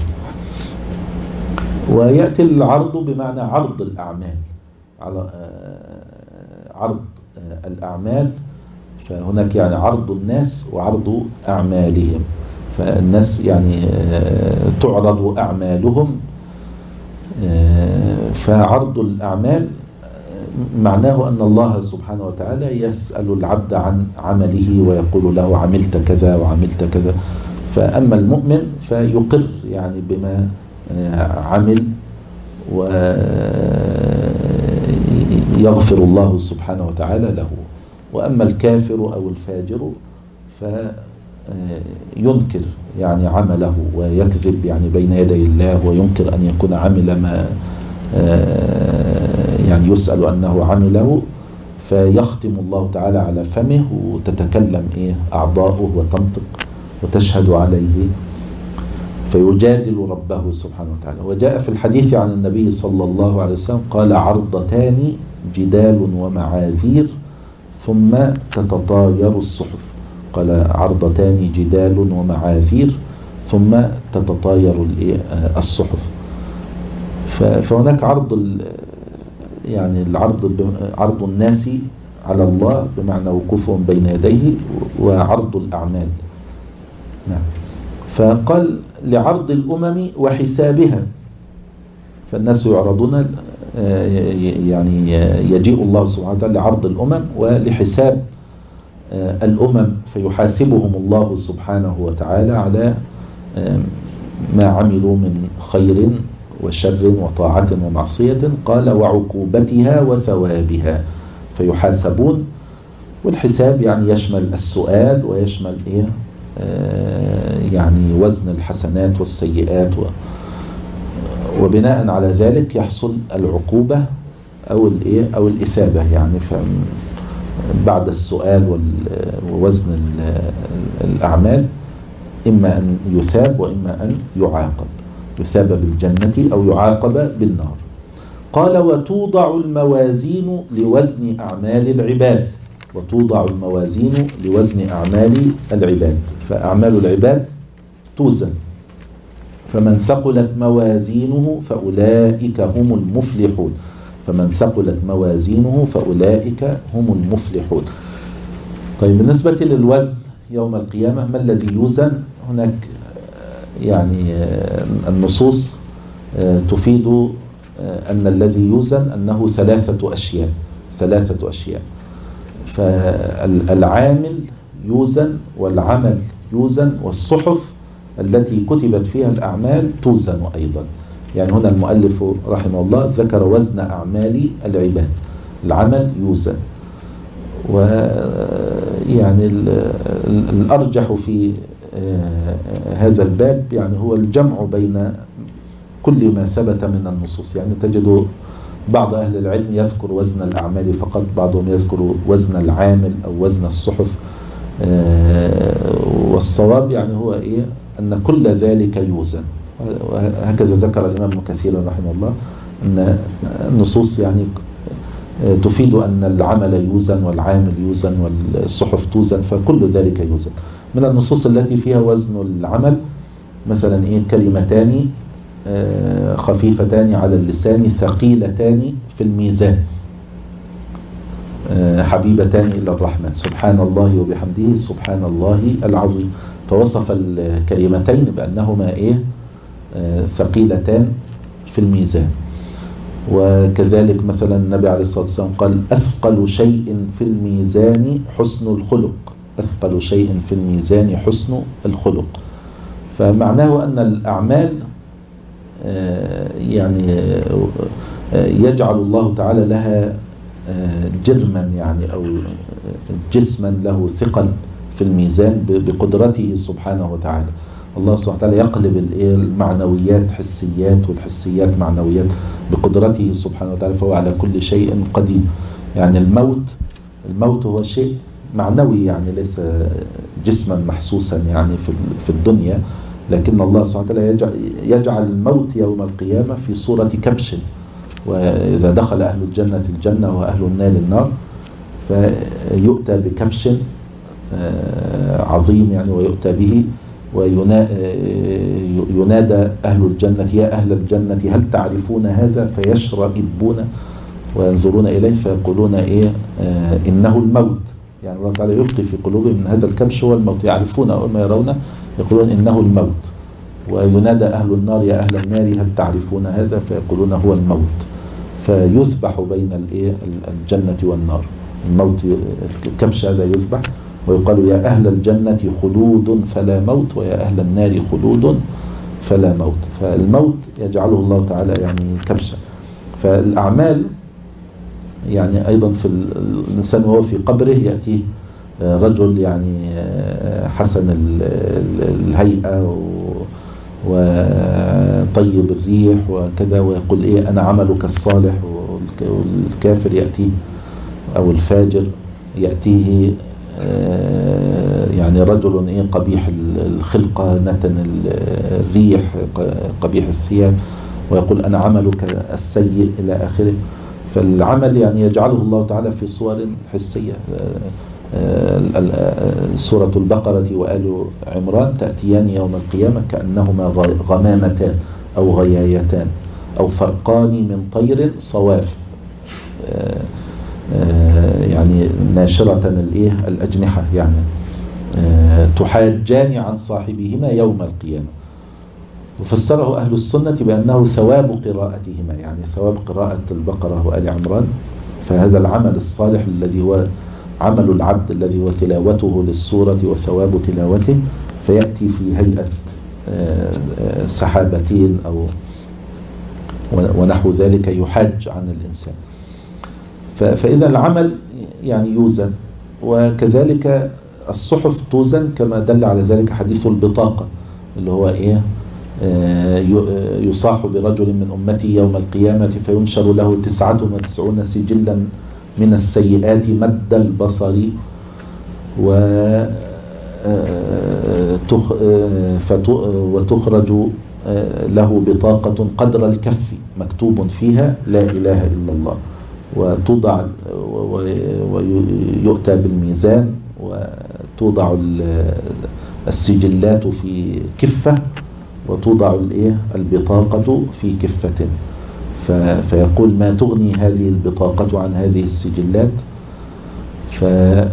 ويأتي العرض بمعنى عرض الأعمال، على عرض الأعمال. فهناك يعني عرض الناس وعرض أعمالهم، فالناس يعني تعرض أعمالهم. فعرض الأعمال معناه أن الله سبحانه وتعالى يسأل العبد عن عمله ويقول له عملت كذا وعملت كذا. فأما المؤمن فيقر يعني بما عمل ويغفر الله سبحانه وتعالى له. وأما الكافر أو الفاجر فينكر يعني عمله ويكذب يعني بين يدي الله، وينكر أن يكون عمل ما يعني يسأل أنه عمله، فيختم الله تعالى على فمه وتتكلم إيه أعضاؤه وتنطق وتشهد عليه، فيجادل ربه سبحانه وتعالى. وجاء في الحديث عن النبي صلى الله عليه وسلم قال عرضتان جدال ومعاذير ثم تتطاير الصحف. قال عرضتان جدال ومعاذير ثم تتطاير الصحف. فهناك عرض يعني العرض عرض الناس على الله بمعنى وقوفهم بين يديه، وعرض الأعمال. نعم. فقال لعرض الأمم وحسابها، فالناس يعرضون يعني يجيء الله سبحانه وتعالى لعرض الأمم ولحساب الأمم، فيحاسبهم الله سبحانه وتعالى على ما عملوا من خير وشر وطاعة ومعصية. قال وعقوبتها وثوابها، فيحاسبون. والحساب يعني يشمل السؤال ويشمل إيه آه يعني وزن الحسنات والسيئات و وبناء على ذلك يحصل العقوبة أو الإيه أو الإثابة، يعني بعد السؤال ووزن الأعمال إما أن يثاب وإما أن يعاقب، يثاب بالجنة أو يعاقب بالنار. قال وتوضع الموازين لوزن أعمال العباد، وتوضع الموازين لوزن أعمال العباد، فأعمال العباد توزن، فمن ثقلت موازينه فأولئك هم المفلحون، فمن ثقلت موازينه فأولئك هم المفلحون. طيب بالنسبة للوزن يوم القيامة ما الذي يوزن؟ هناك يعني النصوص تفيد أن الذي يوزن أنه ثلاثة أشياء ثلاثة أشياء فالعامل يوزن، والعمل يوزن، والصحف التي كتبت فيها الأعمال توزن أيضا. يعني هنا المؤلف رحمه الله ذكر وزن أعمال العباد، العمل يوزن. ويعني الأرجح في هذا الباب يعني هو الجمع بين كل ما ثبت من النصوص. يعني تجد بعض أهل العلم يذكر وزن الأعمال فقط، بعضهم يذكر وزن العامل أو وزن الصحف، والصواب يعني هو إيه؟ أن كل ذلك يوزن. وهكذا ذكر الإمام ابن كثير رحمه الله أن النصوص يعني تفيد أن العمل يوزن والعامل يوزن والصحف توزن، فكل ذلك يوزن. من النصوص التي فيها وزن العمل مثلا إيه؟ كلمتان خفيفتان على اللسان ثقيلتان في الميزان حبيبتان إلى الرحمن سبحان الله وبحمده سبحان الله العظيم. فوصف الكلمتين بأنهما إيه؟ ثقيلتان في الميزان. وكذلك مثلا النبي عليه الصلاة والسلام قال أثقل شيء في الميزان حسن الخلق، أثقل شيء في الميزان حسن الخلق. فمعناه أن الأعمال يعني يجعل الله تعالى لها جرما يعني أو جسما له ثقل في الميزان بقدرته سبحانه وتعالى. الله سبحانه وتعالى يقلب المعنويات حسيات والحسيات معنويات بقدرته سبحانه وتعالى، فهو على كل شيء قدير. يعني الموت الموت هو شيء معنوي يعني ليس جسما محسوسا يعني في الدنيا، لكن الله سبحانه وتعالى يجعل الموت يوم القيامة في صورة كبش، وإذا دخل أهل الجنة الجنة وأهل النار النار فيؤتى بكبش عظيم يعني ويؤتى به وينادى أهل الجنة يا أهل الجنة هل تعرفون هذا؟ فيشرئبون وينظرون إليه فيقولون إيه آه إنه الموت. يعني الله تعالى يلقي في قلوبهم من هذا الكبش هو الموت، يعرفون أول ما يرونه يقولون إنه الموت. وينادى أهل النار يا أهل النار هل تعرفون هذا؟ فيقولون هو الموت. فيذبح بين الإيه الجنة والنار، الموت الكبش هذا يذبح ويقال يا أهل الجنة خلود فلا موت ويا أهل النار خلود فلا موت. فالموت يجعله الله تعالى يعني كبشا. فالأعمال يعني أيضا في الإنسان وهو في قبره يأتي رجل يعني حسن الهيئة وطيب الريح وكذا ويقول إيه أنا عملك الصالح، والكافر يأتي أو الفاجر يأتيه يعني رجل إيه قبيح الخلقة نتن الريح قبيح الثياب ويقول أنا عملك السيء إلى آخره. فالعمل يعني يجعله الله تعالى في صور حسية. سورة البقرة وآل عمران تأتيان يوم القيامة كأنهما غمامتان أو غيايتان أو فرقان من طير صواف يعني ناشرة الإيه الأجنحة يعني تحاجان عن صاحبهما يوم القيامة. وفسره أهل السنة بأنه ثواب قراءتهما، يعني ثواب قراءة البقرة وآل عمران. فهذا العمل الصالح الذي هو عمل العبد الذي هو تلاوته للسورة وثواب تلاوته فيأتي في هيئة سحابتين أو ونحو ذلك يحاج عن الإنسان. فإذا العمل يعني يوزن، وكذلك الصحف توزن كما دل على ذلك حديث البطاقة اللي هو إيه يصاح برجل من أمتي يوم القيامة فينشر له تسعة وتسعون سجلا من السيئات مد البصر وتخرج له بطاقة قدر الكف مكتوب فيها لا إله إلا الله، وتوضع ويؤتى بالميزان وتوضع السجلات في كفة وتوضع البطاقة في كفة، فيقول ما تغني هذه البطاقة عن هذه السجلات؟ فيقول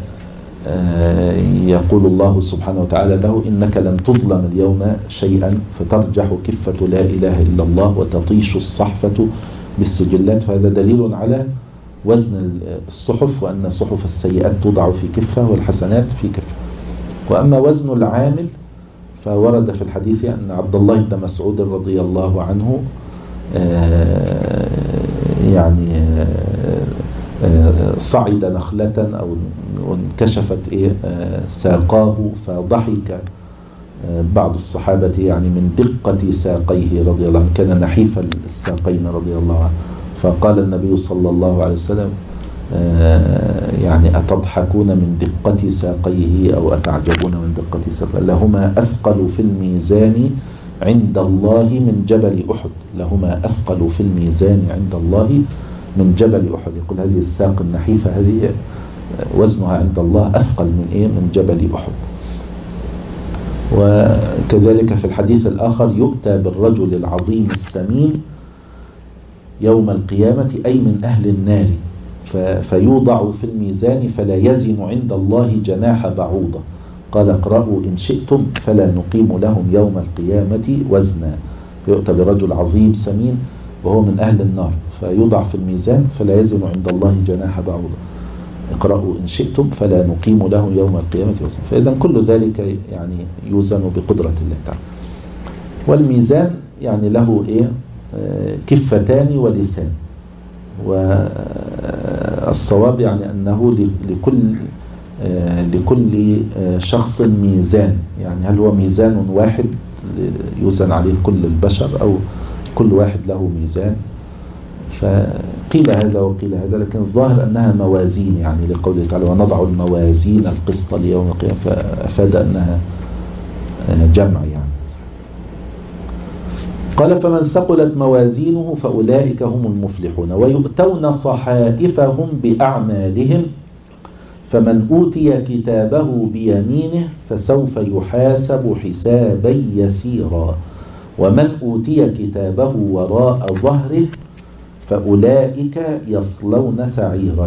الله سبحانه وتعالى له إنك لن تظلم اليوم شيئا، فترجح كفة لا إله إلا الله وتطيش الصحفة بالسجلات. فهذا دليل على وزن الصحف، وأن صحف السيئات توضع في كفة والحسنات في كفة. وأما وزن العامل فورد في الحديث أن عبد الله بن مسعود رضي الله عنه يعني صعد نخلة أو انكشفت ساقاه فضحك بعض الصحابة يعني من دقة ساقيه رضي الله عنه، كان نحيف الساقين رضي الله عنه. فقال النبي صلى الله عليه وسلم يعني أتضحكون من دقة ساقيه أو أتعجبون من دقة ساقيه؟ لهما أثقل في الميزان عند الله من جبل أحد، لهما أثقل في الميزان عند الله من جبل أحد. يقول هذه الساق النحيفة هذه وزنها عند الله أثقل من إيه؟ من جبل أحد. وكذلك في الحديث الآخر يؤتى بالرجل العظيم السمين يوم القيامة أي من أهل النار، فيوضع في الميزان فلا يزن عند الله جناح بعوضة. قال اقرأوا إن شئتم فلا نقيم لهم يوم القيامة وزنا. فيؤتى برجل عظيم سمين وهو من أهل النار فيوضع في الميزان فلا يزن عند الله جناح بعوضة. اقرأوا إن شئتم فلا نقيم لهم يوم القيامة وزنا. فإذا كل ذلك يعني يوزن بقدرة الله تعالى. والميزان يعني له إيه؟ كفتان ولسان. والصواب يعني أنه لكل لكل شخص ميزان، يعني هل هو ميزان واحد يوزن عليه كل البشر أو كل واحد له ميزان؟ فقيل هذا وقيل هذا، لكن الظاهر أنها موازين، يعني لقوله تعالى ونضع الموازين القسط ليوم القيامة، فأفاد أنها جمع يعني. قال فمن ثقلت موازينه فأولئك هم المفلحون ويؤتون صحائفهم بأعمالهم فمن أوتي كتابه بيمينه فسوف يحاسب حسابا يسيرا ومن أوتي كتابه وراء ظهره فأولئك يصلون سعيرا.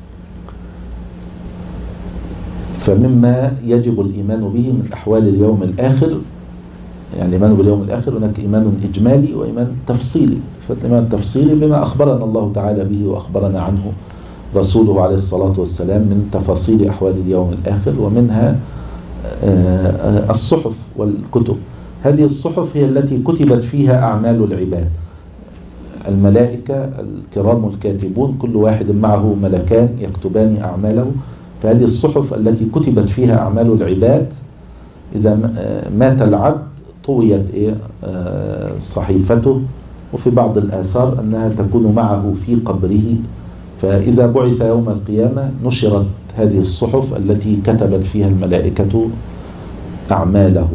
فمما يجب الإيمان به من أحوال اليوم الآخر، يعني الإيمان باليوم الآخر هناك إيمان إجمالي وإيمان تفصيلي. فالإيمان التفصيلي بما أخبرنا الله تعالى به وأخبرنا عنه رسوله عليه الصلاة والسلام من تفاصيل أحوال اليوم الآخر، ومنها الصحف والكتب. هذه الصحف هي التي كتبت فيها أعمال العباد. الملائكة الكرام الكاتبون كل واحد معه ملكان يكتبان أعماله، فهذه الصحف التي كتبت فيها أعمال العباد إذا مات العبد طويت إيه صحيفته. وفي بعض الآثار أنها تكون معه في قبره، فإذا بعث يوم القيامة نشرت هذه الصحف التي كتبت فيها الملائكة أعماله،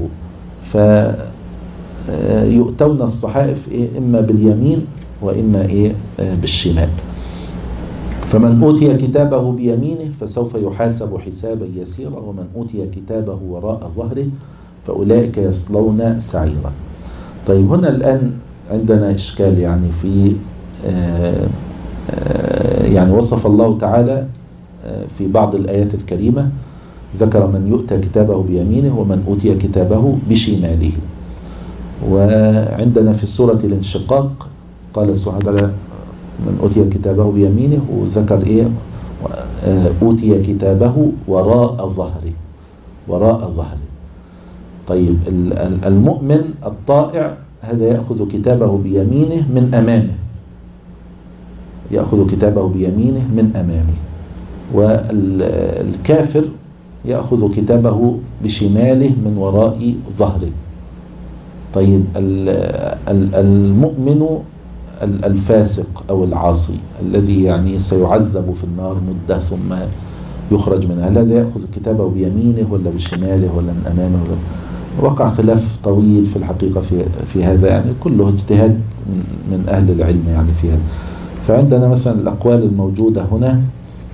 فيؤتون الصحائف إيه إما باليمين وإما إيه بالشمال. فمن أوتي كتابه بيمينه فسوف يحاسب حسابا يسيرا ومن أوتي كتابه وراء ظهره فأولئك يصلون سعيرا. طيب هنا الآن عندنا إشكال، يعني في آآ آآ يعني وصف الله تعالى في بعض الآيات الكريمة ذكر من يؤتى كتابه بيمينه ومن أوتي كتابه بشماله. وعندنا في سورة الانشقاق قال سبحانه وتعالى من أوتي كتابه بيمينه، وذكر إيه أوتي كتابه وراء ظهره، وراء ظهره. طيب المؤمن الطائع هذا يأخذ كتابه بيمينه من أمامه، يأخذ كتابه بيمينه من أمامه. والكافر يأخذ كتابه بشماله من وراء ظهره. طيب المؤمن الفاسق أو العاصي الذي يعني سيعذب في النار مدة ثم يخرج منها، هل هذا يأخذ كتابه بيمينه ولا بشماله ولا من أمامه ولا؟ وقع خلاف طويل في الحقيقة في في هذا، يعني كله اجتهاد من أهل العلم يعني في هذا. فعندنا مثلا الأقوال الموجودة هنا،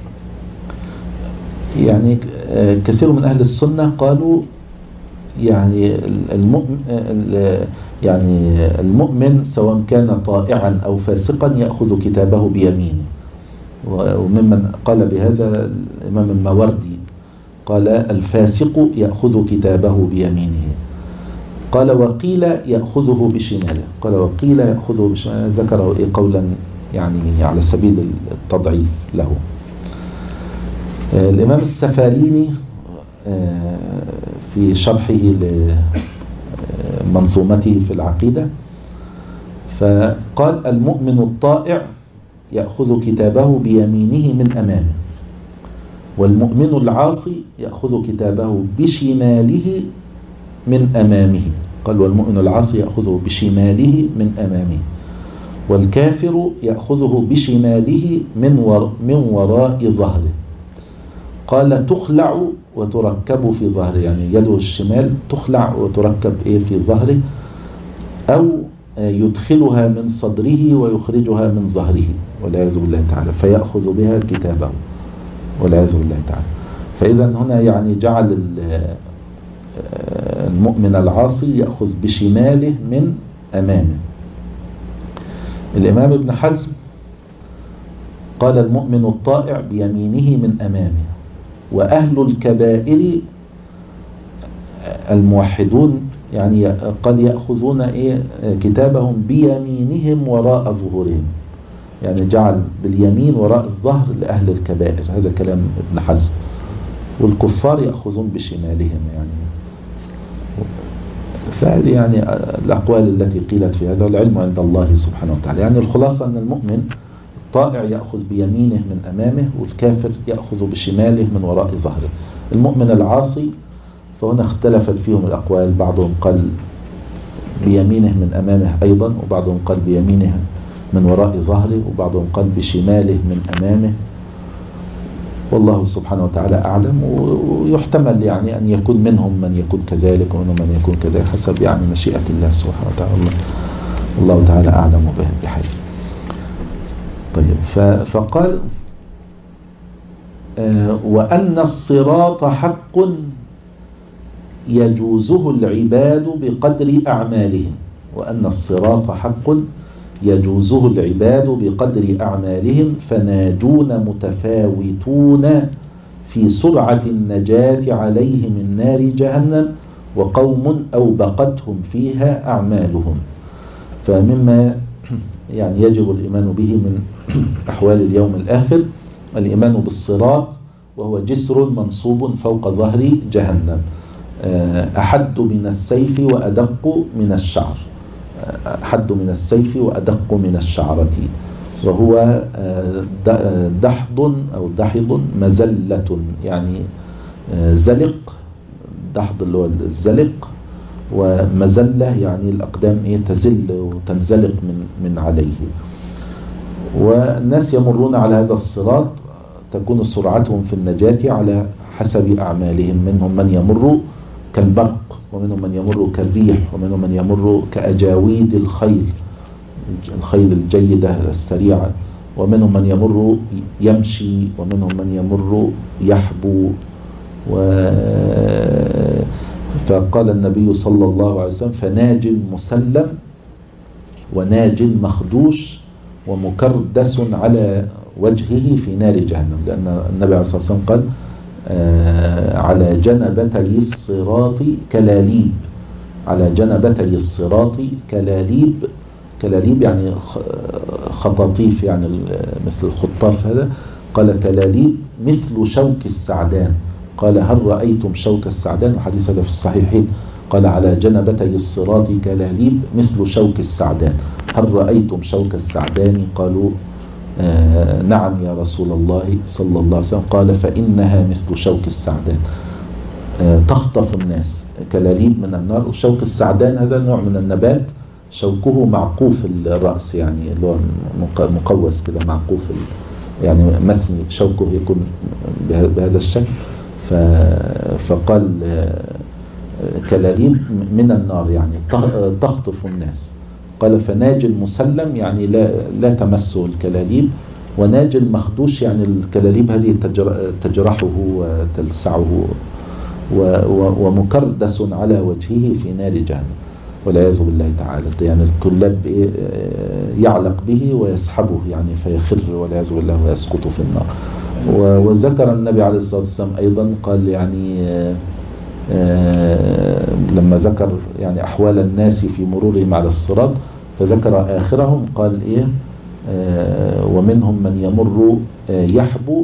يعني كثير من أهل السنة قالوا يعني المؤمن يعني المؤمن سواء كان طائعا أو فاسقا يأخذ كتابه بيمينه. وممن قال بهذا الإمام الماوردي، قال الفاسق يأخذ كتابه بيمينه. قال وقيل يأخذه بشماله، قال وقيل يأخذه بشماله، ذكره إيه قولا يعني على سبيل التضعيف له. الإمام السفاريني في شرحه لمنظومته في العقيدة فقال المؤمن الطائع يأخذ كتابه بيمينه من أمامه، والمؤمن العاصي يأخذ كتابه بشماله من أمامه. قال والمؤمن العاصي يأخذه بشماله من أمامه، والكافر يأخذه بشماله من ور من وراء ظهره. قال تخلع وتركب في ظهره، يعني يده الشمال تخلع وتركب إيه في ظهره، أو يدخلها من صدره ويخرجها من ظهره والعياذ بالله تعالى، فيأخذ بها كتابه والعياذ بالله تعالى. فإذا هنا يعني جعل المؤمن العاصي يأخذ بشماله من أمامه. الإمام ابن حزم قال المؤمن الطائع بيمينه من أمامه، وأهل الكبائر الموحدون يعني قد يأخذون إيه كتابهم بيمينهم وراء ظهورهم، يعني جعل باليمين وراء الظهر لأهل الكبائر، هذا كلام ابن حزم. والكفار يأخذون بشمالهم يعني. فهذه يعني الأقوال التي قيلت في هذا، العلم عند الله سبحانه وتعالى. يعني الخلاصة أن المؤمن الطائع يأخذ بيمينه من أمامه، والكافر يأخذ بشماله من وراء ظهره. المؤمن العاصي فهنا اختلفت فيهم الأقوال، بعضهم قال بيمينه من أمامه أيضا، وبعضهم قال بيمينه من وراء ظهره، وبعضهم قال بشماله من أمامه، والله سبحانه وتعالى أعلم. ويحتمل يعني أن يكون منهم من يكون كذلك ومنهم من يكون كذلك، حسب يعني مشيئة الله سبحانه وتعالى، الله تعالى أعلم بحال. طيب فقال آه وأن الصراط حق يجوزه العباد بقدر أعمالهم، وأن الصراط حق يجوزه العباد بقدر أعمالهم، فناجون متفاوتون في سرعة النجاة عليه من نار جهنم، وقوم أوبقتهم فيها أعمالهم. فمما يعني يجب الإيمان به من أحوال اليوم الآخر الإيمان بالصراط، وهو جسر منصوب فوق ظهر جهنم، أحد من السيف وأدق من الشعر، أحد من السيف وأدق من الشعرة، وهو دحض أو دحض مزلة، يعني زلق، دحض اللي هو الزلق، ومزلة يعني الأقدام إيه تزل وتنزلق من من عليه. والناس يمرون على هذا الصراط تكون سرعتهم في النجاة على حسب أعمالهم، منهم من يمر كالبرق، ومنهم من يمر كالريح، ومنهم من يمر كأجاويد الخيل الخيل الجيدة السريعة، ومنهم من يمر يمشي، ومنهم من يمر يحبو. و فقال النبي صلى الله عليه وسلم فناج مسلم وناج مخدوش ومكردس على وجهه في نار جهنم، لأن النبي عليه الصلاة والسلام قال آه على جنبتي الصراط كلاليب، على جنبتي الصراط كلاليب، كلاليب يعني خطاطيف، يعني مثل الخطاف هذا. قال كلاليب مثل شوك السعدان، قال هل رأيتم شوك السعدان؟ الحديث هذا في الصحيحين. قال على جنبتي الصراط كلاليب مثل شوك السعدان، هل رأيتم شوك السعدان؟ قالوا آه نعم يا رسول الله صلى الله عليه وسلم. قال فإنها مثل شوك السعدان، آه تخطف الناس، كلاليب من النار. وشوك السعدان هذا نوع من النبات شوكه معقوف الرأس، يعني اللي هو مقوس كده، معقوف يعني مثني، شوكه يكون بهذا الشكل. فقال كلاليب من النار يعني تخطف الناس. قال فناج مسلم يعني لا, لا تمسه الكلاليب، وناج مخدوش يعني الكلاليب هذه تجرحه وتلسعه، ومكردس على وجهه في نار جهنم والعياذ بالله تعالى. يعني الكلاب يعلق به ويسحبه يعني فيخر والعياذ بالله ويسقط في النار. وذكر النبي عليه الصلاة والسلام أيضا قال يعني لما ذكر يعني أحوال الناس في مرورهم على الصراط فذكر آخرهم قال إيه ومنهم من يمر يحبو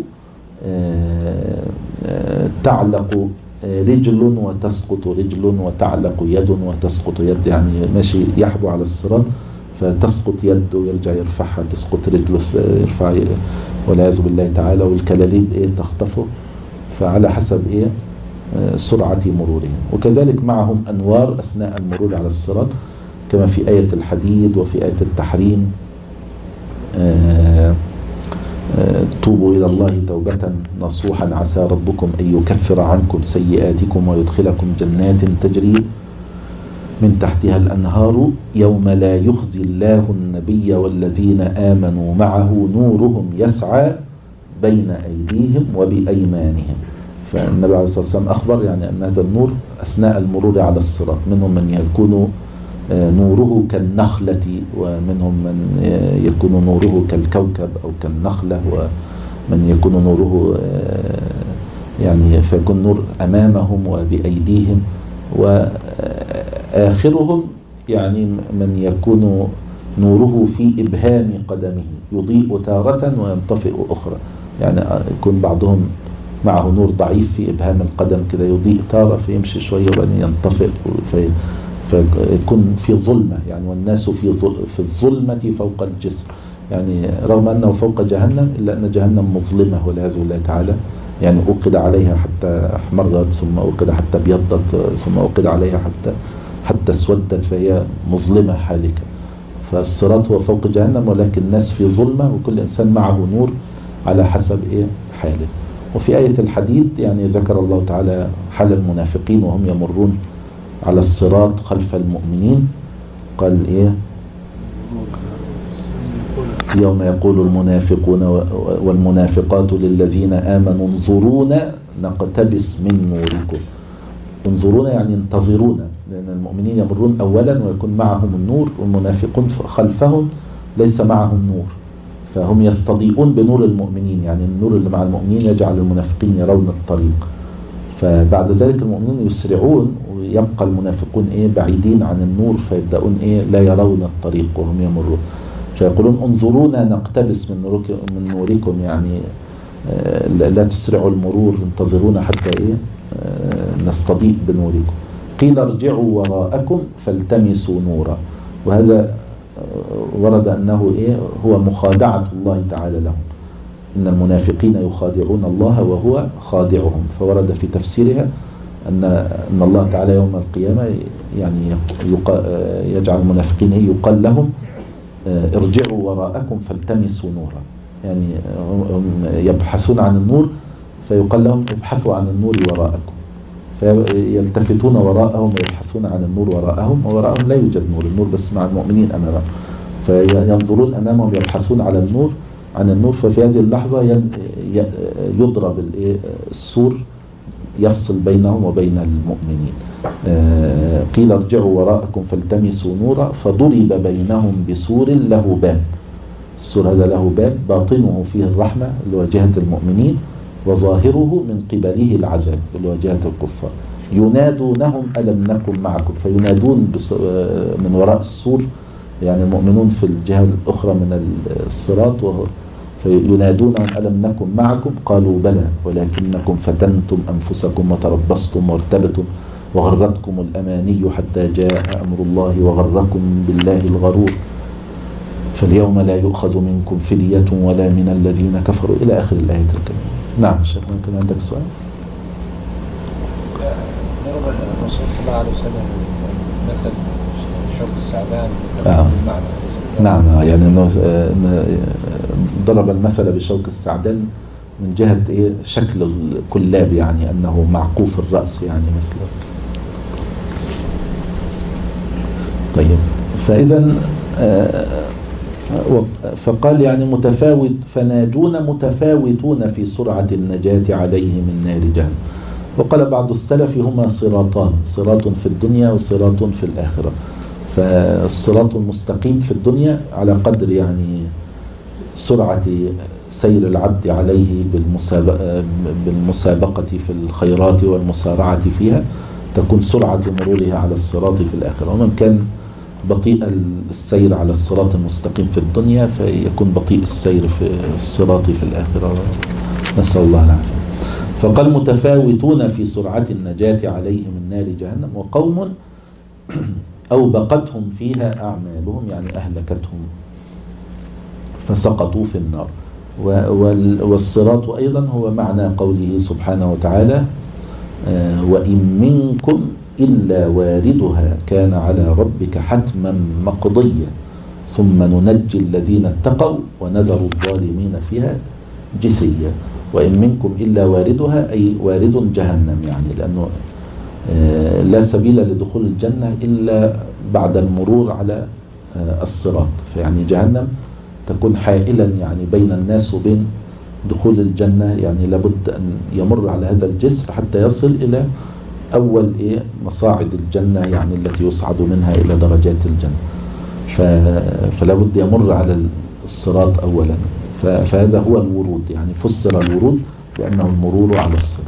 تعلق رجل وتسقط رجل وتعلق يد وتسقط يد، يعني ماشي يحبو على الصراط فتسقط يده ويرجع يرفعها، تسقط رجله يرفع والعياذ بالله تعالى، والكلاليب إيه تخطفه، فعلى حسب إيه سرعة مرورهم. وكذلك معهم أنوار أثناء المرور على الصراط كما في آية الحديد وفي آية التحريم آآ آآ توبوا إلى الله توبة نصوحا عسى ربكم أن يكفر عنكم سيئاتكم ويدخلكم جنات تجري من تحتها الأنهار يوم لا يخزي الله النبي والذين آمنوا معه نورهم يسعى بين أيديهم وبأيمانهم. فالنبي عليه الصلاة والسلام أخبر يعني أن هذا النور أثناء المرور على الصراط منهم من يكون نوره كالنخلة، ومنهم من يكون نوره كالكوكب أو كالنخلة، ومن يكون نوره يعني فيكون نور أمامهم وبأيديهم، وآخرهم يعني من يكون نوره في إبهام قدمه يضيء تارة وينطفئ أخرى، يعني يكون بعضهم معه نور ضعيف في إبهام القدم كده يضيء تارة فيمشي شوية وبعدين ينطفئ في فيكون في ظلمة يعني، والناس في في الظلمة فوق الجسر، يعني رغم أنه فوق جهنم إلا أن جهنم مظلمة والعياذ بالله تعالى، يعني أوقد عليها حتى احمرت، ثم أوقد حتى ابيضت، ثم أوقد عليها حتى حتى اسودت، فهي مظلمة حالكة. فالصراط هو فوق جهنم ولكن الناس في ظلمة وكل إنسان معه نور على حسب إيه حاله. وفي آية الحديد يعني ذكر الله تعالى حال المنافقين وهم يمرون على الصراط خلف المؤمنين، قال إيه يوم يقول المنافقون والمنافقات للذين آمنوا انظرونا نقتبس من نوركم. انظرونا يعني انتظرونا، لأن المؤمنين يمرون أولا ويكون معهم النور، والمنافقون خلفهم ليس معهم نور، فهم يستضيئون بنور المؤمنين، يعني النور اللي مع المؤمنين يجعل المنافقين يرون الطريق، فبعد ذلك المؤمنين يسرعون ويبقى المنافقون إيه بعيدين عن النور فيبدأون إيه لا يرون الطريق وهم يمرون، فيقولون انظرونا نقتبس من نوركم, من نوركم يعني آه لا تسرعوا المرور، انتظرونا حتى إيه آه نستضيء بنوركم. قيل ارجعوا وراءكم فالتمسوا نورا، وهذا ورد أنه إيه هو مخادعة الله تعالى لهم، إن المنافقين يخادعون الله وهو خادعهم، فورد في تفسيرها أن أن الله تعالى يوم القيامة يعني يجعل المنافقين يقال لهم ارجعوا وراءكم فالتمسوا نورا، يعني هم يبحثون عن النور فيقال لهم ابحثوا عن النور وراءكم، فيلتفتون وراءهم ويبحثون عن النور وراءهم، ووراءهم لا يوجد نور، النور بس مع المؤمنين أمامهم، فينظرون أمامهم يبحثون على النور عن النور، ففي هذه اللحظة يضرب السور يفصل بينهم وبين المؤمنين. قيل ارجعوا وراءكم فالتمسوا نورا فضرب بينهم بسور له باب، السور هذا له باب باطنه فيه الرحمة اللي هو جهة المؤمنين، وظاهره من قبله العذاب اللي هو جهة الكفار، ينادونهم ألم نكن معكم، فينادون من وراء السور، يعني المؤمنون في الجهة الأخرى من الصراط، فينادونهم ألم نكن معكم قالوا بلى ولكنكم فتنتم أنفسكم وتربصتم وارتبتم وغرتكم الأماني حتى جاء أمر الله وغركم بالله الغرور فاليوم لا يؤخذ منكم فدية ولا من الذين كفروا إلى آخر الآية الكريمة. نعم شيخ ممكن عندك سؤال؟ ضرب الرسول صلى الله عليه وسلم مثل شوك السعدان آه. نعم يعني انه ضرب المثل بشوك السعدان من جهة ايه شكل الكلاب، يعني انه معقوف الرأس يعني مثل طيب، فإذا فقال يعني متفاوت، فناجون متفاوتون في سرعة النجاة عليه من نار جهنم. وقال بعض السلف هما صراطان، صراط في الدنيا وصراط في الآخرة. فالصراط المستقيم في الدنيا على قدر يعني سرعة سير العبد عليه بالمسابقة, بالمسابقة في الخيرات والمسارعة فيها، تكون سرعة مرورها على الصراط في الآخرة. ومن كان بطيء السير على الصراط المستقيم في الدنيا فيكون بطيء السير في الصراط في الآخرة، نسأل الله العافية. فقال متفاوتون في سرعة النجاة عليه من نار جهنم، وقوم أوبقتهم فيها أعمالهم، يعني أهلكتهم فسقطوا في النار. والصراط أيضا هو معنى قوله سبحانه وتعالى وإن منكم إلا واردها كان على ربك حتما مقضيا ثم ننجي الذين اتقوا ونذر الظالمين فيها جثيا. وإن منكم إلا واردها أي وارد جهنم، يعني لأنه لا سبيل لدخول الجنة إلا بعد المرور على الصراط، فيعني جهنم تكون حائلا يعني بين الناس وبين دخول الجنة، يعني لابد أن يمر على هذا الجسر حتى يصل إلى أول إيه مصاعد الجنة، يعني التي يصعد منها إلى درجات الجنة. فلا بد يمر على الصراط أولا، فهذا هو الورود، يعني فسر الورود لأنه المرور على الصراط.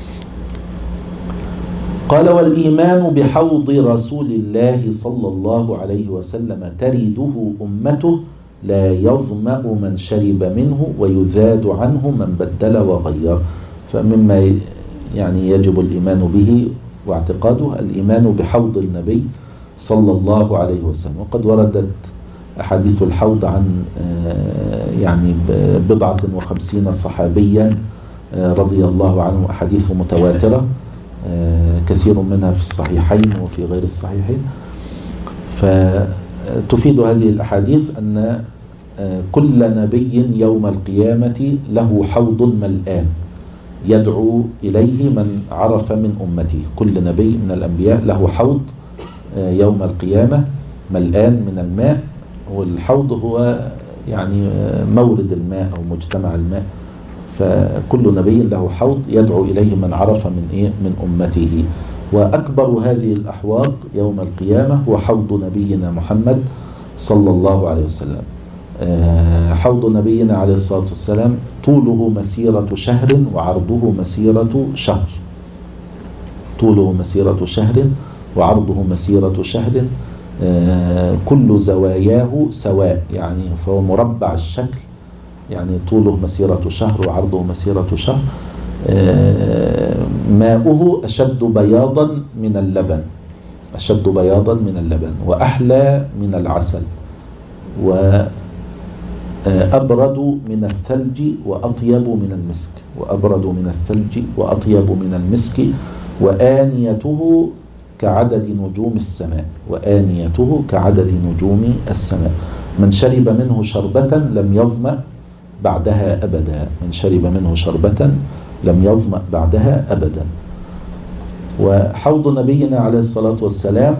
قال والإيمان بحوض رسول الله صلى الله عليه وسلم ترده أمته لا يظمأ من شرب منه ويذاد عنه من بدل وغير. فمما يعني يجب الإيمان به واعتقاده الإيمان بحوض النبي صلى الله عليه وسلم. وقد وردت أحاديث الحوض عن يعني بضعة وخمسين صحابيا رضي الله عنه، أحاديث متواترة كثير منها في الصحيحين وفي غير الصحيحين. فتفيد هذه الأحاديث أن كل نبي يوم القيامة له حوض ملآن يدعو إليه من عرف من أمته. كل نبي من الأنبياء له حوض يوم القيامة ملآن من الماء، والحوض هو يعني مورد الماء أو مجتمع الماء. فكل نبي له حوض يدعو إليه من عرف من إيه من أمته. وأكبر هذه الأحواض يوم القيامة هو حوض نبينا محمد صلى الله عليه وسلم. حوض نبينا عليه الصلاة والسلام طوله مسيرة شهر وعرضه مسيرة شهر، طوله مسيرة شهر وعرضه مسيرة شهر، كل زواياه سواء، يعني فهو مربع الشكل، يعني طوله مسيرة شهر وعرضه مسيرة شهر. ماؤه أشد بياضا من اللبن، أشد بياضا من اللبن وأحلى من العسل، وأبرد من الثلج وأطيب من المسك، وأبرد من الثلج وأطيب من المسك، وآنيته كعدد نجوم السماء، وآنيته كعدد نجوم السماء. من شرب منه شربة لم يظمأ بعدها أبدا، من شرب منه شربة لم يظمأ بعدها أبدا. وحوض نبينا عليه الصلاة والسلام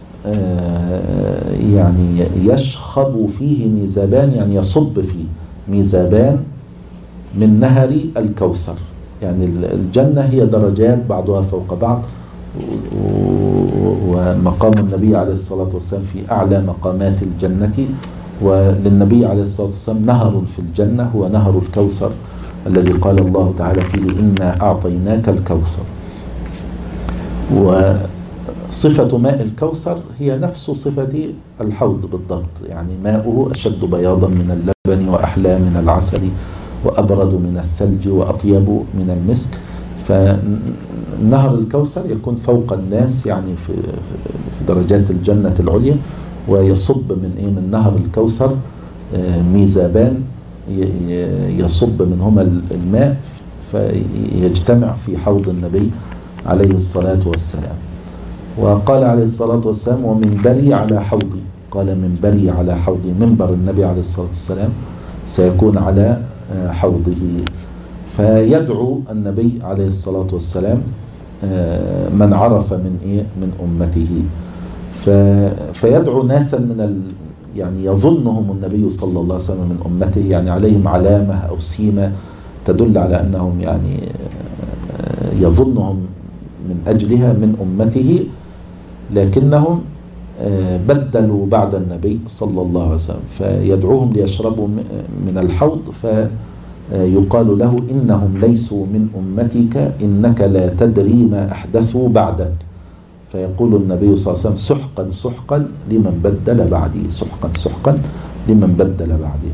يعني يشخب فيه ميزابان، يعني يصب فيه ميزابان من نهر الكوثر. يعني الجنة هي درجات بعضها فوق بعض، ومقام النبي عليه الصلاة والسلام في أعلى مقامات الجنة. وللنبي عليه الصلاة والسلام نهر في الجنة هو نهر الكوثر الذي قال الله تعالى فيه إنا أعطيناك الكوثر. وصفة ماء الكوثر هي نفس صفة الحوض بالضبط، يعني ماؤه أشد بياضا من اللبن وأحلى من العسل وأبرد من الثلج وأطيب من المسك. فنهر الكوثر يكون فوق الناس، يعني في في درجات الجنة العليا، ويصب من إيه من نهر الكوثر ميزابان يصب منهما الماء فيجتمع في حوض النبي عليه الصلاة والسلام. وقال عليه الصلاة والسلام ومنبري على حوضي، قال منبري على حوضي، منبر النبي عليه الصلاة والسلام سيكون على حوضه. فيدعو النبي عليه الصلاة والسلام من عرف من إيه من أمته. فيدعو ناسا من ال يعني يظنهم النبي صلى الله عليه وسلم من أمته، يعني عليهم علامة أو سيمة تدل على أنهم يعني يظنهم من أجلها من أمته، لكنهم بدلوا بعد النبي صلى الله عليه وسلم، فيدعوهم ليشربوا من الحوض فيقال له إنهم ليسوا من أمتك إنك لا تدري ما أحدثوا بعدك، فيقول النبي صلى الله عليه وسلم سحقا سحقا لمن بدل بعدي، سحقا سحقا لمن بدل بعدي.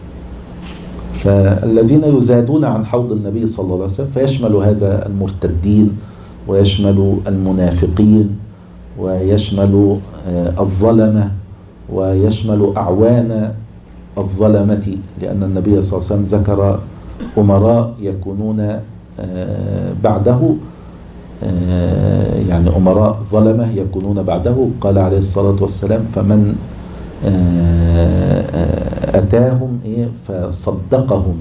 فالذين يزادون عن حوض النبي صلى الله عليه وسلم فيشمل هذا المرتدين ويشمل المنافقين ويشمل الظلمة ويشمل أعوان الظلمة، لأن النبي صلى الله عليه وسلم ذكر أمراء يكونون بعده، يعني أمراء ظلمة يكونون بعده. قال عليه الصلاة والسلام فمن أتاهم فصدقهم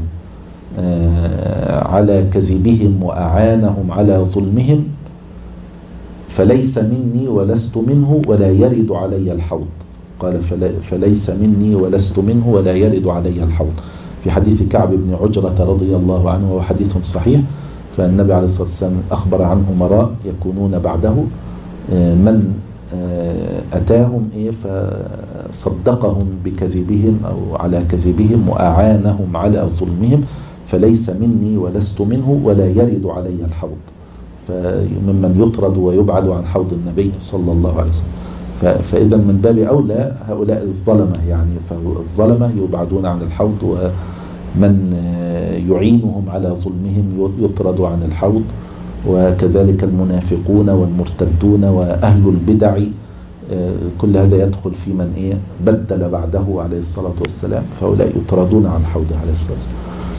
على كذبهم وأعانهم على ظلمهم فليس مني ولست منه ولا يرد علي الحوض. قال فليس مني ولست منه ولا يرد علي الحوض، في حديث كعب بن عجرة رضي الله عنه وهو حديث صحيح. فالنبي عليه الصلاة والسلام أخبر عن أمراء يكونون بعده من أتاهم فصدقهم بكذبهم أو على كذبهم وأعانهم على ظلمهم فليس مني ولست منه ولا يرد علي الحوض، فممن يطرد ويبعد عن حوض النبي صلى الله عليه وسلم. فإذا من باب أولى هؤلاء الظلمة، يعني فالظلمة يبعدون عن الحوض، ومن يعينهم على ظلمهم يطرد عن الحوض، وكذلك المنافقون والمرتدون وأهل البدع، كل هذا يدخل في من إيه بدل بعده عليه الصلاة والسلام، فهؤلاء يطردون عن حوضه عليه الصلاة والسلام.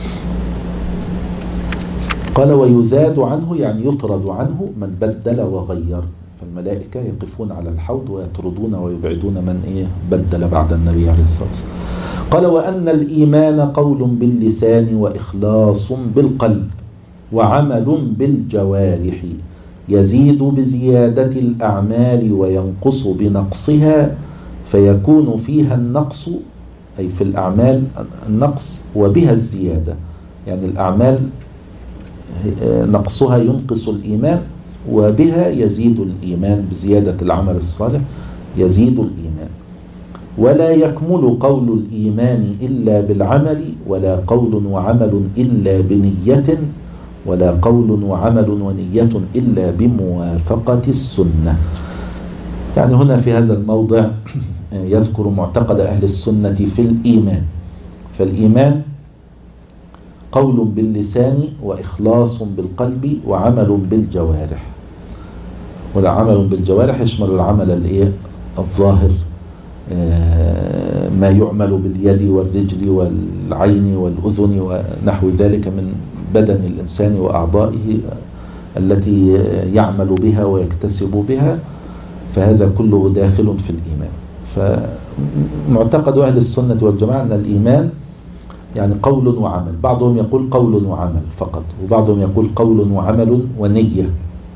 قال ويزاد عنه يعني يطرد عنه من بدل وغير، فالملائكة يقفون على الحوض ويطردون ويبعدون من إيه بدل بعد النبي عليه الصلاة والسلام. قال وأن الإيمان قول باللسان وإخلاص بالقلب وعمل بالجوارح يزيد بزيادة الأعمال وينقص بنقصها، فيكون فيها النقص أي في الأعمال النقص وبها الزيادة، يعني الأعمال نقصها ينقص الإيمان وبها يزيد الإيمان، بزيادة العمل الصالح يزيد الإيمان. ولا يكمل قول الإيمان إلا بالعمل، ولا قول وعمل إلا بنية، ولا قول وعمل ونية إلا بموافقة السنة. يعني هنا في هذا الموضع يذكر معتقد أهل السنة في الإيمان، فالإيمان قول باللسان وإخلاص بالقلب وعمل بالجوارح، والعمل بالجوارح يشمل العمل الإيه الظاهر، ما يعمل باليد والرجل والعين والأذن ونحو ذلك من بدن الإنسان وأعضائه التي يعمل بها ويكتسب بها، فهذا كله داخل في الإيمان. فمعتقد أهل السنة والجماعة أن الإيمان يعني قول وعمل، بعضهم يقول قول وعمل فقط، وبعضهم يقول قول وعمل ونية،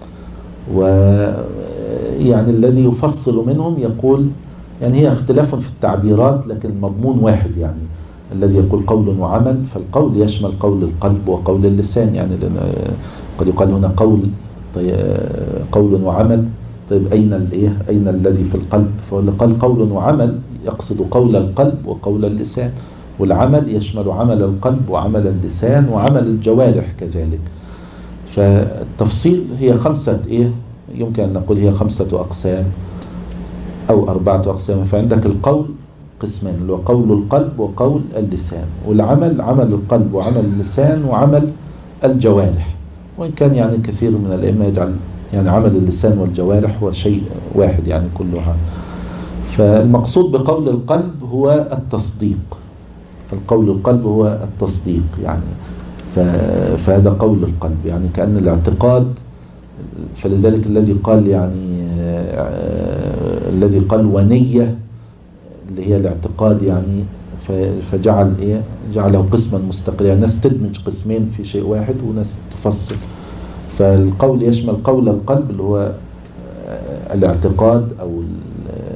ويعني الذي يفصل منهم يقول يعني هي اختلاف في التعبيرات لكن المضمون واحد، يعني الذي يقول قول وعمل فالقول يشمل قول القلب وقول اللسان، يعني قد يقال هنا قول قول وعمل، طيب أين الإيه أين الذي في القلب؟ فهو قال قول وعمل يقصد قول القلب وقول اللسان، والعمل يشمل عمل القلب وعمل اللسان وعمل الجوارح كذلك. فالتفصيل هي خمسة إيه يمكن أن نقول هي خمسة أقسام أو أربعة أقسام. فعندك القول قسمين اللي هو قول القلب وقول اللسان، والعمل عمل القلب وعمل اللسان وعمل الجوارح، وإن كان يعني كثير من الأئمة يجعل يعني عمل اللسان والجوارح هو شيء واحد يعني كلها. فالمقصود بقول القلب هو التصديق، القول القلب هو التصديق، يعني فهذا قول القلب يعني كأن الاعتقاد. فلذلك الذي قال يعني الذي قال ونية اللي هي الاعتقاد يعني فجعل ايه جعله قسما مستقلا، يعني ناس تدمج قسمين في شيء واحد وناس تفصل. فالقول يشمل قول القلب اللي هو الاعتقاد او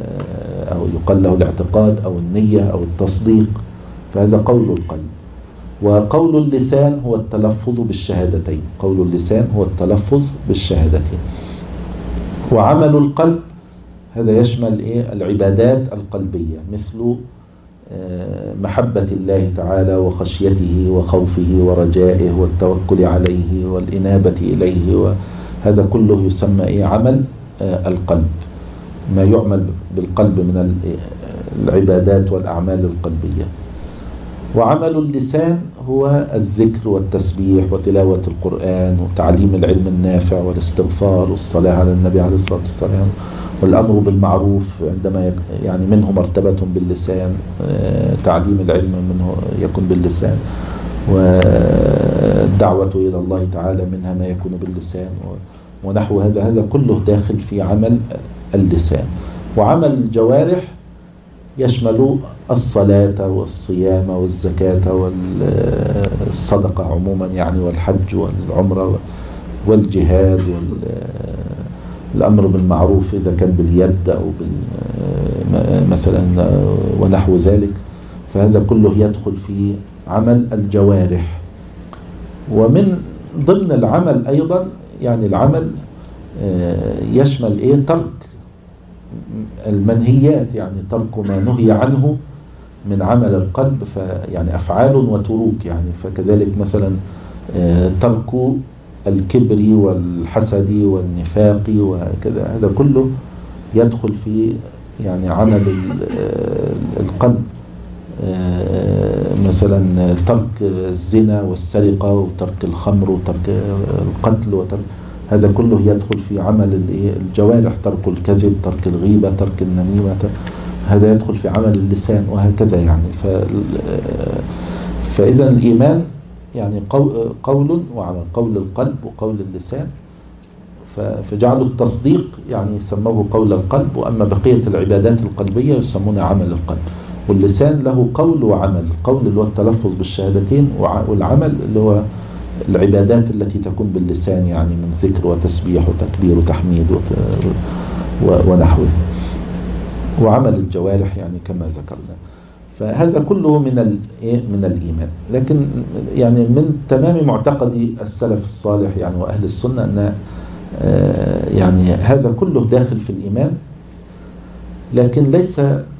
أو يقال له الاعتقاد أو النية أو التصديق، فهذا قول القلب. وقول اللسان هو التلفظ بالشهادتين، قول اللسان هو التلفظ بالشهادتين. وعمل القلب هذا يشمل إيه؟ العبادات القلبية، مثل محبة الله تعالى وخشيته وخوفه ورجائه والتوكل عليه والإنابة إليه، وهذا كله يسمى إيه؟ عمل القلب، ما يعمل بالقلب من العبادات والأعمال القلبية. وعمل اللسان هو الذكر والتسبيح وتلاوة القرآن وتعليم العلم النافع والاستغفار والصلاة على النبي عليه الصلاة والسلام والأمر بالمعروف، عندما يعني منه مرتبة باللسان، تعليم العلم منه يكون باللسان، والدعوة إلى الله تعالى منها ما يكون باللسان ونحو هذا. هذا كله داخل في عمل اللسان. وعمل الجوارح يشمل الصلاة والصيام والزكاة والصدقة عموما يعني، والحج والعمرة والجهاد والأمر بالمعروف إذا كان باليد أو مثلا ونحو ذلك، فهذا كله يدخل في عمل الجوارح. ومن ضمن العمل أيضا يعني العمل يشمل إيه؟ ترك المنهيات، يعني ترك ما نهي عنه من عمل القلب، فيعني أفعال وتروك يعني. فكذلك مثلا ترك الكبر والحسد والنفاق وكذا، هذا كله يدخل في يعني عمل القلب. مثلا ترك الزنا والسرقة وترك الخمر وترك القتل وترك، هذا كله يدخل في عمل الجوارح. ترك الكذب، ترك الغيبة، ترك النميمة، هذا يدخل في عمل اللسان، وهكذا يعني. فإذا الإيمان يعني قول وعمل، قول القلب وقول اللسان. فجعلوا التصديق يعني سموه قول القلب، وأما بقية العبادات القلبية يسمونها عمل القلب. واللسان له قول وعمل، القول اللي هو التلفظ بالشهادتين، والعمل اللي هو العبادات التي تكون باللسان يعني من ذكر وتسبيح وتكبير وتحميد ونحوه. وعمل الجوارح يعني كما ذكرنا. فهذا كله من من الإيمان. لكن يعني من تمام معتقد السلف الصالح يعني وأهل السنة أن يعني هذا كله داخل في الإيمان، لكن ليس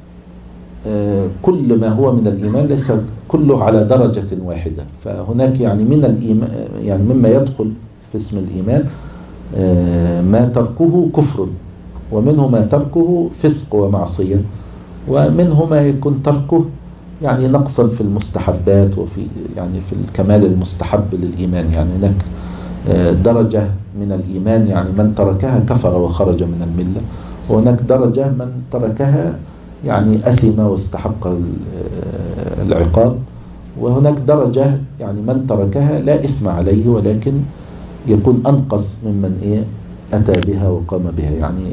كل ما هو من الإيمان ليس كله على درجة واحدة. فهناك يعني من الإيمان يعني مما يدخل في اسم الإيمان ما تركه كفر، ومنه ما تركه فسق ومعصية، ومنه ما يكون تركه يعني نقصا في المستحبات وفي يعني في الكمال المستحب للإيمان. يعني هناك درجة من الإيمان يعني من تركها كفر وخرج من الملة، وهناك درجة من تركها يعني أثم واستحق العقاب، وهناك درجة يعني من تركها لا إثم عليه ولكن يكون أنقص ممن إيه أتى بها وقام بها يعني.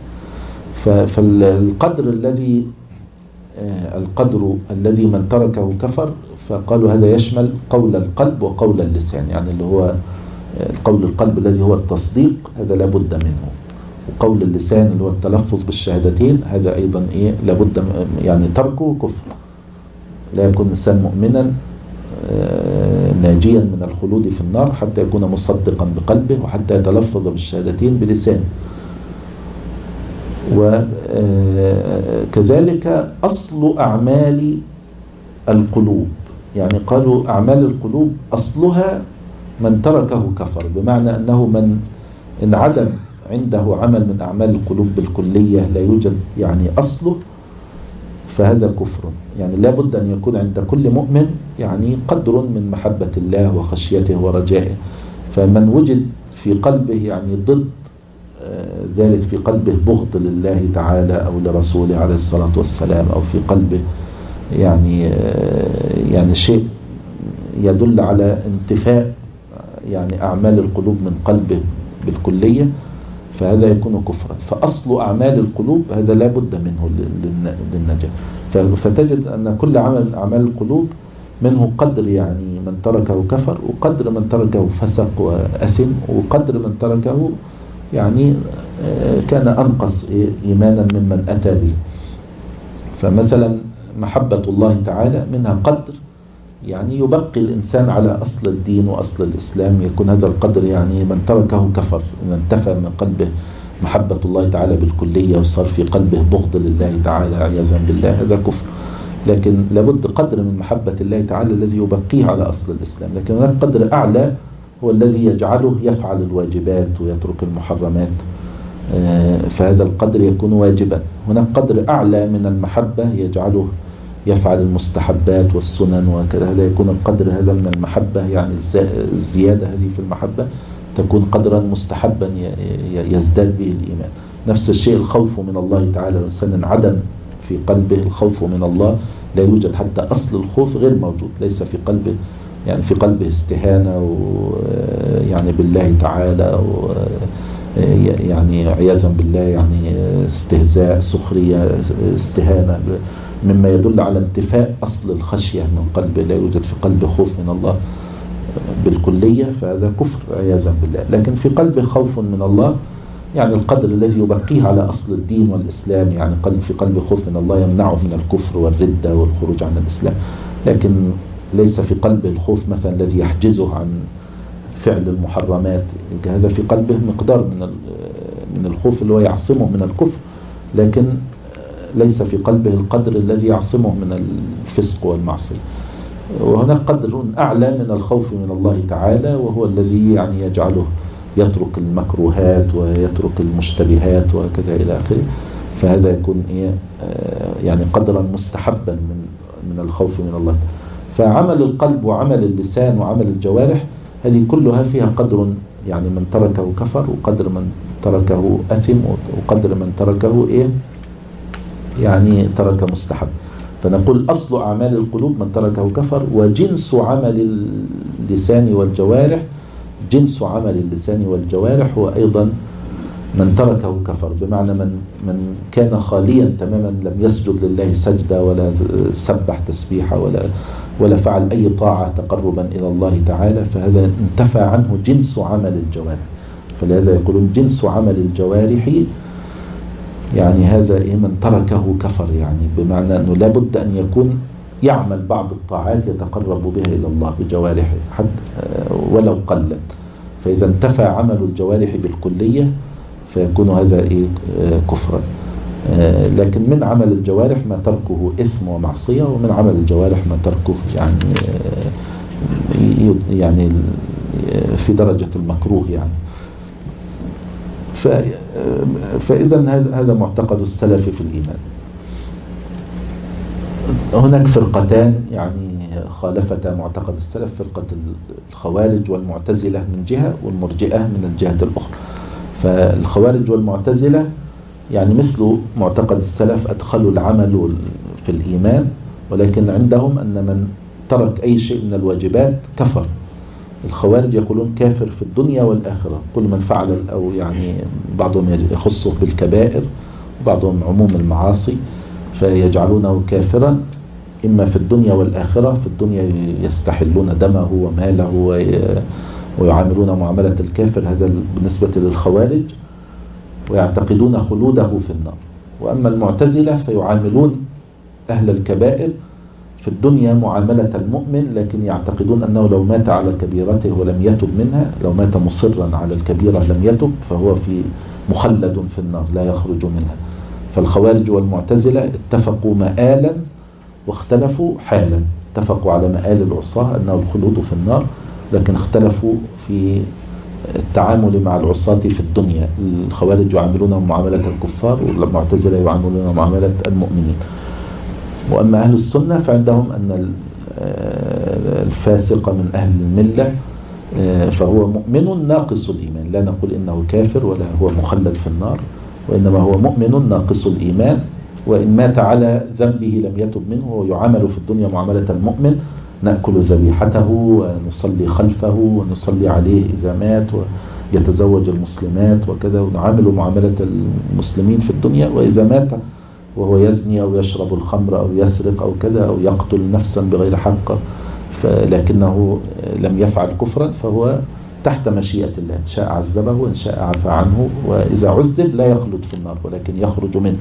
فالقدر الذي القدر الذي من تركه كفر، فقالوا هذا يشمل قول القلب وقول اللسان، يعني اللي هو قول القلب الذي هو التصديق هذا لا بد منه، وقول اللسان اللي هو التلفظ بالشهادتين هذا أيضا إيه لابد يعني تركه كفر. لا يكون الإنسان مؤمنا ناجيا من الخلود في النار حتى يكون مصدقا بقلبه وحتى يتلفظ بالشهادتين بلسانه. وكذلك أصل أعمال القلوب، يعني قالوا أعمال القلوب أصلها من تركه كفر، بمعنى أنه من انعدم عنده عمل من أعمال القلوب بالكلية لا يوجد يعني أصله، فهذا كفر. يعني لا بد أن يكون عند كل مؤمن يعني قدر من محبة الله وخشيته ورجائه. فمن وجد في قلبه يعني ضد ذلك، في قلبه بغض لله تعالى أو لرسوله عليه الصلاة والسلام، أو في قلبه يعني يعني شيء يدل على انتفاء يعني أعمال القلوب من قلبه بالكلية، فهذا يكون كفرا. فأصل أعمال القلوب هذا لا بد منه للنجاة. فتجد أن كل عمل من أعمال القلوب منه قدر يعني من تركه كفر، وقدر من تركه فسق وأثم، وقدر من تركه يعني كان أنقص إيمانا ممن أتى به. فمثلا محبة الله تعالى منها قدر يعني يبقي الإنسان على أصل الدين وأصل الإسلام، يكون هذا القدر يعني من تركه كفر، إن انتفى من قلبه محبة الله تعالى بالكلية وصار في قلبه بغض لله تعالى عياذا بالله، هذا كفر. لكن لابد قدر من محبة الله تعالى الذي يبقيه على أصل الإسلام. لكن هناك قدر أعلى هو الذي يجعله يفعل الواجبات ويترك المحرمات، فهذا القدر يكون واجبا. هناك قدر أعلى من المحبة يجعله يفعل المستحبات والسنن وكذا، هذا يكون القدر هذا من المحبة، يعني الزيادة هذه في المحبة تكون قدرا مستحبا يزداد به الإيمان. نفس الشيء الخوف من الله تعالى، الإنسان انعدم في قلبه الخوف من الله، لا يوجد حتى أصل الخوف غير موجود، ليس في قلبه، يعني في قلبه استهانة يعني بالله تعالى، يعني عياذا بالله يعني استهزاء سخرية استهانة، مما يدل على انتفاء أصل الخشية من قلبه، لا يوجد في قلبه خوف من الله بالكلية، فهذا كفر عياذا بالله. لكن في قلبه خوف من الله، يعني القدر الذي يبقيه على أصل الدين والإسلام، يعني قلب في قلبه خوف من الله يمنعه من الكفر والردة والخروج عن الإسلام. لكن ليس في قلبه الخوف مثلا الذي يحجزه عن فعل المحرمات، هذا في قلبه مقدار من من الخوف اللي هو يعصمه من الكفر، لكن ليس في قلبه القدر الذي يعصمه من الفسق والمعصية. وهناك قدر أعلى من الخوف من الله تعالى، وهو الذي يعني يجعله يترك المكروهات ويترك المشتبهات وكذا إلى آخره، فهذا يكون إيه يعني قدرا مستحبا من من الخوف من الله. فعمل القلب وعمل اللسان وعمل الجوارح هذه كلها فيها قدر، يعني من تركه كفر، وقدر من تركه أثم، وقدر من تركه إيه يعني ترك مستحب. فنقول أصل أعمال القلوب من تركه كفر، وجنس عمل اللسان والجوارح، جنس عمل اللسان والجوارح هو أيضا من تركه كفر، بمعنى من من كان خاليا تماما، لم يسجد لله سجدة ولا سبح تسبيحة ولا ولا فعل أي طاعة تقربا إلى الله تعالى، فهذا انتفى عنه جنس عمل الجوارح. فلهذا يقولون جنس عمل الجوارح، يعني هذا إيه من تركه كفر، يعني بمعنى أنه لابد أن يكون يعمل بعض الطاعات يتقرب بها إلى الله بجوارحه حتى ولو قلت، فإذا انتفى عمل الجوارح بالكلية فيكون هذا إيه كفرا. لكن من عمل الجوارح ما تركه إثم ومعصية، ومن عمل الجوارح ما تركه يعني يعني في درجة المكروه يعني. فإذا هذا معتقد السلف في الإيمان. هناك فرقتان يعني خالفتا معتقد السلف، فرقة الخوارج والمعتزلة من جهة، والمرجئة من الجهة الأخرى. فالخوارج والمعتزلة يعني مثل معتقد السلف أدخلوا العمل في الإيمان، ولكن عندهم أن من ترك أي شيء من الواجبات كفر. الخوارج يقولون كافر في الدنيا والآخرة، كل من فعل، أو يعني بعضهم يخصه بالكبائر وبعضهم عموم المعاصي، فيجعلونه كافرا إما في الدنيا والآخرة. في الدنيا يستحلون دمه وماله ويعاملون معاملة الكافر، هذا بالنسبة للخوارج، ويعتقدون خلوده في النار. وأما المعتزلة فيعاملون أهل الكبائر في الدنيا معاملة المؤمن، لكن يعتقدون أنه لو مات على كبيرته ولم يتب منها، لو مات مصرا على الكبيرة لم يتب، فهو في مخلد في النار لا يخرج منها. فالخوارج والمعتزلة اتفقوا مآلا واختلفوا حالا. اتفقوا على مآل العصاة أنه الخلود في النار، لكن اختلفوا في التعامل مع العصاة في الدنيا. الخوارج يعاملونهم معاملة الكفار، والمعتزلة يعاملونهم معاملة المؤمنين. وأما أهل السنة فعندهم أن الفاسق من أهل الملة فهو مؤمن ناقص الإيمان، لا نقول إنه كافر ولا هو مخلد في النار، وإنما هو مؤمن ناقص الإيمان، وإن مات على ذنبه لم يتب منه ويعامل في الدنيا معاملة المؤمن، نأكل ذبيحته ونصلي خلفه ونصلي عليه إذا مات، ويتزوج المسلمات وكذا، ونعامل معاملة المسلمين في الدنيا. وإذا مات وهو يزني أو يشرب الخمر أو يسرق أو كذا أو يقتل نفسا بغير حق لكنه لم يفعل كفرا، فهو تحت مشيئة الله، إن شاء عذبه وإن شاء عفى عنه. وإذا عذب لا يخلد في النار ولكن يخرج منه،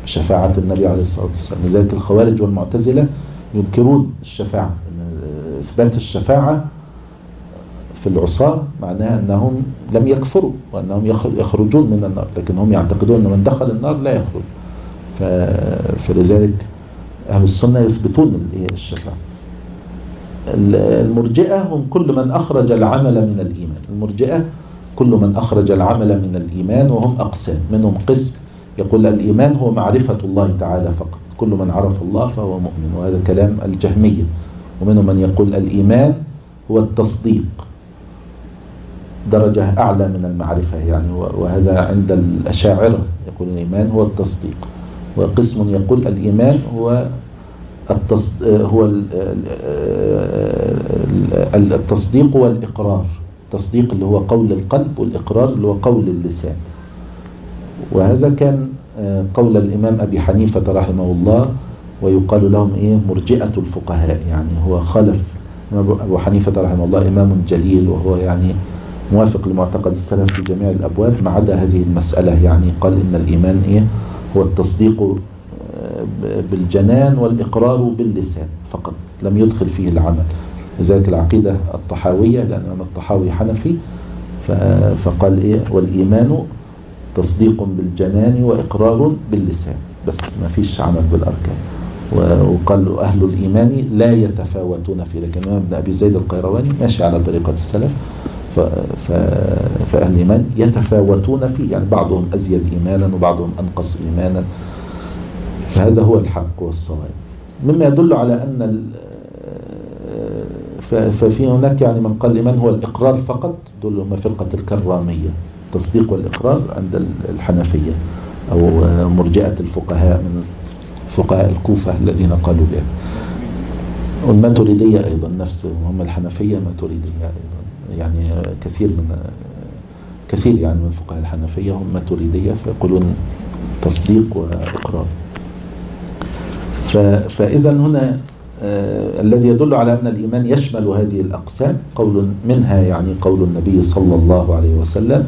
بشفاعة النبي عليه الصلاة والسلام. لذلك الخوارج والمعتزلة ينكرون الشفاعة. إثبات الشفاعة في العصاة معناها أنهم لم يكفروا وأنهم يخرجون من النار، لكن هم يعتقدون أن من دخل النار لا يخرج. فلذلك أهل السنة يثبتون الشفاعة. المرجئة هم كل من أخرج العمل من الإيمان. المرجئة كل من أخرج العمل من الإيمان، وهم أقسام. منهم قسم يقول الإيمان هو معرفة الله تعالى فقط، كل من عرف الله فهو مؤمن، وهذا كلام الجهمية. ومنهم من يقول الإيمان هو التصديق، درجة أعلى من المعرفة يعني، وهذا عند الأشاعرة يقول الإيمان هو التصديق. وقسم يقول الإيمان هو هو التصديق والإقرار. التصديق اللي هو قول القلب، والإقرار اللي هو قول اللسان. وهذا كان قول الإمام أبي حنيفة رحمه الله، ويقال لهم إيه مرجئة الفقهاء. يعني هو خالف أبو حنيفة رحمه الله، إمام جليل، وهو يعني موافق لمعتقد السلف في جميع الأبواب ما عدا هذه المسألة. يعني قال إن الإيمان إيه هو التصديق بالجنان والإقرار باللسان فقط، لم يدخل فيه العمل. لذلك العقيدة الطحاوية، لأن الطحاوي حنفي، فقال إيه والإيمان تصديق بالجنان وإقرار باللسان، بس ما فيش عمل بالأركان. وقال أهل الإيمان لا يتفاوتون فيه. لكن ابن أبي زيد القيرواني ماشي على طريقة السلف، فأهل الإيمان يتفاوتون فيه، يعني بعضهم أزيد إيمانا وبعضهم أنقص إيمانا. فهذا هو الحق والصواب. مما يدل على أن ففي هناك يعني من قال الإيمان هو الإقرار فقط، دول هم فرقة الكرامية، التصديق والإقرار عند الحنفية أو مرجئة الفقهاء من فقهاء الكوفة الذين قالوا بها. والماتريدية أيضا نفس هم الحنفية، ماتريدية أيضا يعني كثير من كثير يعني من فقهاء الحنفية هم ماتريدية، فيقولون تصديق وإقرار. فإذا هنا آه الذي يدل على أن الإيمان يشمل هذه الأقسام قول منها يعني قول النبي صلى الله عليه وسلم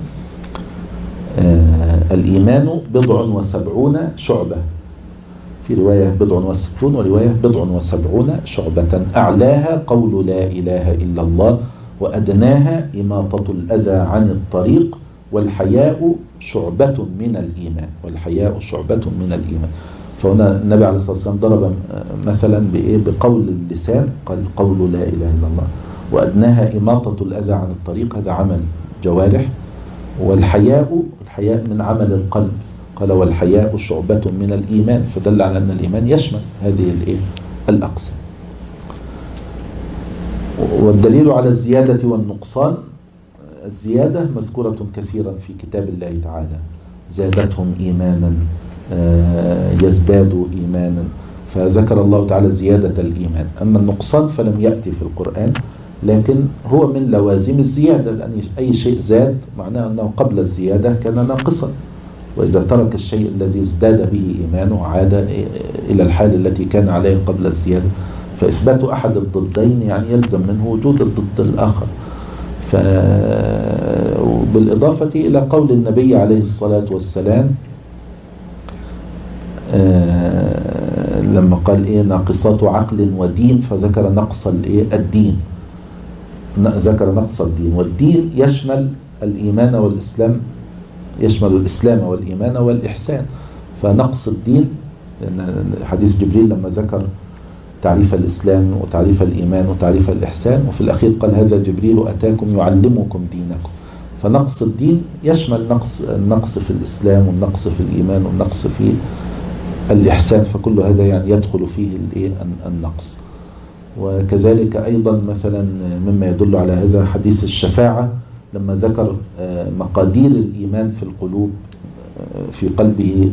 آه الإيمان بضع وسبعون شعبة، في رواية بضع وستون ورواية بضع وسبعون شعبة، أعلاها قول لا إله إلا الله، وأدناها إماطة الأذى عن الطريق، والحياء شعبة من الإيمان. والحياء شعبة من الإيمان. فهنا النبي عليه الصلاة والسلام ضرب مثلا بإيه بقول اللسان، قال قول لا إله إلا الله، وأدناها إماطة الأذى عن الطريق، هذا عمل جوارح. والحياء الحياء من عمل القلب، قال والحياء شعبة من الإيمان، فدل على أن الإيمان يشمل هذه الإيه الأقسام. والدليل على الزيادة والنقصان، الزيادة مذكورة كثيرا في كتاب الله تعالى، زادتهم إيمانا يزداد إيمانا، فذكر الله تعالى زيادة الإيمان. أما النقصان فلم يأتي في القرآن، لكن هو من لوازم الزيادة، لأن أي شيء زاد معناه أنه قبل الزيادة كان ناقصا، وإذا ترك الشيء الذي ازداد به إيمانه عاد إلى الحال التي كان عليه قبل الزيادة. فإثبات أحد الضدين يعني يلزم منه وجود الضد الآخر. بالإضافة إلى قول النبي عليه الصلاة والسلام آه لما قال إيه ناقصات عقل ودين، فذكر نقص الإيه الدين، ذكر نقص الدين. والدين يشمل الإيمان والإسلام، يشمل الإسلام والإيمان والإحسان. فنقص الدين، لأن حديث جبريل لما ذكر تعريف الإسلام وتعريف الإيمان وتعريف الإحسان، وفي الأخير قال هذا جبريل أتاكم يعلمكم دينكم. فنقص الدين يشمل نقص النقص في الإسلام والنقص في الإيمان والنقص في الإحسان، فكل هذا يعني يدخل فيه النقص. وكذلك أيضا مثلا مما يدل على هذا حديث الشفاعة، لما ذكر مقادير الإيمان في القلوب، في قلبه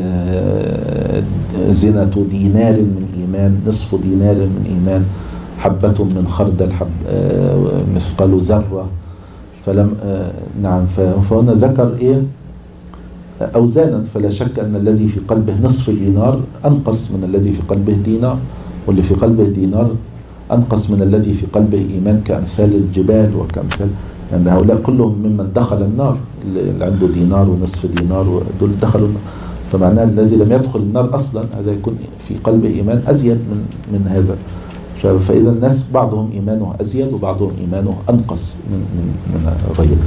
زنة دينار من إيمان، نصف دينار من إيمان، حبة من خردل، حب مثقال ذرة. فلم نعم فهنا ذكر إيه أوزانا، فلا شك أن الذي في قلبه نصف دينار أنقص من الذي في قلبه دينار، واللي في قلبه دينار أنقص من الذي في قلبه إيمان، كأمثال الجبال وكأمثال يعني هؤلاء كلهم ممن دخل النار، اللي عنده دينار ونصف دينار دول دخلوا النار. فمعناه الذي لم يدخل النار أصلا هذا يكون في قلبه إيمان أزيد من من هذا. فإذا الناس بعضهم إيمانه أزيد وبعضهم إيمانه أنقص من من من غيره.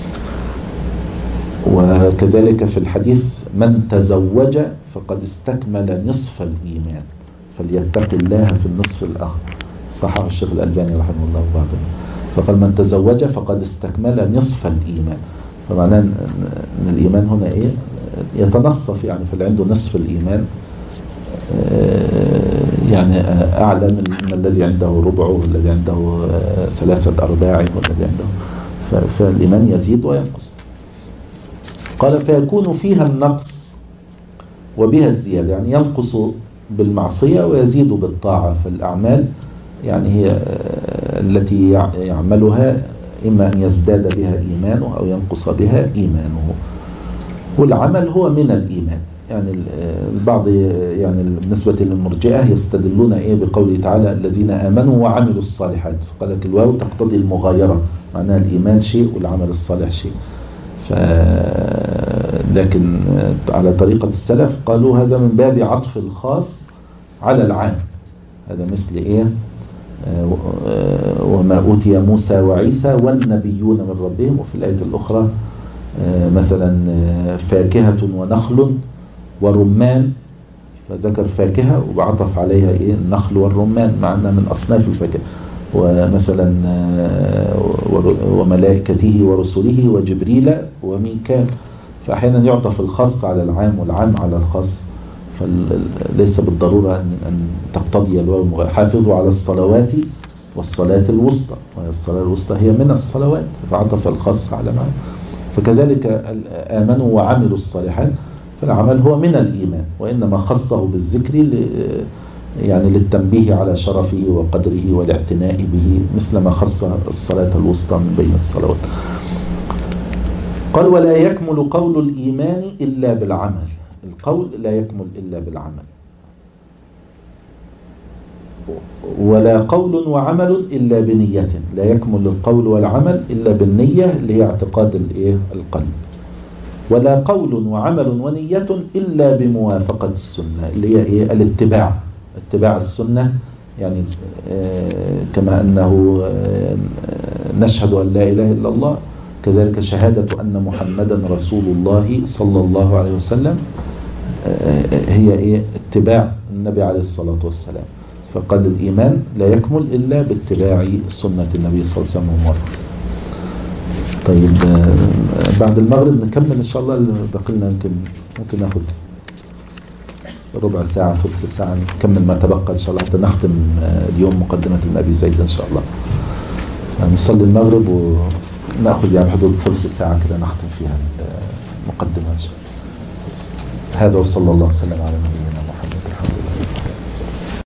وكذلك في الحديث من تزوج فقد استكمل نصف الإيمان فليتق الله في النصف الآخر، صححه الشيخ الألباني رحمه الله بعضهم. فقال من تزوج فقد استكمل نصف الإيمان، فمعناه أن الإيمان هنا إيه؟ يتنصف يعني، فاللي عنده نصف الإيمان يعني أعلى من الذي عنده ربعه والذي عنده ثلاثة أرباع والذي عنده، فالإيمان يزيد وينقص. قال فيكون فيها النقص وبها الزيادة، يعني ينقص بالمعصية ويزيد بالطاعة. فالأعمال يعني هي التي يعملها إما أن يزداد بها إيمانه أو ينقص بها إيمانه. والعمل هو من الإيمان، يعني البعض يعني بالنسبة للمرجئة يستدلون إيه بقوله تعالى الذين آمنوا وعملوا الصالحات، فقال لك الواو تقتضي المغايرة، معناها الإيمان شيء والعمل الصالح شيء. ف لكن على طريقة السلف قالوا هذا من باب عطف الخاص على العام، هذا مثل إيه وما أوتي موسى وعيسى والنبيون من ربهم. وفي الآية الأخرى مثلا فاكهة ونخل ورمان، فذكر فاكهة وبعطف عليها إيه النخل والرمان مع أنها من أصناف الفاكهة. ومثلا وملائكته ورسله وجبريل وميكال، فأحيانا يعطف الخاص على العام والعام على الخاص، فليس بالضرورة أن تقتضي الواو. حافظوا على الصلوات والصلاة الوسطى، والصلاة الوسطى هي من الصلوات، فعطف الخاص على العام. فكذلك آمنوا وعملوا الصالحات، فالعمل هو من الإيمان، وإنما خصه بالذكر يعني للتنبيه على شرفه وقدره والاعتناء به، مثل ما خص الصلاة الوسطى من بين الصلوات. قال ولا يكمل قول الإيمان إلا بالعمل، القول لا يكمل إلا بالعمل، ولا قول وعمل إلا بنية، لا يكمل القول والعمل إلا بالنية اللي هي اعتقاد الإيه القلب، ولا قول وعمل ونية إلا بموافقة السنة اللي هي إيه الاتباع، اتباع السنة. يعني كما أنه نشهد أن لا إله إلا الله، كذلك شهادة أن محمدا رسول الله صلى الله عليه وسلم هي إيه اتباع النبي عليه الصلاة والسلام. فقال الإيمان لا يكمل إلا باتباع سنة النبي صلى الله عليه وسلم وموافقة. طيب بعد المغرب نكمل إن شاء الله اللي باقي لنا، يمكن ممكن ناخذ ربع ساعة ثلث ساعة نكمل ما تبقى إن شاء الله حتى نختم اليوم مقدمة ابن أبي زيد إن شاء الله. فنصلي المغرب ونأخذ يعني حدود ثلث ساعة كده نختم فيها المقدمة إن شاء الله. هذا وصلى الله وسلم على نبينا محمد.